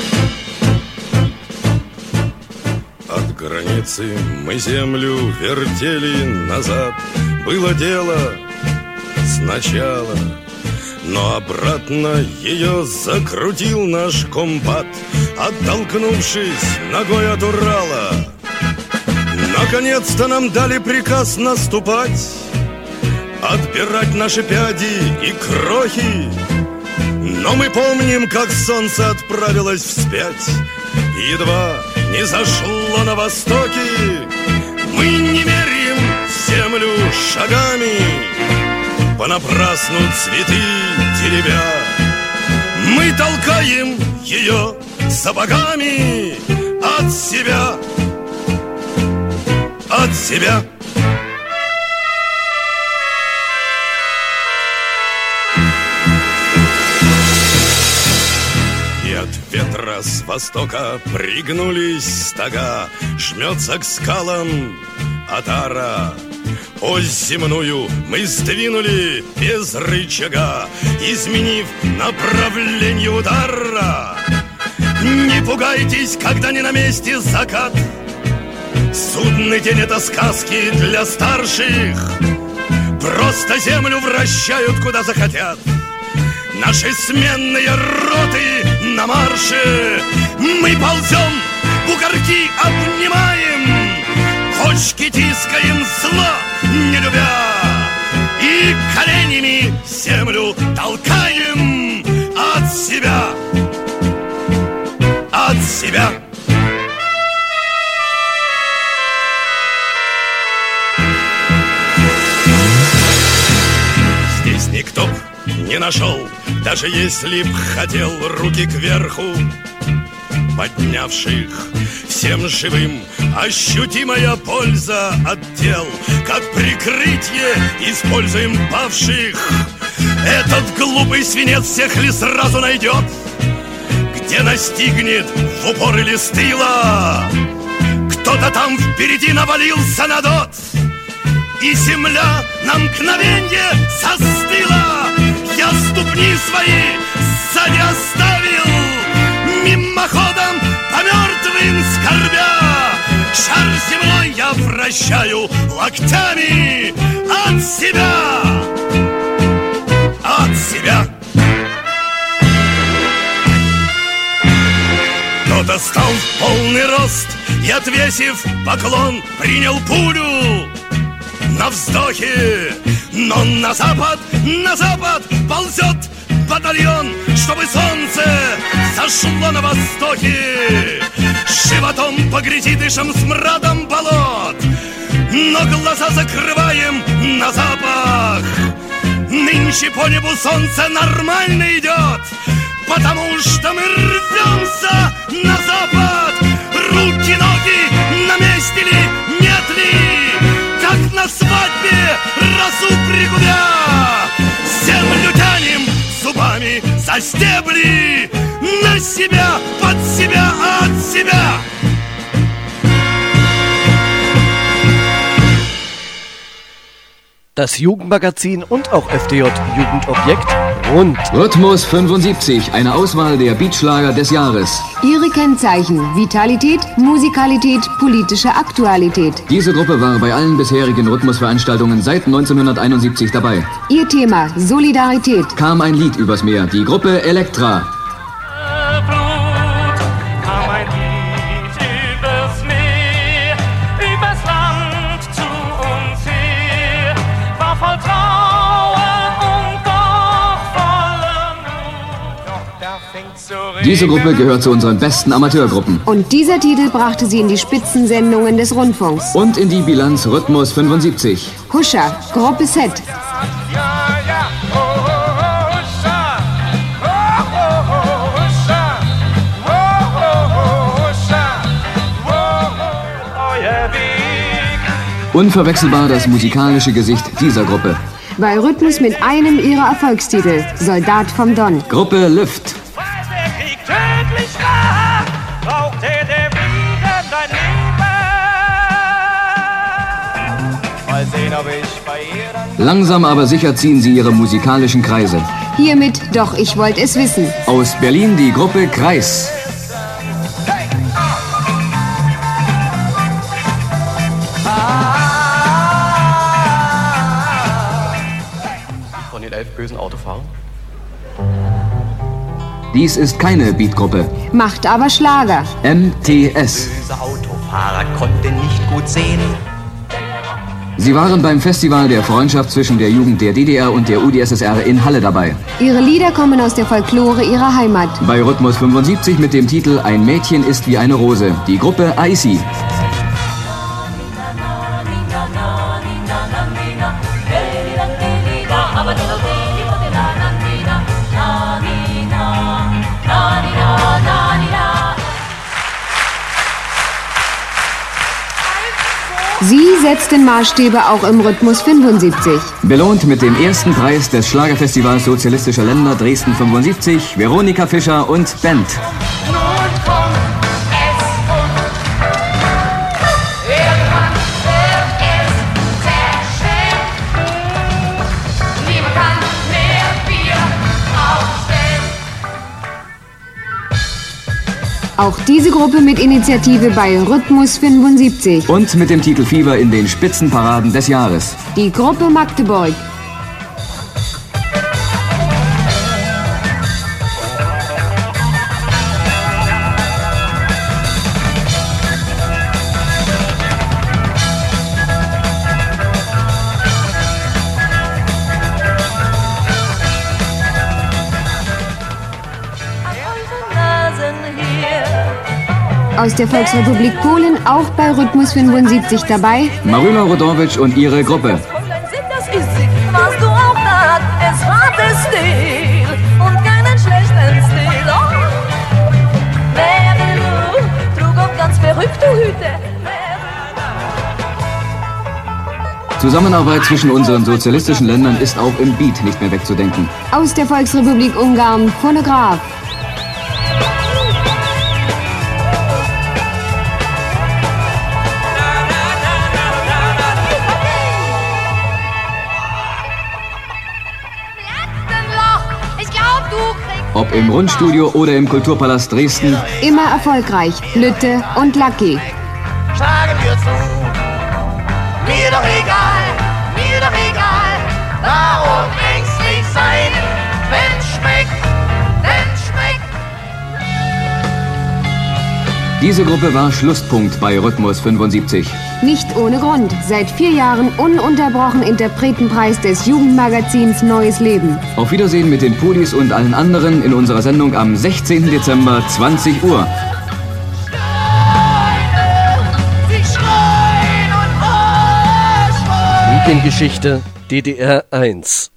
N: От границы мы землю вертели назад. Было дело сначала, но обратно ее закрутил наш комбат, оттолкнувшись ногой от Урала. Наконец-то нам дали приказ наступать, отбирать наши пяди и крохи. Но мы помним, как солнце отправилось вспять, едва не зашло на востоке. Мы не меряем землю шагами, понапрасну цветы теребя. Мы толкаем ее сапогами от себя, от себя. И от ветра с востока пригнулись стога, жмется к скалам отара. Ось земную мы сдвинули без рычага, изменив направление удара. Не пугайтесь, когда не на месте закат. Судный день — это сказки для старших. Просто землю вращают, куда захотят. Наши сменные роты на марше. Мы ползем, бугорки обнимаем, кочки тискаем, зло не любя, и коленями землю толкаем от себя, от себя. Здесь никто б не нашел, даже если б хотел, руки кверху поднявших. Всем живым ощутимая польза от тел, как прикрытие используем павших. Этот глупый свинец всех ли сразу найдет, где настигнет в упор или с тыла? Кто-то там впереди навалился на дот, и земля на мгновенье застыла. Я ступни свои сзади оставил, мимоходом по мертвым скорбя. Шар земной я вращаю локтями от себя, от себя. Кто-то стал в полный рост и, отвесив поклон, принял пулю на вздохе. Но на запад, на запад ползет батальон, чтобы солнце зашло на востоке. Животом по грязи дышим смрадом болот, но глаза закрываем на запах. Нынче по небу солнце нормально идет, потому что мы рвемся на запад. Руки, ноги на месте ли, нет ли? Как на свадьбе разу пригубя, землю тянем зубами за стебли, на себя, под себя, от себя.
E: Das Jugendmagazin und auch F D J-Jugendobjekt rund.
K: Rhythmus fünfundsiebzig, eine Auswahl der Beatschlager des Jahres.
O: Ihre Kennzeichen: Vitalität, Musikalität, politische Aktualität.
K: Diese Gruppe war bei allen bisherigen Rhythmusveranstaltungen seit neunzehnhunderteinundsiebzig dabei.
O: Ihr Thema: Solidarität.
K: Kam ein Lied übers Meer, die Gruppe Elektra. Diese Gruppe gehört zu unseren besten Amateurgruppen.
O: Und dieser Titel brachte sie in die Spitzensendungen des Rundfunks.
K: Und in die Bilanz Rhythmus fünfundsiebzig.
O: Huscha, Gruppe Set.
K: Unverwechselbar das musikalische Gesicht dieser Gruppe.
O: Bei Rhythmus mit einem ihrer Erfolgstitel, Soldat vom Don.
K: Gruppe Lift. Langsam aber sicher ziehen sie ihre musikalischen Kreise.
O: Hiermit Doch, ich wollte es wissen.
K: Aus Berlin die Gruppe Kreis.
P: Von den elf bösen Autofahrern?
K: Dies ist keine Beatgruppe.
O: Macht aber Schlager.
K: M T S.
P: Böse Autofahrer konnten nicht gut sehen.
K: Sie waren beim Festival der Freundschaft zwischen der Jugend der D D R und der U d S S R in Halle dabei.
O: Ihre Lieder kommen aus der Folklore ihrer Heimat.
K: Bei Rhythmus fünfundsiebzig mit dem Titel Ein Mädchen ist wie eine Rose. Die Gruppe Icy.
O: Sie setzten Maßstäbe auch im Rhythmus fünfundsiebzig.
K: Belohnt mit dem ersten Preis des Schlagerfestivals Sozialistischer Länder Dresden fünfundsiebzig, Veronika Fischer und Band.
O: Auch diese Gruppe mit Initiative bei Rhythmus fünfundsiebzig.
K: Und mit dem Titel Fieber in den Spitzenparaden des Jahres.
O: Die Gruppe Magdeburg. Aus der Volksrepublik Polen, auch bei Rhythmus fünfundsiebzig dabei.
K: Maryla Rodowicz und ihre Gruppe.
C: Das ist sie, was du auch hast. Es hat den Stil und keinen schlechten Stil. Oh. Mary trug auch ganz verrückte Hüte.
K: Zusammenarbeit zwischen unseren sozialistischen Ländern ist auch im Beat nicht mehr wegzudenken.
O: Aus der Volksrepublik Ungarn, Phonograph.
K: Ob im Rundstudio oder im Kulturpalast Dresden.
O: Immer erfolgreich. Lütte und Lucky.
B: Schlagen wir zu. Mir doch egal, mir doch egal. Warum ängstlich sein, wenn's schmeckt, wenn's schmeckt.
K: Diese Gruppe war Schlusspunkt bei Rhythmus fünfundsiebzig.
O: Nicht ohne Grund. Seit vier Jahren ununterbrochen Interpretenpreis des Jugendmagazins Neues Leben.
K: Auf Wiedersehen mit den Pudis und allen anderen in unserer Sendung am sechzehnten Dezember, zwanzig Uhr.
E: Mediengeschichte D D R eins.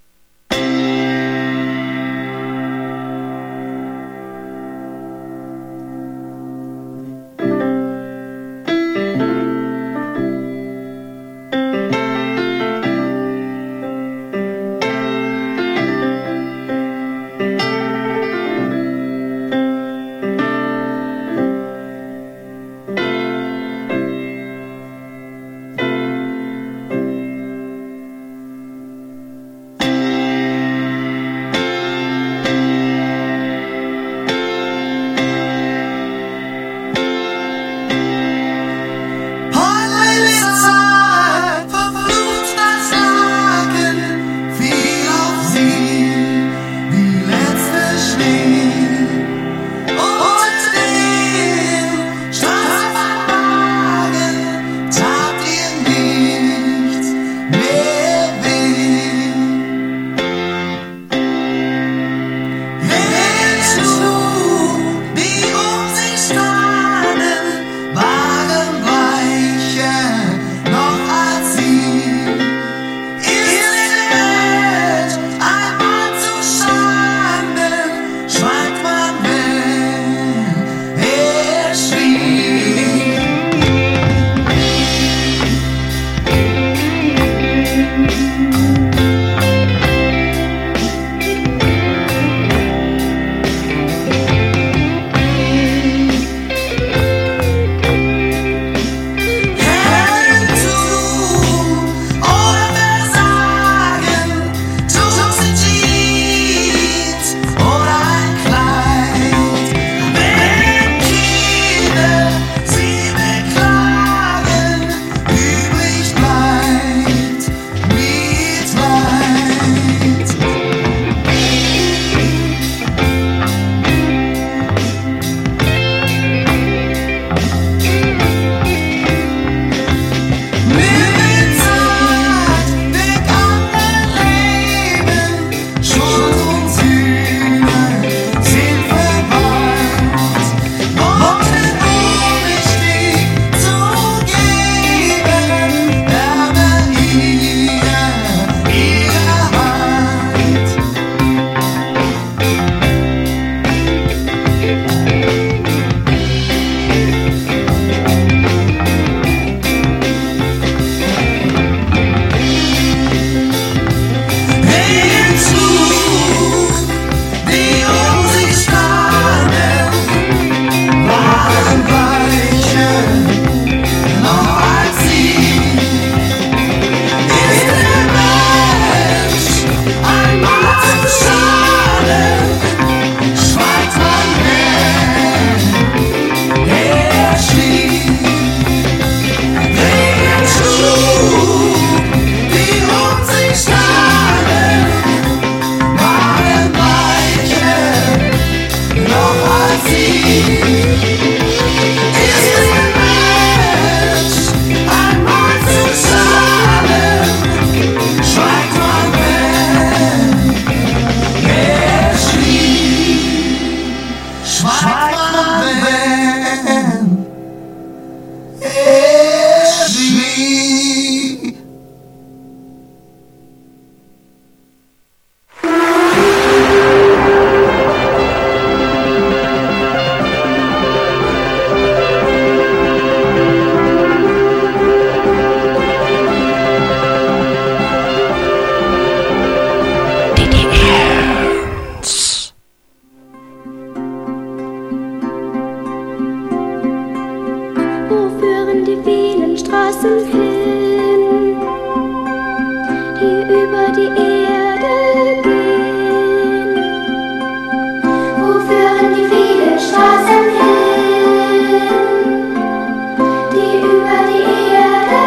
C: die vielen Straßen hin, die über die Erde gehen? Wo führen die vielen Straßen hin, die über die Erde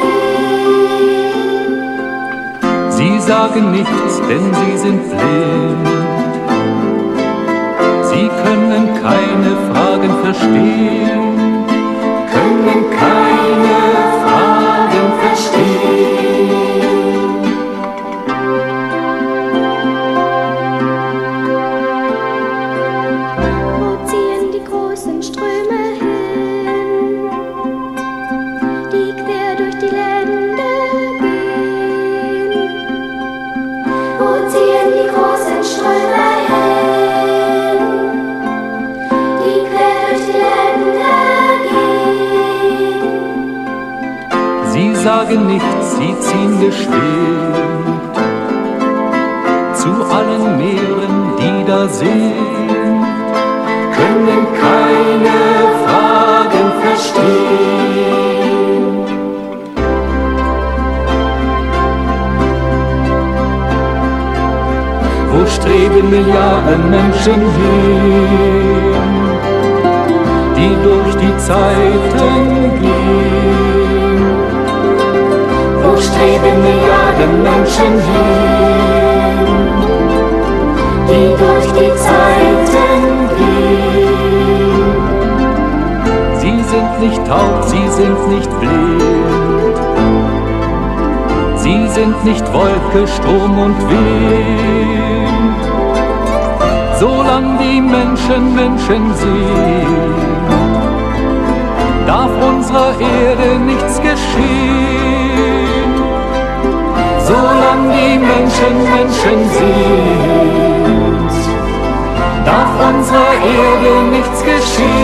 C: gehen?
I: Sie sagen nichts, denn sie sind blind. Sie können keine Fragen verstehen, können keine Fragen verstehen.
C: Wo ziehen die großen Ströme hin, die quer durch die Länder gehen? Wo ziehen die großen Ströme hin, die quer durch die Länder gehen?
I: Sie sagen nichts, sie ziehen geschwind zu allen Meeren, die da sind, können keine Fragen verstehen. Wo streben Milliarden Menschen hin, die durch die Zeiten gehen? Wo streben Milliarden Menschen hin, die durch die Zeiten gehen? Sie sind nicht taub, sie sind nicht blind, sie sind nicht Wolke, Sturm und Wind. Solange die Menschen Menschen sind, darf unserer Erde nichts geschehen. Solange die Menschen Menschen sind, darf unserer Erde nichts geschehen.